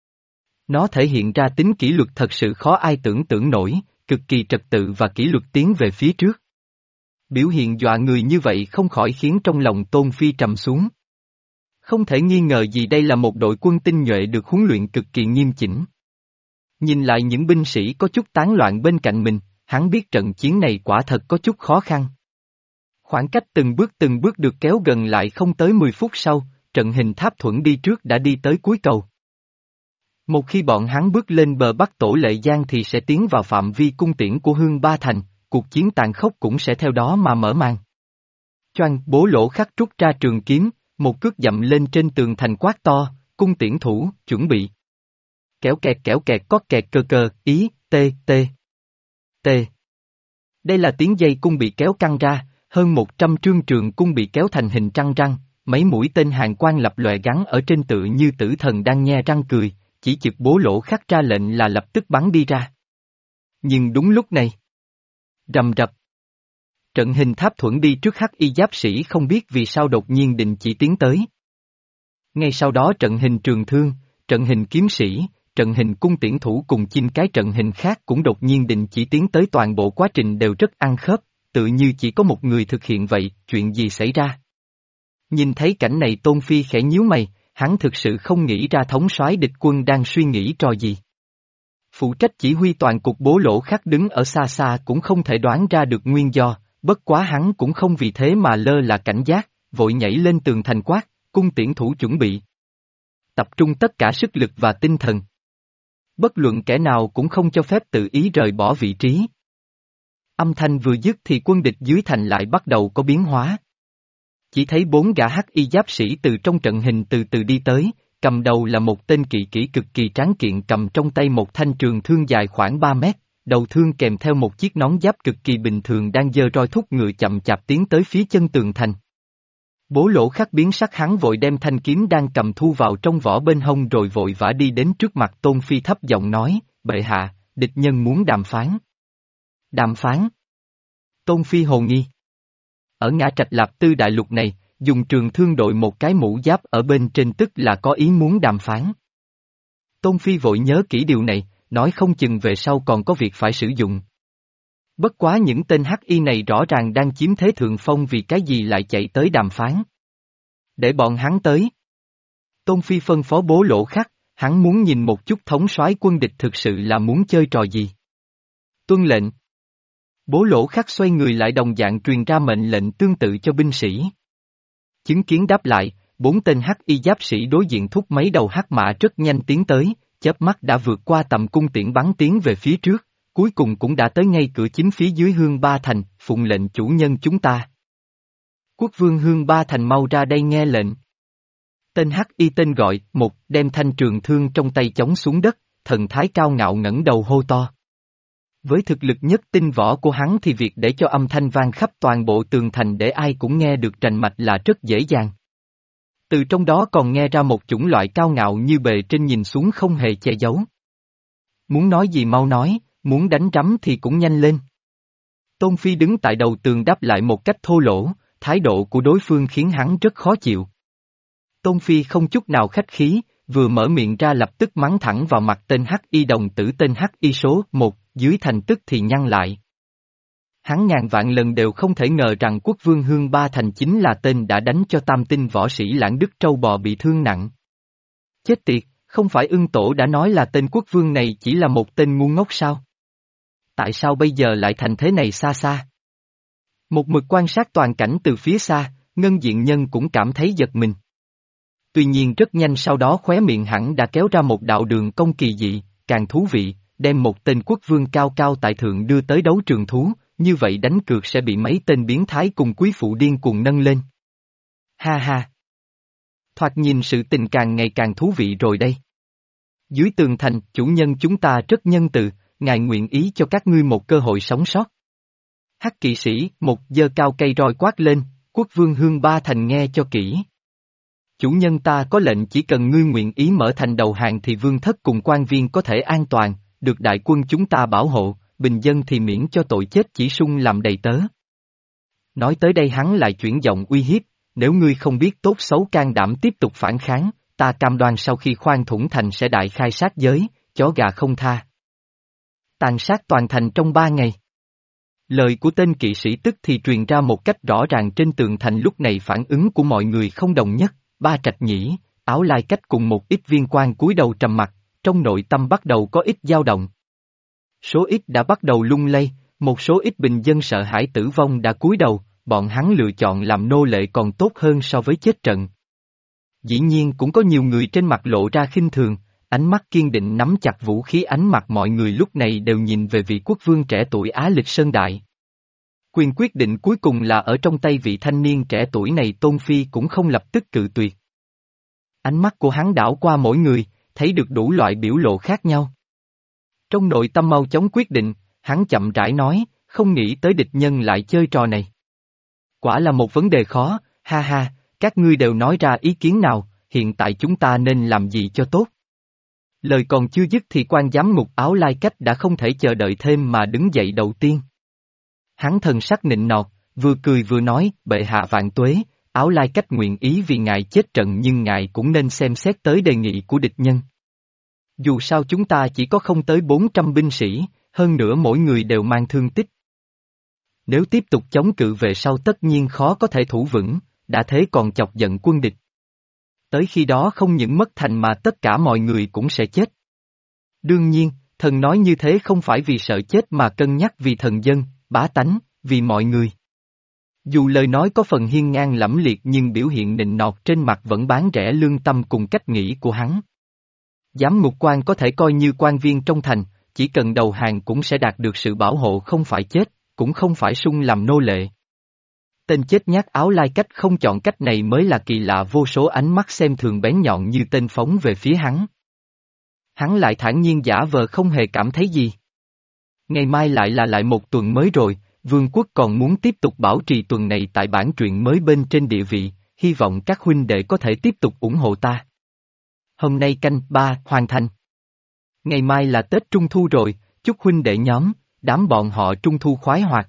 Nó thể hiện ra tính kỷ luật thật sự khó ai tưởng tượng nổi, cực kỳ trật tự và kỷ luật tiến về phía trước. Biểu hiện dọa người như vậy không khỏi khiến trong lòng Tôn Phi trầm xuống. Không thể nghi ngờ gì đây là một đội quân tinh nhuệ được huấn luyện cực kỳ nghiêm chỉnh. Nhìn lại những binh sĩ có chút tán loạn bên cạnh mình, hắn biết trận chiến này quả thật có chút khó khăn. Khoảng cách từng bước từng bước được kéo gần lại, không tới mười phút sau, trận hình tháp thuẫn đi trước đã đi tới cuối cầu. Một khi bọn hắn bước lên bờ Bắc Tổ Lệ Giang thì sẽ tiến vào phạm vi cung tiễn của Hương Ba Thành, cuộc chiến tàn khốc cũng sẽ theo đó mà mở màn. Choang, Bố Lỗ Khắc rút ra trường kiếm, một cước dậm lên trên tường thành quát to, cung tiễn thủ, chuẩn bị. Kéo kẹt kéo kẹt cót kẹt cơ cơ, ý, tê, tê, tê. Đây là tiếng dây cung bị kéo căng ra, hơn một trăm trương trường cung bị kéo thành hình trăng răng, mấy mũi tên hàn quang lập lòe gắn ở trên tựa như tử thần đang nhe răng cười, chỉ chực Bố Lỗ Khắc ra lệnh là lập tức bắn đi ra. Nhưng đúng lúc này, rầm rập, Trận hình tháp thuẫn đi trước hắc y giáp sĩ không biết vì sao đột nhiên định chỉ tiến tới. Ngay sau đó trận hình trường thương, trận hình kiếm sĩ, trận hình cung tiễn thủ cùng chín cái trận hình khác cũng đột nhiên định chỉ tiến tới, toàn bộ quá trình đều rất ăn khớp, tự như chỉ có một người thực hiện vậy, chuyện gì xảy ra? Nhìn thấy cảnh này Tôn Phi khẽ nhíu mày, hắn thực sự không nghĩ ra thống soái địch quân đang suy nghĩ trò gì. Phụ trách chỉ huy toàn cục Bố Lỗ Khắc đứng ở xa xa cũng không thể đoán ra được nguyên do, bất quá hắn cũng không vì thế mà lơ là cảnh giác, vội nhảy lên tường thành quát, cung tiễn thủ chuẩn bị. Tập trung tất cả sức lực và tinh thần. Bất luận kẻ nào cũng không cho phép tự ý rời bỏ vị trí. Âm thanh vừa dứt thì quân địch dưới thành lại bắt đầu có biến hóa. Chỉ thấy bốn gã hắc y giáp sĩ từ trong trận hình từ từ đi tới, cầm đầu là một tên kỵ kỹ cực kỳ tráng kiện cầm trong tay một thanh trường thương dài khoảng ba mét, đầu thương kèm theo một chiếc nón giáp cực kỳ bình thường đang giơ roi thúc ngựa chậm chạp tiến tới phía chân tường thành. Bố Lỗ Khắc biến sắc, hắn vội đem thanh kiếm đang cầm thu vào trong vỏ bên hông rồi vội vã đi đến trước mặt Tôn Phi thấp giọng nói, bệ hạ, địch nhân muốn đàm phán. Đàm phán? Tôn Phi hồ nghi. Ở Ngã Trạch Lạp Tư đại lục này, dùng trường thương đội một cái mũ giáp ở bên trên tức là có ý muốn đàm phán. Tôn Phi vội nhớ kỹ điều này, nói không chừng về sau còn có việc phải sử dụng. Bất quá những tên hắc y này rõ ràng đang chiếm thế thượng phong, vì cái gì lại chạy tới đàm phán. Để bọn hắn tới. Tôn Phi phân phó Bố Lỗ Khắc, hắn muốn nhìn một chút thống soái quân địch thực sự là muốn chơi trò gì. Tuân lệnh. Bố Lỗ Khắc xoay người lại đồng dạng truyền ra mệnh lệnh tương tự cho binh sĩ. Chứng kiến đáp lại, bốn tên hắc y giáp sĩ đối diện thúc mấy đầu hắc mã rất nhanh tiến tới, chớp mắt đã vượt qua tầm cung tiễn bắn tiến về phía trước, cuối cùng cũng đã tới ngay cửa chính phía dưới Hương Ba Thành, phụng lệnh chủ nhân chúng ta. Quốc vương Hương Ba Thành mau ra đây nghe lệnh. Tên hắc y tên gọi, một, đem thanh trường thương trong tay chống xuống đất, thần thái cao ngạo ngẩng đầu hô to. Với thực lực nhất tinh võ của hắn thì việc để cho âm thanh vang khắp toàn bộ tường thành để ai cũng nghe được rành mạch là rất dễ dàng. Từ trong đó còn nghe ra một chủng loại cao ngạo như bề trên nhìn xuống không hề che giấu. Muốn nói gì mau nói, muốn đánh rắm thì cũng nhanh lên. Tôn Phi đứng tại đầu tường đáp lại một cách thô lỗ, thái độ của đối phương khiến hắn rất khó chịu. Tôn Phi không chút nào khách khí, vừa mở miệng ra lập tức mắng thẳng vào mặt tên hắc y đồng tử tên hắc y số một, dưới thành tức thì nhăn lại. Hắn ngàn vạn lần đều không thể ngờ rằng quốc vương Hương Ba Thành chính là tên đã đánh cho tam tinh võ sĩ Lãng Đức trâu bò bị thương nặng. Chết tiệt, không phải Ưng Tổ đã nói là tên quốc vương này chỉ là một tên ngu ngốc sao? Tại sao bây giờ lại thành thế này xa xa? Một mực quan sát toàn cảnh từ phía xa, Ngân Diện Nhân cũng cảm thấy giật mình. Tuy nhiên rất nhanh sau đó khóe miệng hẳn đã kéo ra một đạo đường cong kỳ dị, càng thú vị, đem một tên quốc vương cao cao tại thượng đưa tới đấu trường thú, như vậy đánh cược sẽ bị mấy tên biến thái cùng quý phụ điên cuồng nâng lên. Ha ha! Thoạt nhìn sự tình càng ngày càng thú vị rồi đây. Dưới tường thành, chủ nhân chúng ta rất nhân từ, ngài nguyện ý cho các ngươi một cơ hội sống sót. Hắc kỵ sĩ, một giơ cao cây roi quát lên, quốc vương Hương Ba Thành nghe cho kỹ. Chủ nhân ta có lệnh chỉ cần ngươi nguyện ý mở thành đầu hàng thì vương thất cùng quan viên có thể an toàn, được đại quân chúng ta bảo hộ, bình dân thì miễn cho tội chết chỉ sung làm đầy tớ. Nói tới đây hắn lại chuyển giọng uy hiếp, nếu ngươi không biết tốt xấu can đảm tiếp tục phản kháng, ta cam đoan sau khi khoan thủng thành sẽ đại khai sát giới, chó gà không tha. Tàn sát toàn thành trong ba ngày. Lời của tên kỵ sĩ tức thì truyền ra một cách rõ ràng trên tường thành, lúc này phản ứng của mọi người không đồng nhất, Ba Trạch Nhĩ, Áo Lai Cách cùng một ít viên quan cúi đầu trầm mặc, trong nội tâm bắt đầu có ít dao động. Số ít đã bắt đầu lung lay, một số ít bình dân sợ hãi tử vong đã cúi đầu, bọn hắn lựa chọn làm nô lệ còn tốt hơn so với chết trận. Dĩ nhiên cũng có nhiều người trên mặt lộ ra khinh thường, ánh mắt kiên định nắm chặt vũ khí, ánh mặt mọi người lúc này đều nhìn về vị quốc vương trẻ tuổi Á Lịch Sơn Đại. Quyền quyết định cuối cùng là ở trong tay vị thanh niên trẻ tuổi này. Tôn Phi cũng không lập tức cự tuyệt. Ánh mắt của hắn đảo qua mỗi người, thấy được đủ loại biểu lộ khác nhau. Trong nội tâm mau chóng quyết định, hắn chậm rãi nói, không nghĩ tới địch nhân lại chơi trò này. Quả là một vấn đề khó, ha ha, các ngươi đều nói ra ý kiến nào, hiện tại chúng ta nên làm gì cho tốt. Lời còn chưa dứt thì quan giám ngục Áo Lai Cách đã không thể chờ đợi thêm mà đứng dậy đầu tiên. Hắn thần sắc nịnh nọt, vừa cười vừa nói, bệ hạ vạn tuế, Áo Lai Cách nguyện ý vì ngài chết trận nhưng ngài cũng nên xem xét tới đề nghị của địch nhân. Dù sao chúng ta chỉ có không tới bốn trăm binh sĩ, hơn nữa mỗi người đều mang thương tích. Nếu tiếp tục chống cự về sau tất nhiên khó có thể thủ vững, đã thế còn chọc giận quân địch. Tới khi đó không những mất thành mà tất cả mọi người cũng sẽ chết. Đương nhiên, thần nói như thế không phải vì sợ chết mà cân nhắc vì thần dân, bá tánh, vì mọi người. Dù lời nói có phần hiên ngang lẫm liệt nhưng biểu hiện nịnh nọt trên mặt vẫn bán rẻ lương tâm cùng cách nghĩ của hắn. Giám ngục quan có thể coi như quan viên trong thành, chỉ cần đầu hàng cũng sẽ đạt được sự bảo hộ không phải chết, cũng không phải sung làm nô lệ. Tên chết nhát Áo Lai Cách không chọn cách này mới là kỳ lạ, vô số ánh mắt xem thường bén nhọn như tên phóng về phía hắn. Hắn lại thản nhiên giả vờ không hề cảm thấy gì. Ngày mai lại là lại một tuần mới rồi, vương quốc còn muốn tiếp tục bảo trì tuần này tại bản truyện mới bên trên địa vị, hy vọng các huynh đệ có thể tiếp tục ủng hộ ta. Hôm nay canh ba hoàn thành. Ngày mai là Tết Trung Thu rồi, chúc huynh đệ nhóm, đám bọn họ Trung Thu khoái hoạt.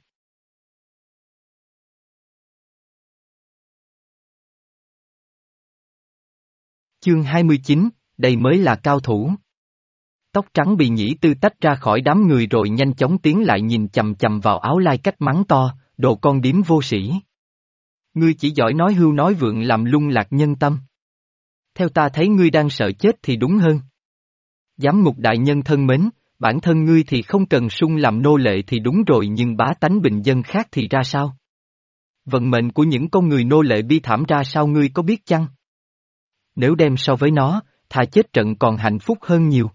Chương hai mươi chín, đây mới là cao thủ. Tóc trắng Bì Nhĩ Tư tách ra khỏi đám người rồi nhanh chóng tiến lại nhìn chầm chầm vào Áo Lai Cách mắng to, đồ con điếm vô sĩ. Ngươi chỉ giỏi nói hưu nói vượng làm lung lạc nhân tâm. Theo ta thấy ngươi đang sợ chết thì đúng hơn. Giám ngục đại nhân thân mến, bản thân ngươi thì không cần sung làm nô lệ thì đúng rồi nhưng bá tánh bình dân khác thì ra sao? Vận mệnh của những con người nô lệ bi thảm ra sao ngươi có biết chăng? Nếu đem so với nó, thà chết trận còn hạnh phúc hơn nhiều.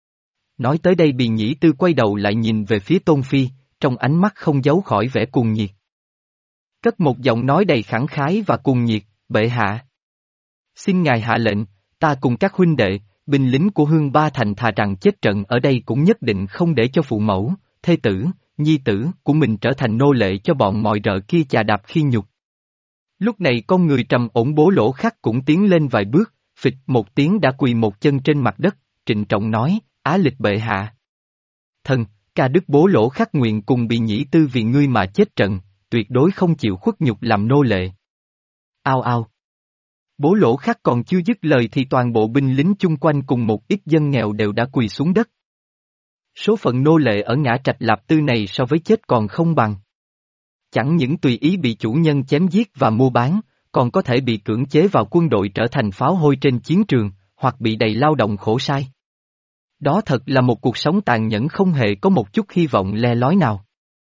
Nói tới đây Bì Nhĩ Tư quay đầu lại nhìn về phía Tôn Phi, trong ánh mắt không giấu khỏi vẻ cuồng nhiệt. Cất một giọng nói đầy khẳng khái và cuồng nhiệt, bệ hạ. Xin ngài hạ lệnh, ta cùng các huynh đệ, binh lính của Hương Ba Thành thà rằng chết trận ở đây cũng nhất định không để cho phụ mẫu, thê tử, nhi tử của mình trở thành nô lệ cho bọn mọi rợ kia chà đạp khi nhục. Lúc này con người trầm ổn Bố Lỗ Khắc cũng tiến lên vài bước, phịch một tiếng đã quỳ một chân trên mặt đất, trịnh trọng nói, Á Lịch bệ hạ. Thần, ca đức Bố Lỗ Khắc nguyện cùng Bì Nhĩ Tư vì ngươi mà chết trận, tuyệt đối không chịu khuất nhục làm nô lệ. Ao ao. Bố Lỗ Khắc còn chưa dứt lời thì toàn bộ binh lính chung quanh cùng một ít dân nghèo đều đã quỳ xuống đất. Số phận nô lệ ở Ngã Trạch Lạp Tư này so với chết còn không bằng. Chẳng những tùy ý bị chủ nhân chém giết và mua bán, còn có thể bị cưỡng chế vào quân đội trở thành pháo hôi trên chiến trường, hoặc bị đầy lao động khổ sai. Đó thật là một cuộc sống tàn nhẫn không hề có một chút hy vọng le lói nào.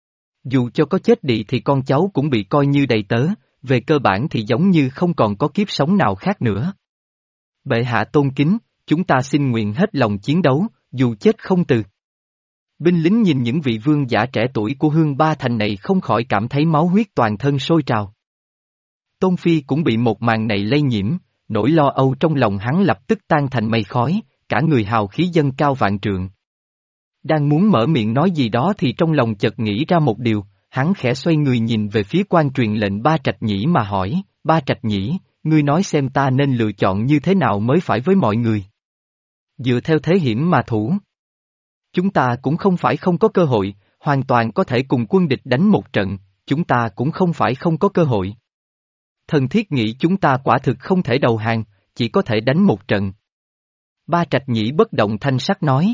Dù cho có chết đi thì con cháu cũng bị coi như đầy tớ, về cơ bản thì giống như không còn có kiếp sống nào khác nữa. Bệ hạ tôn kính, chúng ta xin nguyện hết lòng chiến đấu, dù chết không từ. Binh lính nhìn những vị vương giả trẻ tuổi của Hương Ba Thành này không khỏi cảm thấy máu huyết toàn thân sôi trào. Tôn Phi cũng bị một màn này lây nhiễm, nỗi lo âu trong lòng hắn lập tức tan thành mây khói, cả người hào khí dâng cao vạn trượng. Đang muốn mở miệng nói gì đó thì trong lòng chợt nghĩ ra một điều, hắn khẽ xoay người nhìn về phía quan truyền lệnh Ba Trạch Nhĩ mà hỏi, Ba Trạch Nhĩ, ngươi nói xem ta nên lựa chọn như thế nào mới phải với mọi người. Dựa theo thế hiểm mà thủ. Chúng ta cũng không phải không có cơ hội, hoàn toàn có thể cùng quân địch đánh một trận, chúng ta cũng không phải không có cơ hội. Thần thiết nghĩ chúng ta quả thực không thể đầu hàng, chỉ có thể đánh một trận. Ba Trạch Nhĩ bất động thanh sắc nói.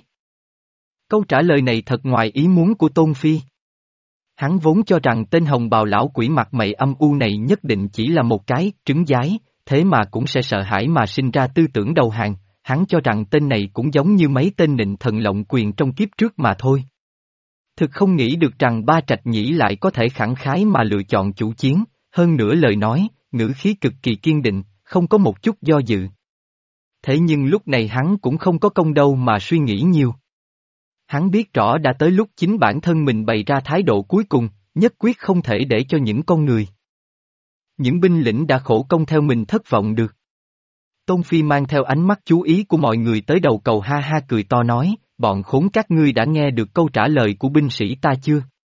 Câu trả lời này thật ngoài ý muốn của Tôn Phi. Hắn vốn cho rằng tên hồng bào lão quỷ mặt mày âm u này nhất định chỉ là một cái trứng giái, thế mà cũng sẽ sợ hãi mà sinh ra tư tưởng đầu hàng, hắn cho rằng tên này cũng giống như mấy tên nịnh thần lộng quyền trong kiếp trước mà thôi. Thực không nghĩ được rằng Ba Trạch Nhĩ lại có thể khẳng khái mà lựa chọn chủ chiến, hơn nữa lời nói, ngữ khí cực kỳ kiên định, không có một chút do dự. Thế nhưng lúc này hắn cũng không có công đâu mà suy nghĩ nhiều. Hắn biết rõ đã tới lúc chính bản thân mình bày ra thái độ cuối cùng, nhất quyết không thể để cho những con người. Những binh lĩnh đã khổ công theo mình thất vọng được. Tôn Phi mang theo ánh mắt chú ý của mọi người tới đầu cầu ha ha cười to nói, bọn khốn các ngươi đã nghe được câu trả lời của binh sĩ ta chưa?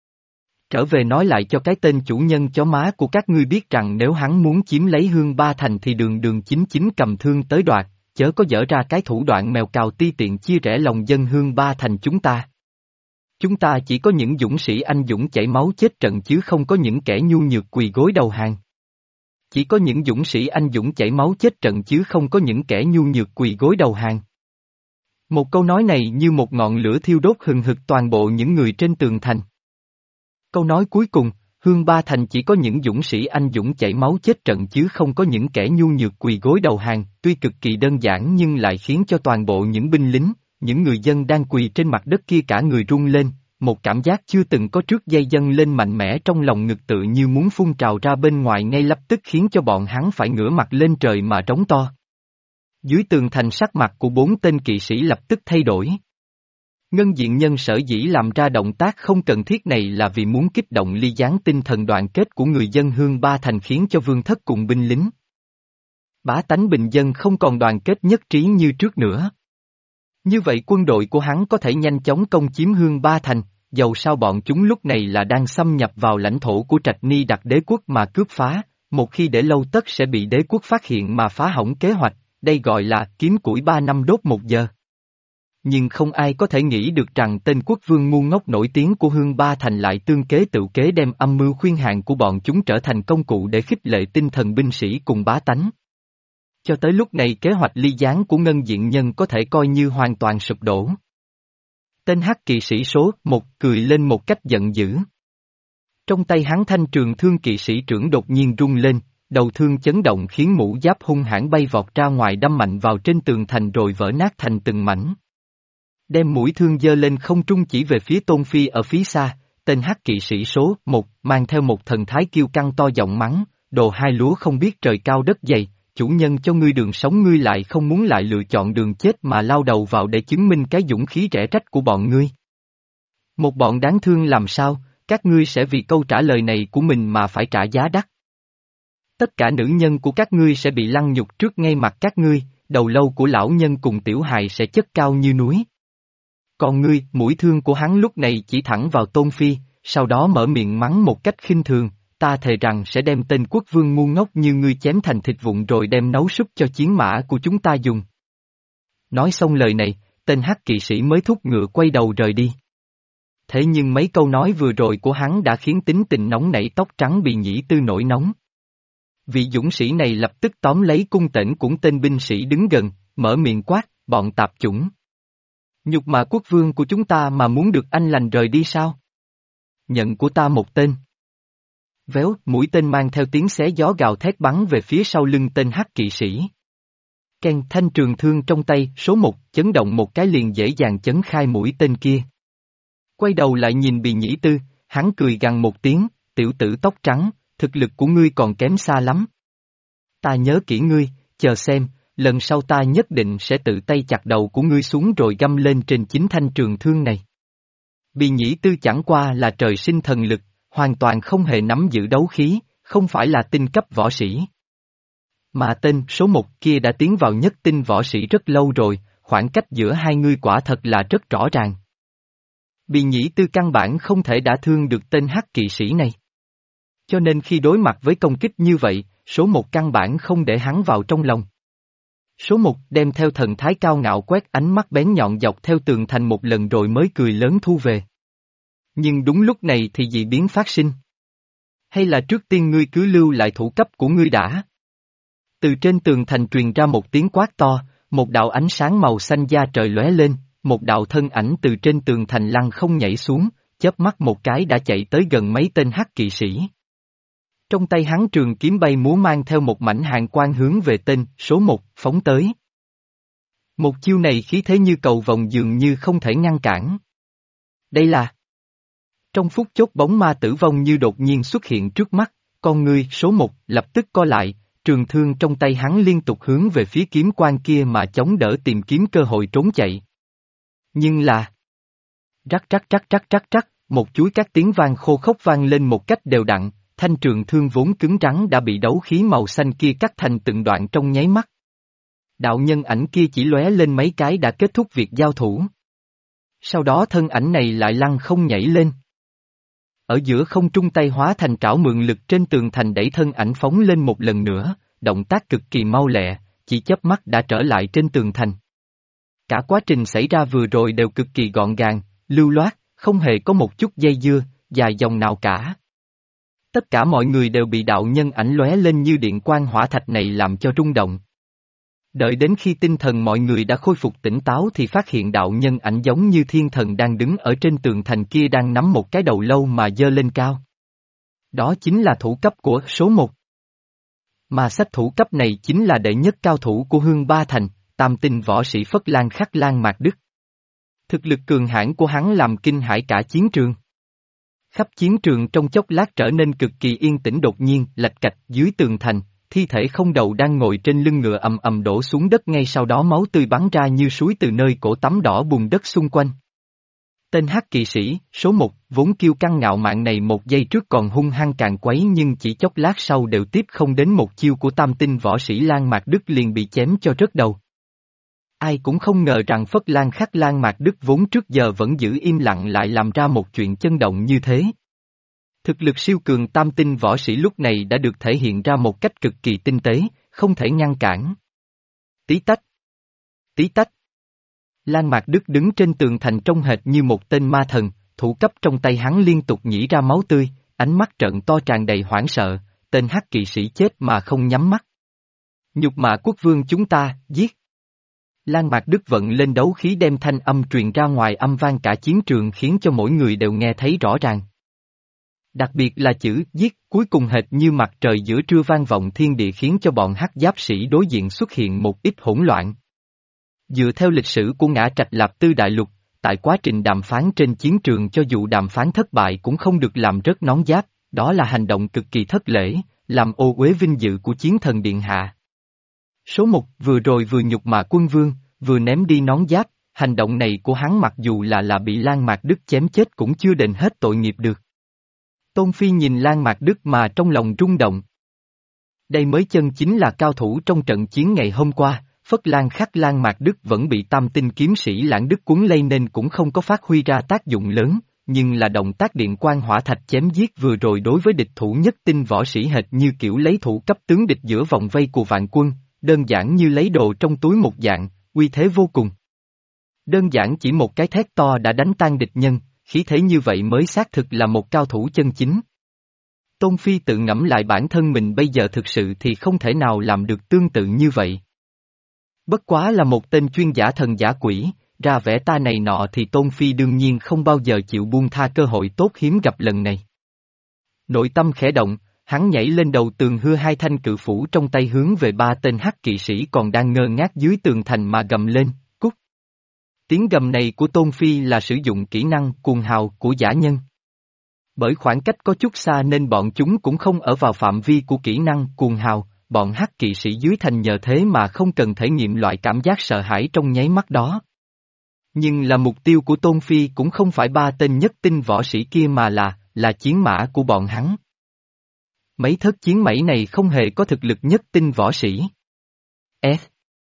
Trở về nói lại cho cái tên chủ nhân chó má của các ngươi biết rằng nếu hắn muốn chiếm lấy Hương Ba Thành thì đường đường chính chính cầm thương tới đoạt, chớ có dở ra cái thủ đoạn mèo cào ti tiện chia rẽ lòng dân Hương Ba Thành chúng ta. Chúng ta chỉ có những dũng sĩ anh dũng chảy máu chết trận chứ không có những kẻ nhu nhược quỳ gối đầu hàng. Chỉ có những dũng sĩ anh dũng chảy máu chết trận chứ không có những kẻ nhu nhược quỳ gối đầu hàng. Một câu nói này như một ngọn lửa thiêu đốt hừng hực toàn bộ những người trên tường thành. Câu nói cuối cùng, Hương Ba Thành chỉ có những dũng sĩ anh dũng chảy máu chết trận chứ không có những kẻ nhu nhược quỳ gối đầu hàng, tuy cực kỳ đơn giản nhưng lại khiến cho toàn bộ những binh lính, những người dân đang quỳ trên mặt đất kia cả người run lên, một cảm giác chưa từng có trước dây dâng lên mạnh mẽ trong lòng ngực tự như muốn phun trào ra bên ngoài ngay lập tức khiến cho bọn hắn phải ngửa mặt lên trời mà trống to. Dưới tường thành sắc mặt của bốn tên kỵ sĩ lập tức thay đổi. Ngân Diện Nhân sở dĩ làm ra động tác không cần thiết này là vì muốn kích động ly gián tinh thần đoàn kết của người dân Hương Ba Thành khiến cho vương thất cùng binh lính. Bá tánh bình dân không còn đoàn kết nhất trí như trước nữa. Như vậy quân đội của hắn có thể nhanh chóng công chiếm Hương Ba Thành, dầu sao bọn chúng lúc này là đang xâm nhập vào lãnh thổ của Trạch Ni Đặc đế quốc mà cướp phá, một khi để lâu tất sẽ bị đế quốc phát hiện mà phá hỏng kế hoạch, đây gọi là kiếm củi ba năm đốt một giờ. Nhưng không ai có thể nghĩ được rằng tên quốc vương ngu ngốc nổi tiếng của Hương Ba Thành lại tương kế tự kế đem âm mưu khuyên hạn của bọn chúng trở thành công cụ để khích lệ tinh thần binh sĩ cùng bá tánh. Cho tới lúc này kế hoạch ly gián của Ngân Diện Nhân có thể coi như hoàn toàn sụp đổ. Tên hắc kỵ sĩ số một cười lên một cách giận dữ. Trong tay hắn thanh trường thương kỵ sĩ trưởng đột nhiên rung lên, đầu thương chấn động khiến mũ giáp hung hãn bay vọt ra ngoài đâm mạnh vào trên tường thành rồi vỡ nát thành từng mảnh. Đem mũi thương giơ lên không trung chỉ về phía Tôn Phi ở phía xa, tên hắc kỵ sĩ số một mang theo một thần thái kiêu căng to giọng mắng, đồ hai lúa không biết trời cao đất dày, chủ nhân cho ngươi đường sống ngươi lại không muốn lại lựa chọn đường chết mà lao đầu vào để chứng minh cái dũng khí rẻ rách của bọn ngươi. Một bọn đáng thương làm sao, các ngươi sẽ vì câu trả lời này của mình mà phải trả giá đắt. Tất cả nữ nhân của các ngươi sẽ bị lăng nhục trước ngay mặt các ngươi, đầu lâu của lão nhân cùng tiểu hài sẽ chất cao như núi. Còn ngươi, mũi thương của hắn lúc này chỉ thẳng vào Tôn Phi, sau đó mở miệng mắng một cách khinh thường, ta thề rằng sẽ đem tên quốc vương ngu ngốc như ngươi chém thành thịt vụn rồi đem nấu súp cho chiến mã của chúng ta dùng. Nói xong lời này, tên hắc kỵ sĩ mới thúc ngựa quay đầu rời đi. Thế nhưng mấy câu nói vừa rồi của hắn đã khiến tính tình nóng nảy tóc trắng bị nhĩ tư nổi nóng. Vị dũng sĩ này lập tức tóm lấy cung tễnh của tên binh sĩ đứng gần, mở miệng quát, bọn tạp chủng. Nhục mạ quốc vương của chúng ta mà muốn được anh lành rời đi sao? Nhận của ta một tên. Véo, mũi tên mang theo tiếng xé gió gào thét bắn về phía sau lưng tên hắc kỵ sĩ. Ken thanh trường thương trong tay, số một, chấn động một cái liền dễ dàng chấn khai mũi tên kia. Quay đầu lại nhìn Bì Nhĩ Tư, hắn cười gằn một tiếng, tiểu tử tóc trắng, thực lực của ngươi còn kém xa lắm. Ta nhớ kỹ ngươi, chờ xem, lần sau ta nhất định sẽ tự tay chặt đầu của ngươi xuống rồi găm lên trên chính thanh trường thương này. Bì Nhĩ Tư chẳng qua là trời sinh thần lực, hoàn toàn không hề nắm giữ đấu khí, không phải là tinh cấp võ sĩ. Mà tên số một kia đã tiến vào nhất tinh võ sĩ rất lâu rồi, khoảng cách giữa hai ngươi quả thật là rất rõ ràng. Bì Nhĩ Tư căn bản không thể đả thương được tên hắc kỵ sĩ này. Cho nên khi đối mặt với công kích như vậy, số một căn bản không để hắn vào trong lòng. Số một đem theo thần thái cao ngạo quét ánh mắt bén nhọn dọc theo tường thành một lần rồi mới cười lớn thu về. Nhưng đúng lúc này thì dị biến phát sinh. Hay là trước tiên ngươi cứ lưu lại thủ cấp của ngươi đã? Từ trên tường thành truyền ra một tiếng quát to, một đạo ánh sáng màu xanh da trời lóe lên, một đạo thân ảnh từ trên tường thành lăng không nhảy xuống, chớp mắt một cái đã chạy tới gần mấy tên hắc kỵ sĩ. Trong tay hắn trường kiếm bay múa mang theo một mảnh hàng quang hướng về tên số một, phóng tới. Một chiêu này khí thế như cầu vồng dường như không thể ngăn cản. Đây là... Trong phút chốc bóng ma tử vong như đột nhiên xuất hiện trước mắt, con ngươi số một lập tức co lại, trường thương trong tay hắn liên tục hướng về phía kiếm quang kia mà chống đỡ tìm kiếm cơ hội trốn chạy. Nhưng là... Rắc rắc rắc rắc rắc rắc, một chuỗi các tiếng vang khô khốc vang lên một cách đều đặn, thanh trường thương vốn cứng rắn đã bị đấu khí màu xanh kia cắt thành từng đoạn trong nháy mắt. Đạo nhân ảnh kia chỉ lóe lên mấy cái đã kết thúc việc giao thủ. Sau đó thân ảnh này lại lăn không nhảy lên. Ở giữa không trung tay hóa thành trảo mượn lực trên tường thành đẩy thân ảnh phóng lên một lần nữa, động tác cực kỳ mau lẹ, chỉ chớp mắt đã trở lại trên tường thành. Cả quá trình xảy ra vừa rồi đều cực kỳ gọn gàng, lưu loát, không hề có một chút dây dưa, dài dòng nào cả. Tất cả mọi người đều bị đạo nhân ảnh lóe lên như điện quang hỏa thạch này làm cho rung động. Đợi đến khi tinh thần mọi người đã khôi phục tỉnh táo thì phát hiện đạo nhân ảnh giống như thiên thần đang đứng ở trên tường thành kia đang nắm một cái đầu lâu mà giơ lên cao. Đó chính là thủ cấp của số một. Mà sách thủ cấp này chính là đệ nhất cao thủ của Hương Ba Thành, tam tinh võ sĩ Phất Lan Khắc Lan Mạc Đức. Thực lực cường hãn của hắn làm kinh hãi cả chiến trường. Khắp chiến trường trong chốc lát trở nên cực kỳ yên tĩnh, đột nhiên, lạch cạch dưới tường thành, thi thể không đầu đang ngồi trên lưng ngựa ầm ầm đổ xuống đất, ngay sau đó máu tươi bắn ra như suối từ nơi cổ tắm đỏ bùn đất xung quanh. Tên hắc kỵ sĩ, số một, vốn kiêu căng ngạo mạn này một giây trước còn hung hăng càng quấy nhưng chỉ chốc lát sau đều tiếp không đến một chiêu của tam tinh võ sĩ Lan Mạc Đức liền bị chém cho rớt đầu. Ai cũng không ngờ rằng Phất Lan Khắc Lan Mạc Đức vốn trước giờ vẫn giữ im lặng lại làm ra một chuyện chân động như thế. Thực lực siêu cường tam tinh võ sĩ lúc này đã được thể hiện ra một cách cực kỳ tinh tế, không thể ngăn cản. Tí tách. Tí tách. Lan Mạc Đức đứng trên tường thành trông hệt như một tên ma thần, thủ cấp trong tay hắn liên tục nhỉ ra máu tươi, ánh mắt trợn to tràn đầy hoảng sợ, tên hắc kỵ sĩ chết mà không nhắm mắt. Nhục mạ quốc vương chúng ta, giết. Lan Mạc Đức vận lên đấu khí đem thanh âm truyền ra ngoài, âm vang cả chiến trường khiến cho mỗi người đều nghe thấy rõ ràng. Đặc biệt là chữ giết cuối cùng hệt như mặt trời giữa trưa vang vọng thiên địa khiến cho bọn hắc giáp sĩ đối diện xuất hiện một ít hỗn loạn. Dựa theo lịch sử của Ngã Trạch Lạp Tư Đại Lục, tại quá trình đàm phán trên chiến trường cho dù đàm phán thất bại cũng không được làm rớt nón giáp, đó là hành động cực kỳ thất lễ, làm ô uế vinh dự của chiến thần điện hạ. Số một vừa rồi vừa nhục mạ quân vương, vừa ném đi nón giáp, hành động này của hắn mặc dù là là bị Lan Mạc Đức chém chết cũng chưa đền hết tội nghiệp được. Tôn Phi nhìn Lan Mạc Đức mà trong lòng rung động. Đây mới chân chính là cao thủ trong trận chiến ngày hôm qua, Phất Lan Khắc Lan Mạc Đức vẫn bị tam tinh kiếm sĩ Lãng Đức cuốn lây nên cũng không có phát huy ra tác dụng lớn, nhưng là động tác điện quang hỏa thạch chém giết vừa rồi đối với địch thủ nhất tinh võ sĩ hệt như kiểu lấy thủ cấp tướng địch giữa vòng vây của vạn quân, đơn giản như lấy đồ trong túi một dạng, uy thế vô cùng. Đơn giản chỉ một cái thét to đã đánh tan địch nhân, khí thế như vậy mới xác thực là một cao thủ chân chính. Tôn Phi tự ngẫm lại bản thân mình bây giờ thực sự thì không thể nào làm được tương tự như vậy. Bất quá là một tên chuyên giả thần giả quỷ, ra vẻ ta này nọ thì Tôn Phi đương nhiên không bao giờ chịu buông tha cơ hội tốt hiếm gặp lần này. Nội tâm khẽ động, hắn nhảy lên đầu tường hưa hai thanh cự phủ trong tay hướng về ba tên hắc kỵ sĩ còn đang ngơ ngác dưới tường thành mà gầm lên, cút. Tiếng gầm này của Tôn Phi là sử dụng kỹ năng cuồng hào của giả nhân. Bởi khoảng cách có chút xa nên bọn chúng cũng không ở vào phạm vi của kỹ năng cuồng hào, bọn hắc kỵ sĩ dưới thành nhờ thế mà không cần thể nghiệm loại cảm giác sợ hãi trong nháy mắt đó. Nhưng là mục tiêu của Tôn Phi cũng không phải ba tên nhất tinh võ sĩ kia mà là, là chiến mã của bọn hắn. Mấy thất chiến mãy này không hề có thực lực nhất tinh võ sĩ. S.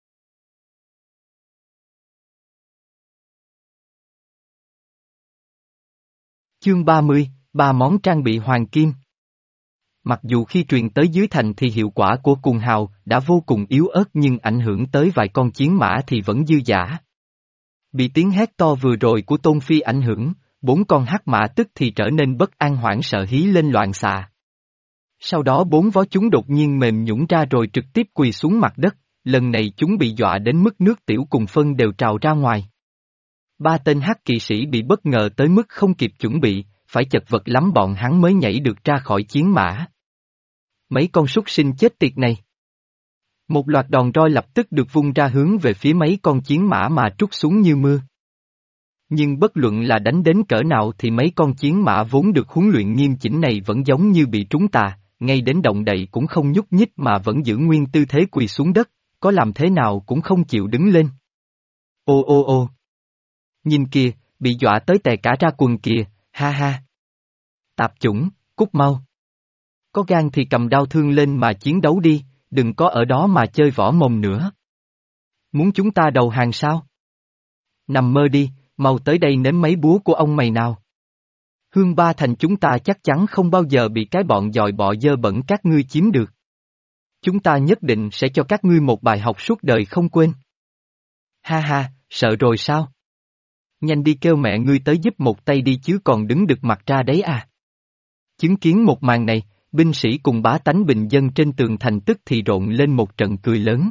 Chương ba mươi, ba món trang bị hoàng kim. Mặc dù khi truyền tới dưới thành thì hiệu quả của cuồng hào đã vô cùng yếu ớt nhưng ảnh hưởng tới vài con chiến mã thì vẫn dư dả. Bị tiếng hét to vừa rồi của Tôn Phi ảnh hưởng, bốn con hắc mã tức thì trở nên bất an hoảng sợ hí lên loạn xạ. Sau đó bốn vó chúng đột nhiên mềm nhũn ra rồi trực tiếp quỳ xuống mặt đất, lần này chúng bị dọa đến mức nước tiểu cùng phân đều trào ra ngoài. Ba tên hắc kỵ sĩ bị bất ngờ tới mức không kịp chuẩn bị, phải chật vật lắm bọn hắn mới nhảy được ra khỏi chiến mã. Mấy con súc sinh chết tiệt này. Một loạt đòn roi lập tức được vung ra hướng về phía mấy con chiến mã mà trút xuống như mưa. Nhưng bất luận là đánh đến cỡ nào thì mấy con chiến mã vốn được huấn luyện nghiêm chỉnh này vẫn giống như bị trúng tà, ngay đến động đậy cũng không nhúc nhích mà vẫn giữ nguyên tư thế quỳ xuống đất, có làm thế nào cũng không chịu đứng lên. Ô ô ô! Nhìn kìa, bị dọa tới tè cả ra quần kìa, ha ha! Tạp chủng, cút mau! Có gan thì cầm đao thương lên mà chiến đấu đi, đừng có ở đó mà chơi võ mồm nữa. Muốn chúng ta đầu hàng sao? Nằm mơ đi, mau tới đây nếm mấy búa của ông mày nào. Hương Ba Thành chúng ta chắc chắn không bao giờ bị cái bọn dòi bọ dơ bẩn các ngươi chiếm được. Chúng ta nhất định sẽ cho các ngươi một bài học suốt đời không quên. Ha ha, sợ rồi sao? Nhanh đi kêu mẹ ngươi tới giúp một tay đi chứ còn đứng đực mặt ra đấy à. Chứng kiến một màn này, binh sĩ cùng bá tánh bình dân trên tường thành tức thì rộn lên một trận cười lớn.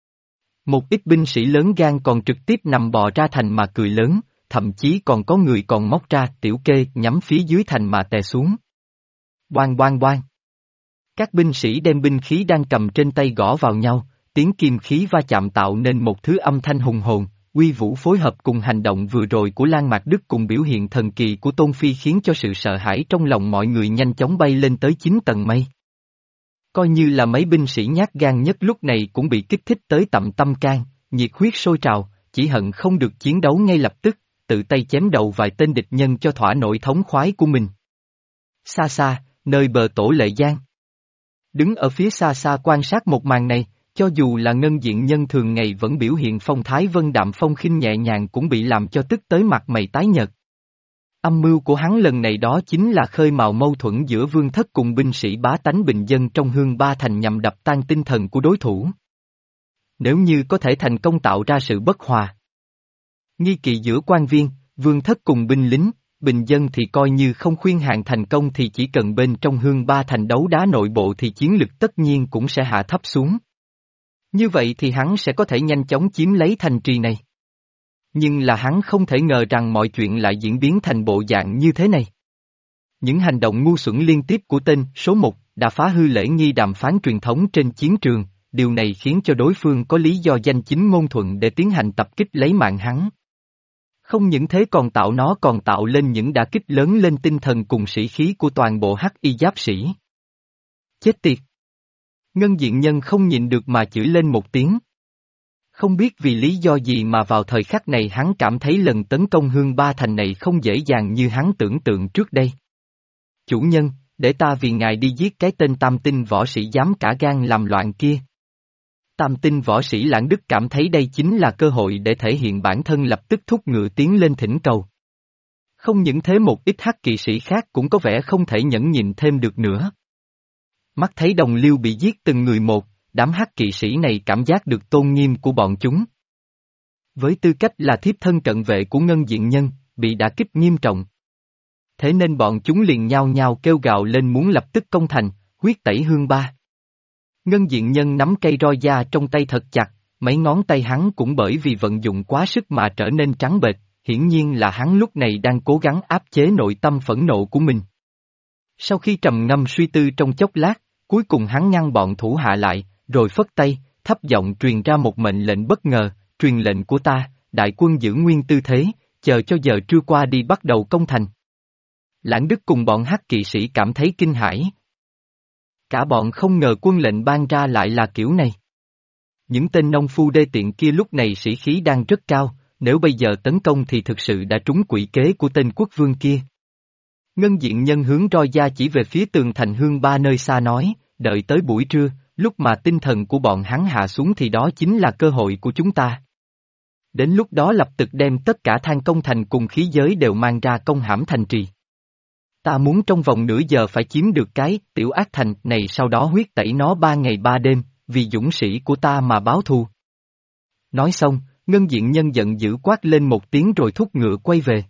Một ít binh sĩ lớn gan còn trực tiếp nằm bò ra thành mà cười lớn, thậm chí còn có người còn móc ra tiểu kê nhắm phía dưới thành mà tè xuống. Boang boang boang. Các binh sĩ đem binh khí đang cầm trên tay gõ vào nhau, tiếng kim khí va chạm tạo nên một thứ âm thanh hùng hồn, uy vũ phối hợp cùng hành động vừa rồi của Lan Mạc Đức cùng biểu hiện thần kỳ của Tôn Phi khiến cho sự sợ hãi trong lòng mọi người nhanh chóng bay lên tới chín tầng mây. Coi như là mấy binh sĩ nhát gan nhất lúc này cũng bị kích thích tới tận tâm can, nhiệt huyết sôi trào, chỉ hận không được chiến đấu ngay lập tức, tự tay chém đầu vài tên địch nhân cho thỏa nỗi thống khoái của mình. Xa xa, nơi bờ Tổ Lệ Giang. Đứng ở phía xa xa quan sát một màn này, cho dù là ngân diện nhân thường ngày vẫn biểu hiện phong thái vân đạm phong khinh nhẹ nhàng cũng bị làm cho tức tới mặt mày tái nhợt. Âm mưu của hắn lần này đó chính là khơi mào mâu thuẫn giữa vương thất cùng binh sĩ bá tánh bình dân trong Hương Ba Thành nhằm đập tan tinh thần của đối thủ. Nếu như có thể thành công tạo ra sự bất hòa, nghi kỵ giữa quan viên, vương thất cùng binh lính, bình dân thì coi như không khuyên hạn thành công thì chỉ cần bên trong Hương Ba Thành đấu đá nội bộ thì chiến lực tất nhiên cũng sẽ hạ thấp xuống. Như vậy thì hắn sẽ có thể nhanh chóng chiếm lấy thành trì này. Nhưng là hắn không thể ngờ rằng mọi chuyện lại diễn biến thành bộ dạng như thế này. Những hành động ngu xuẩn liên tiếp của tên số một đã phá hư lễ nghi đàm phán truyền thống trên chiến trường, điều này khiến cho đối phương có lý do danh chính ngôn thuận để tiến hành tập kích lấy mạng hắn. Không những thế còn tạo nó còn tạo lên những đả kích lớn lên tinh thần cùng sĩ khí của toàn bộ hắc y giáp sĩ. Chết tiệt! Ngân diện nhân không nhịn được mà chửi lên một tiếng. Không biết vì lý do gì mà vào thời khắc này hắn cảm thấy lần tấn công Hương Ba Thành này không dễ dàng như hắn tưởng tượng trước đây. Chủ nhân, để ta vì ngài đi giết cái tên tam tinh võ sĩ dám cả gan làm loạn kia. Tam tinh võ sĩ Lãng Đức cảm thấy đây chính là cơ hội để thể hiện bản thân lập tức thúc ngựa tiến lên thỉnh cầu. Không những thế một ít hắc kỵ sĩ khác cũng có vẻ không thể nhẫn nhịn thêm được nữa. Mắt thấy đồng liêu bị giết từng người một, đám hắc kỵ sĩ này cảm giác được tôn nghiêm của bọn chúng. Với tư cách là thiếp thân cận vệ của ngân diện nhân, bị đả kích nghiêm trọng. Thế nên bọn chúng liền nhao nhao kêu gào lên muốn lập tức công thành, huyết tẩy Hương Ba. Ngân diện nhân nắm cây roi da trong tay thật chặt, mấy ngón tay hắn cũng bởi vì vận dụng quá sức mà trở nên trắng bệch, hiển nhiên là hắn lúc này đang cố gắng áp chế nội tâm phẫn nộ của mình. Sau khi trầm ngâm suy tư trong chốc lát, cuối cùng hắn ngăn bọn thủ hạ lại, rồi phất tay, thấp giọng truyền ra một mệnh lệnh bất ngờ, truyền lệnh của ta, đại quân giữ nguyên tư thế, chờ cho giờ trưa qua đi bắt đầu công thành. Lãng Đức cùng bọn hắc kỵ sĩ cảm thấy kinh hãi. Cả bọn không ngờ quân lệnh ban ra lại là kiểu này. Những tên nông phu đê tiện kia lúc này sĩ khí đang rất cao, nếu bây giờ tấn công thì thực sự đã trúng quỷ kế của tên quốc vương kia. Ngân diện nhân hướng roi da chỉ về phía tường thành Hương Ba nơi xa nói, đợi tới buổi trưa, lúc mà tinh thần của bọn hắn hạ xuống thì đó chính là cơ hội của chúng ta. Đến lúc đó lập tức đem tất cả than công thành cùng khí giới đều mang ra công hãm thành trì. Ta muốn trong vòng nửa giờ phải chiếm được cái tiểu ác thành này sau đó huyết tẩy nó ba ngày ba đêm, vì dũng sĩ của ta mà báo thù. Nói xong, ngân diện nhân giận dữ quát lên một tiếng rồi thúc ngựa quay về.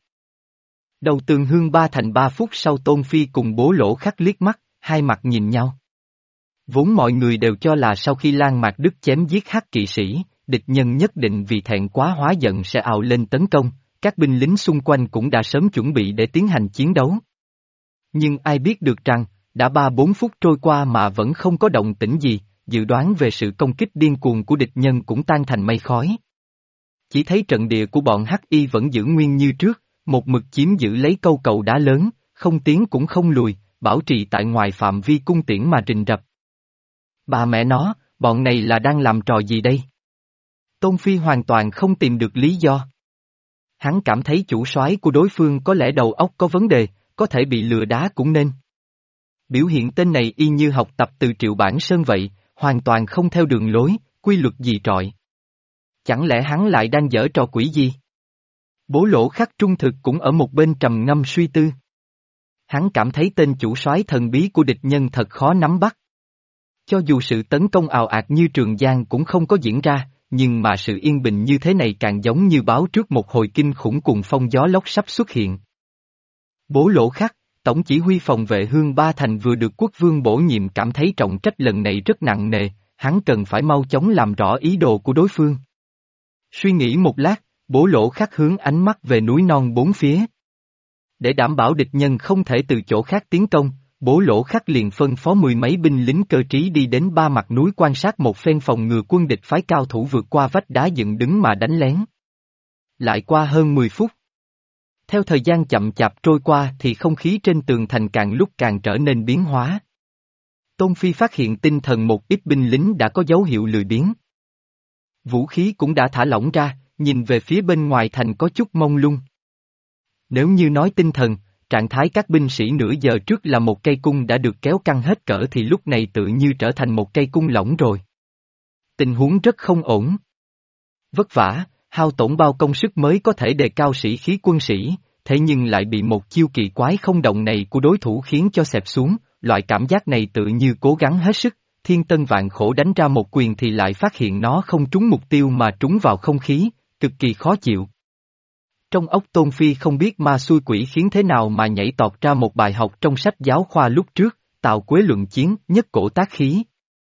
Đầu tường Hương Ba Thành ba phút sau Tôn Phi cùng Bố Lỗ Khắc liếc mắt, hai mặt nhìn nhau. Vốn mọi người đều cho là sau khi Lan Mạc Đức chém giết hắc kỵ sĩ, địch nhân nhất định vì thẹn quá hóa giận sẽ ào lên tấn công, các binh lính xung quanh cũng đã sớm chuẩn bị để tiến hành chiến đấu. Nhưng ai biết được rằng, đã ba bốn phút trôi qua mà vẫn không có động tĩnh gì, dự đoán về sự công kích điên cuồng của địch nhân cũng tan thành mây khói. Chỉ thấy trận địa của bọn hắc y vẫn giữ nguyên như trước, một mực chiếm giữ lấy câu cầu đá lớn, không tiến cũng không lùi, bảo trì tại ngoài phạm vi cung tiễn mà rình rập. Bà mẹ nó, bọn này là đang làm trò gì đây? Tôn Phi hoàn toàn không tìm được lý do. Hắn cảm thấy chủ soái của đối phương có lẽ đầu óc có vấn đề, có thể bị lừa đá cũng nên. Biểu hiện tên này y như học tập từ Triệu Bản Sơn vậy, hoàn toàn không theo đường lối, quy luật gì trọi. Chẳng lẽ hắn lại đang giở trò quỷ gì? Bố Lỗ Khắc trung thực cũng ở một bên trầm ngâm suy tư. Hắn cảm thấy tên chủ soái thần bí của địch nhân thật khó nắm bắt. Cho dù sự tấn công ào ạt như Trường Giang cũng không có diễn ra, nhưng mà sự yên bình như thế này càng giống như báo trước một hồi kinh khủng cùng phong gió lốc sắp xuất hiện. Bố Lỗ Khắc, tổng chỉ huy phòng vệ Hương Ba Thành vừa được quốc vương bổ nhiệm cảm thấy trọng trách lần này rất nặng nề, hắn cần phải mau chóng làm rõ ý đồ của đối phương. Suy nghĩ một lát, Bố Lỗ Khắc hướng ánh mắt về núi non bốn phía. Để đảm bảo địch nhân không thể từ chỗ khác tiến công, Bố Lỗ Khắc liền phân phó mười mấy binh lính cơ trí đi đến ba mặt núi quan sát một phen phòng ngừa quân địch phái cao thủ vượt qua vách đá dựng đứng mà đánh lén. Lại qua hơn mười phút. Theo thời gian chậm chạp trôi qua thì không khí trên tường thành càng lúc càng trở nên biến hóa. Tôn Phi phát hiện tinh thần một ít binh lính đã có dấu hiệu lười biếng. Vũ khí cũng đã thả lỏng ra, nhìn về phía bên ngoài thành có chút mông lung. Nếu như nói tinh thần, trạng thái các binh sĩ nửa giờ trước là một cây cung đã được kéo căng hết cỡ thì lúc này tự như trở thành một cây cung lỏng rồi. Tình huống rất không ổn. Vất vả, hao tổn bao công sức mới có thể đề cao sĩ khí quân sĩ, thế nhưng lại bị một chiêu kỳ quái không động này của đối thủ khiến cho xẹp xuống, loại cảm giác này tự như cố gắng hết sức, thiên tân vạn khổ đánh ra một quyền thì lại phát hiện nó không trúng mục tiêu mà trúng vào không khí, cực kỳ khó chịu. Trong óc Tôn Phi không biết ma xui quỷ khiến thế nào mà nhảy tọt ra một bài học trong sách giáo khoa lúc trước, Tào Quế luận chiến, nhất cổ tác khí.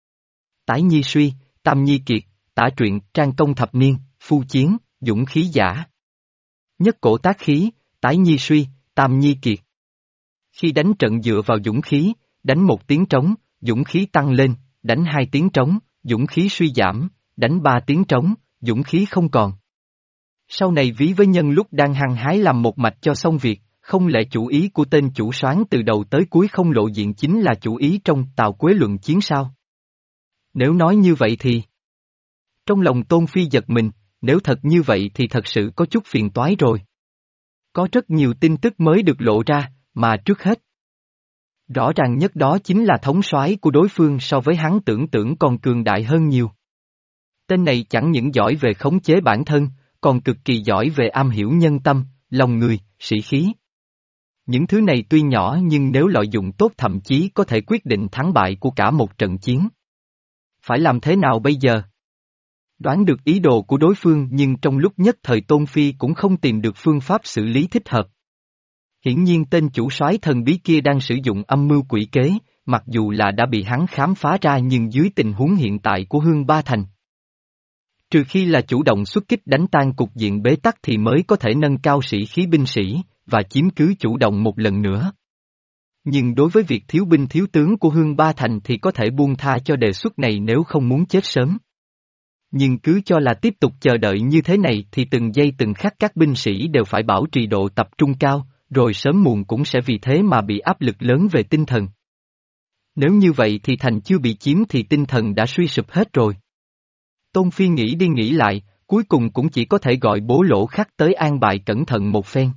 Tái Nhi Suy, Tam Nhi Kiệt, Tả Truyện, Trang Công Thập Niên, Phu Chiến, Dũng Khí Giả. Nhất cổ tác khí, Tái Nhi Suy, Tam Nhi Kiệt. Khi đánh trận dựa vào dũng khí, đánh một tiếng trống, dũng khí tăng lên, đánh hai tiếng trống, dũng khí suy giảm, đánh ba tiếng trống, dũng khí không còn. Sau này ví với nhân lúc đang hăng hái làm một mạch cho xong việc, không lẽ chủ ý của tên chủ soán từ đầu tới cuối không lộ diện chính là chủ ý trong Tào Quế luận chiến sao? Nếu nói như vậy thì... Trong lòng Tôn Phi giật mình, nếu thật như vậy thì thật sự có chút phiền toái rồi. Có rất nhiều tin tức mới được lộ ra, mà trước hết. Rõ ràng nhất đó chính là thống soái của đối phương so với hắn tưởng tưởng còn cường đại hơn nhiều. Tên này chẳng những giỏi về khống chế bản thân, còn cực kỳ giỏi về am hiểu nhân tâm, lòng người, sĩ khí. Những thứ này tuy nhỏ nhưng nếu lợi dụng tốt thậm chí có thể quyết định thắng bại của cả một trận chiến. Phải làm thế nào bây giờ? Đoán được ý đồ của đối phương nhưng trong lúc nhất thời Tôn Phi cũng không tìm được phương pháp xử lý thích hợp. Hiển nhiên tên chủ soái thần bí kia đang sử dụng âm mưu quỷ kế, mặc dù là đã bị hắn khám phá ra nhưng dưới tình huống hiện tại của Hương Ba Thành. Trừ khi là chủ động xuất kích đánh tan cục diện bế tắc thì mới có thể nâng cao sĩ khí binh sĩ, và chiếm cứ chủ động một lần nữa. Nhưng đối với việc thiếu binh thiếu tướng của Hương Ba Thành thì có thể buông tha cho đề xuất này nếu không muốn chết sớm. Nhưng cứ cho là tiếp tục chờ đợi như thế này thì từng giây từng khắc các binh sĩ đều phải bảo trì độ tập trung cao, rồi sớm muộn cũng sẽ vì thế mà bị áp lực lớn về tinh thần. Nếu như vậy thì thành chưa bị chiếm thì tinh thần đã suy sụp hết rồi. Tôn Phi nghĩ đi nghĩ lại, cuối cùng cũng chỉ có thể gọi Bố Lỗ Khắc tới an bài cẩn thận một phen.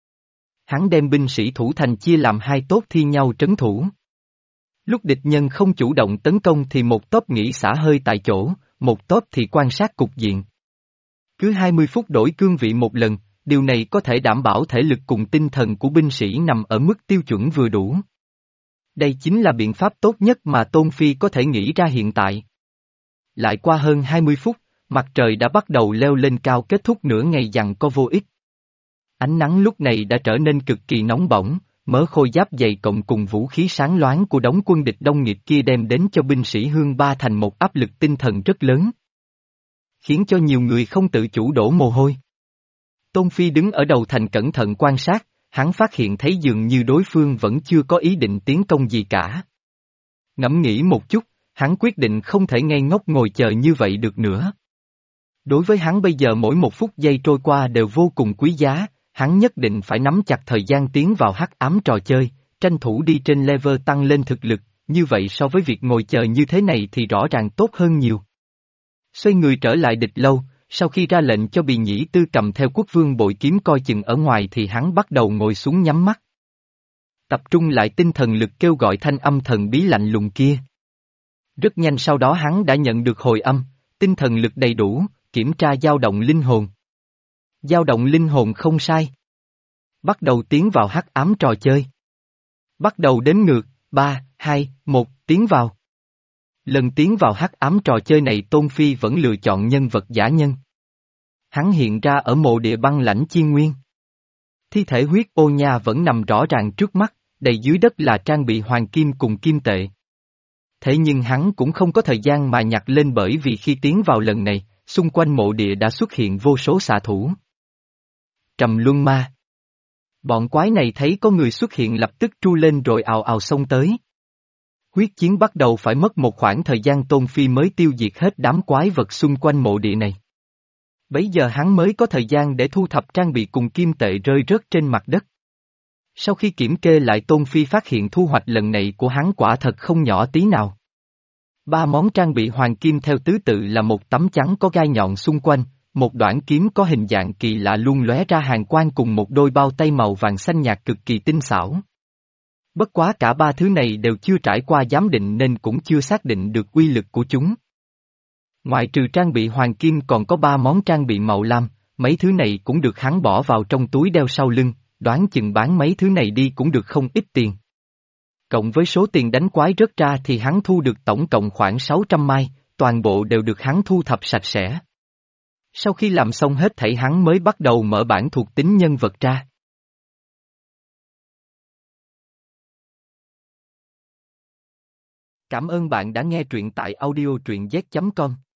Hắn đem binh sĩ thủ thành chia làm hai tốp thi nhau trấn thủ. Lúc địch nhân không chủ động tấn công thì một tốp nghỉ xả hơi tại chỗ, một tốp thì quan sát cục diện. Cứ hai mươi phút đổi cương vị một lần, điều này có thể đảm bảo thể lực cùng tinh thần của binh sĩ nằm ở mức tiêu chuẩn vừa đủ. Đây chính là biện pháp tốt nhất mà Tôn Phi có thể nghĩ ra hiện tại. Lại qua hơn hai mươi phút, mặt trời đã bắt đầu leo lên cao kết thúc nửa ngày giằng co vô ích. Ánh nắng lúc này đã trở nên cực kỳ nóng bỏng, mớ khôi giáp dày cộng cùng vũ khí sáng loáng của đống quân địch đông nghịt kia đem đến cho binh sĩ Hương Ba Thành một áp lực tinh thần rất lớn. Khiến cho nhiều người không tự chủ đổ mồ hôi. Tôn Phi đứng ở đầu thành cẩn thận quan sát, hắn phát hiện thấy dường như đối phương vẫn chưa có ý định tiến công gì cả. Ngẫm nghĩ một chút, hắn quyết định không thể ngây ngốc ngồi chờ như vậy được nữa. Đối với hắn bây giờ mỗi một phút giây trôi qua đều vô cùng quý giá, hắn nhất định phải nắm chặt thời gian tiến vào hắc ám trò chơi, tranh thủ đi trên level tăng lên thực lực, như vậy so với việc ngồi chờ như thế này thì rõ ràng tốt hơn nhiều. Xoay người trở lại địch lâu, sau khi ra lệnh cho Bì Nhĩ Tư cầm theo quốc vương bội kiếm coi chừng ở ngoài thì hắn bắt đầu ngồi xuống nhắm mắt. Tập trung lại tinh thần lực kêu gọi thanh âm thần bí lạnh lùng kia. Rất nhanh sau đó hắn đã nhận được hồi âm, tinh thần lực đầy đủ, kiểm tra dao động linh hồn. Dao động linh hồn không sai. Bắt đầu tiến vào hắc ám trò chơi. Bắt đầu đếm ngược, ba, hai, một, tiến vào. Lần tiến vào hắc ám trò chơi này Tôn Phi vẫn lựa chọn nhân vật giả nhân. Hắn hiện ra ở mộ địa băng lãnh Chiên Nguyên. Thi thể huyết ô nha vẫn nằm rõ ràng trước mắt, đầy dưới đất là trang bị hoàng kim cùng kim tệ. Thế nhưng hắn cũng không có thời gian mà nhặt lên bởi vì khi tiến vào lần này, xung quanh mộ địa đã xuất hiện vô số xạ thủ. Trầm Luân Ma. Bọn quái này thấy có người xuất hiện lập tức tru lên rồi ào ào xông tới. Huyết chiến bắt đầu phải mất một khoảng thời gian Tôn Phi mới tiêu diệt hết đám quái vật xung quanh mộ địa này. Bấy giờ hắn mới có thời gian để thu thập trang bị cùng kim tệ rơi rớt trên mặt đất. Sau khi kiểm kê lại Tôn Phi phát hiện thu hoạch lần này của hắn quả thật không nhỏ tí nào. Ba món trang bị hoàng kim theo tứ tự là một tấm chắn có gai nhọn xung quanh, một đoạn kiếm có hình dạng kỳ lạ luôn lóe ra hàn quang cùng một đôi bao tay màu vàng xanh nhạt cực kỳ tinh xảo. Bất quá cả ba thứ này đều chưa trải qua giám định nên cũng chưa xác định được uy lực của chúng. Ngoài trừ trang bị hoàng kim còn có ba món trang bị màu lam, mấy thứ này cũng được hắn bỏ vào trong túi đeo sau lưng, đoán chừng bán mấy thứ này đi cũng được không ít tiền. Cộng với số tiền đánh quái rớt ra thì hắn thu được tổng cộng khoảng sáu trăm mai, toàn bộ đều được hắn thu thập sạch sẽ. Sau khi làm xong hết thảy hắn mới bắt đầu mở bản thuộc tính nhân vật ra. Cảm ơn bạn đã nghe truyện tại audio truyện z chấm com.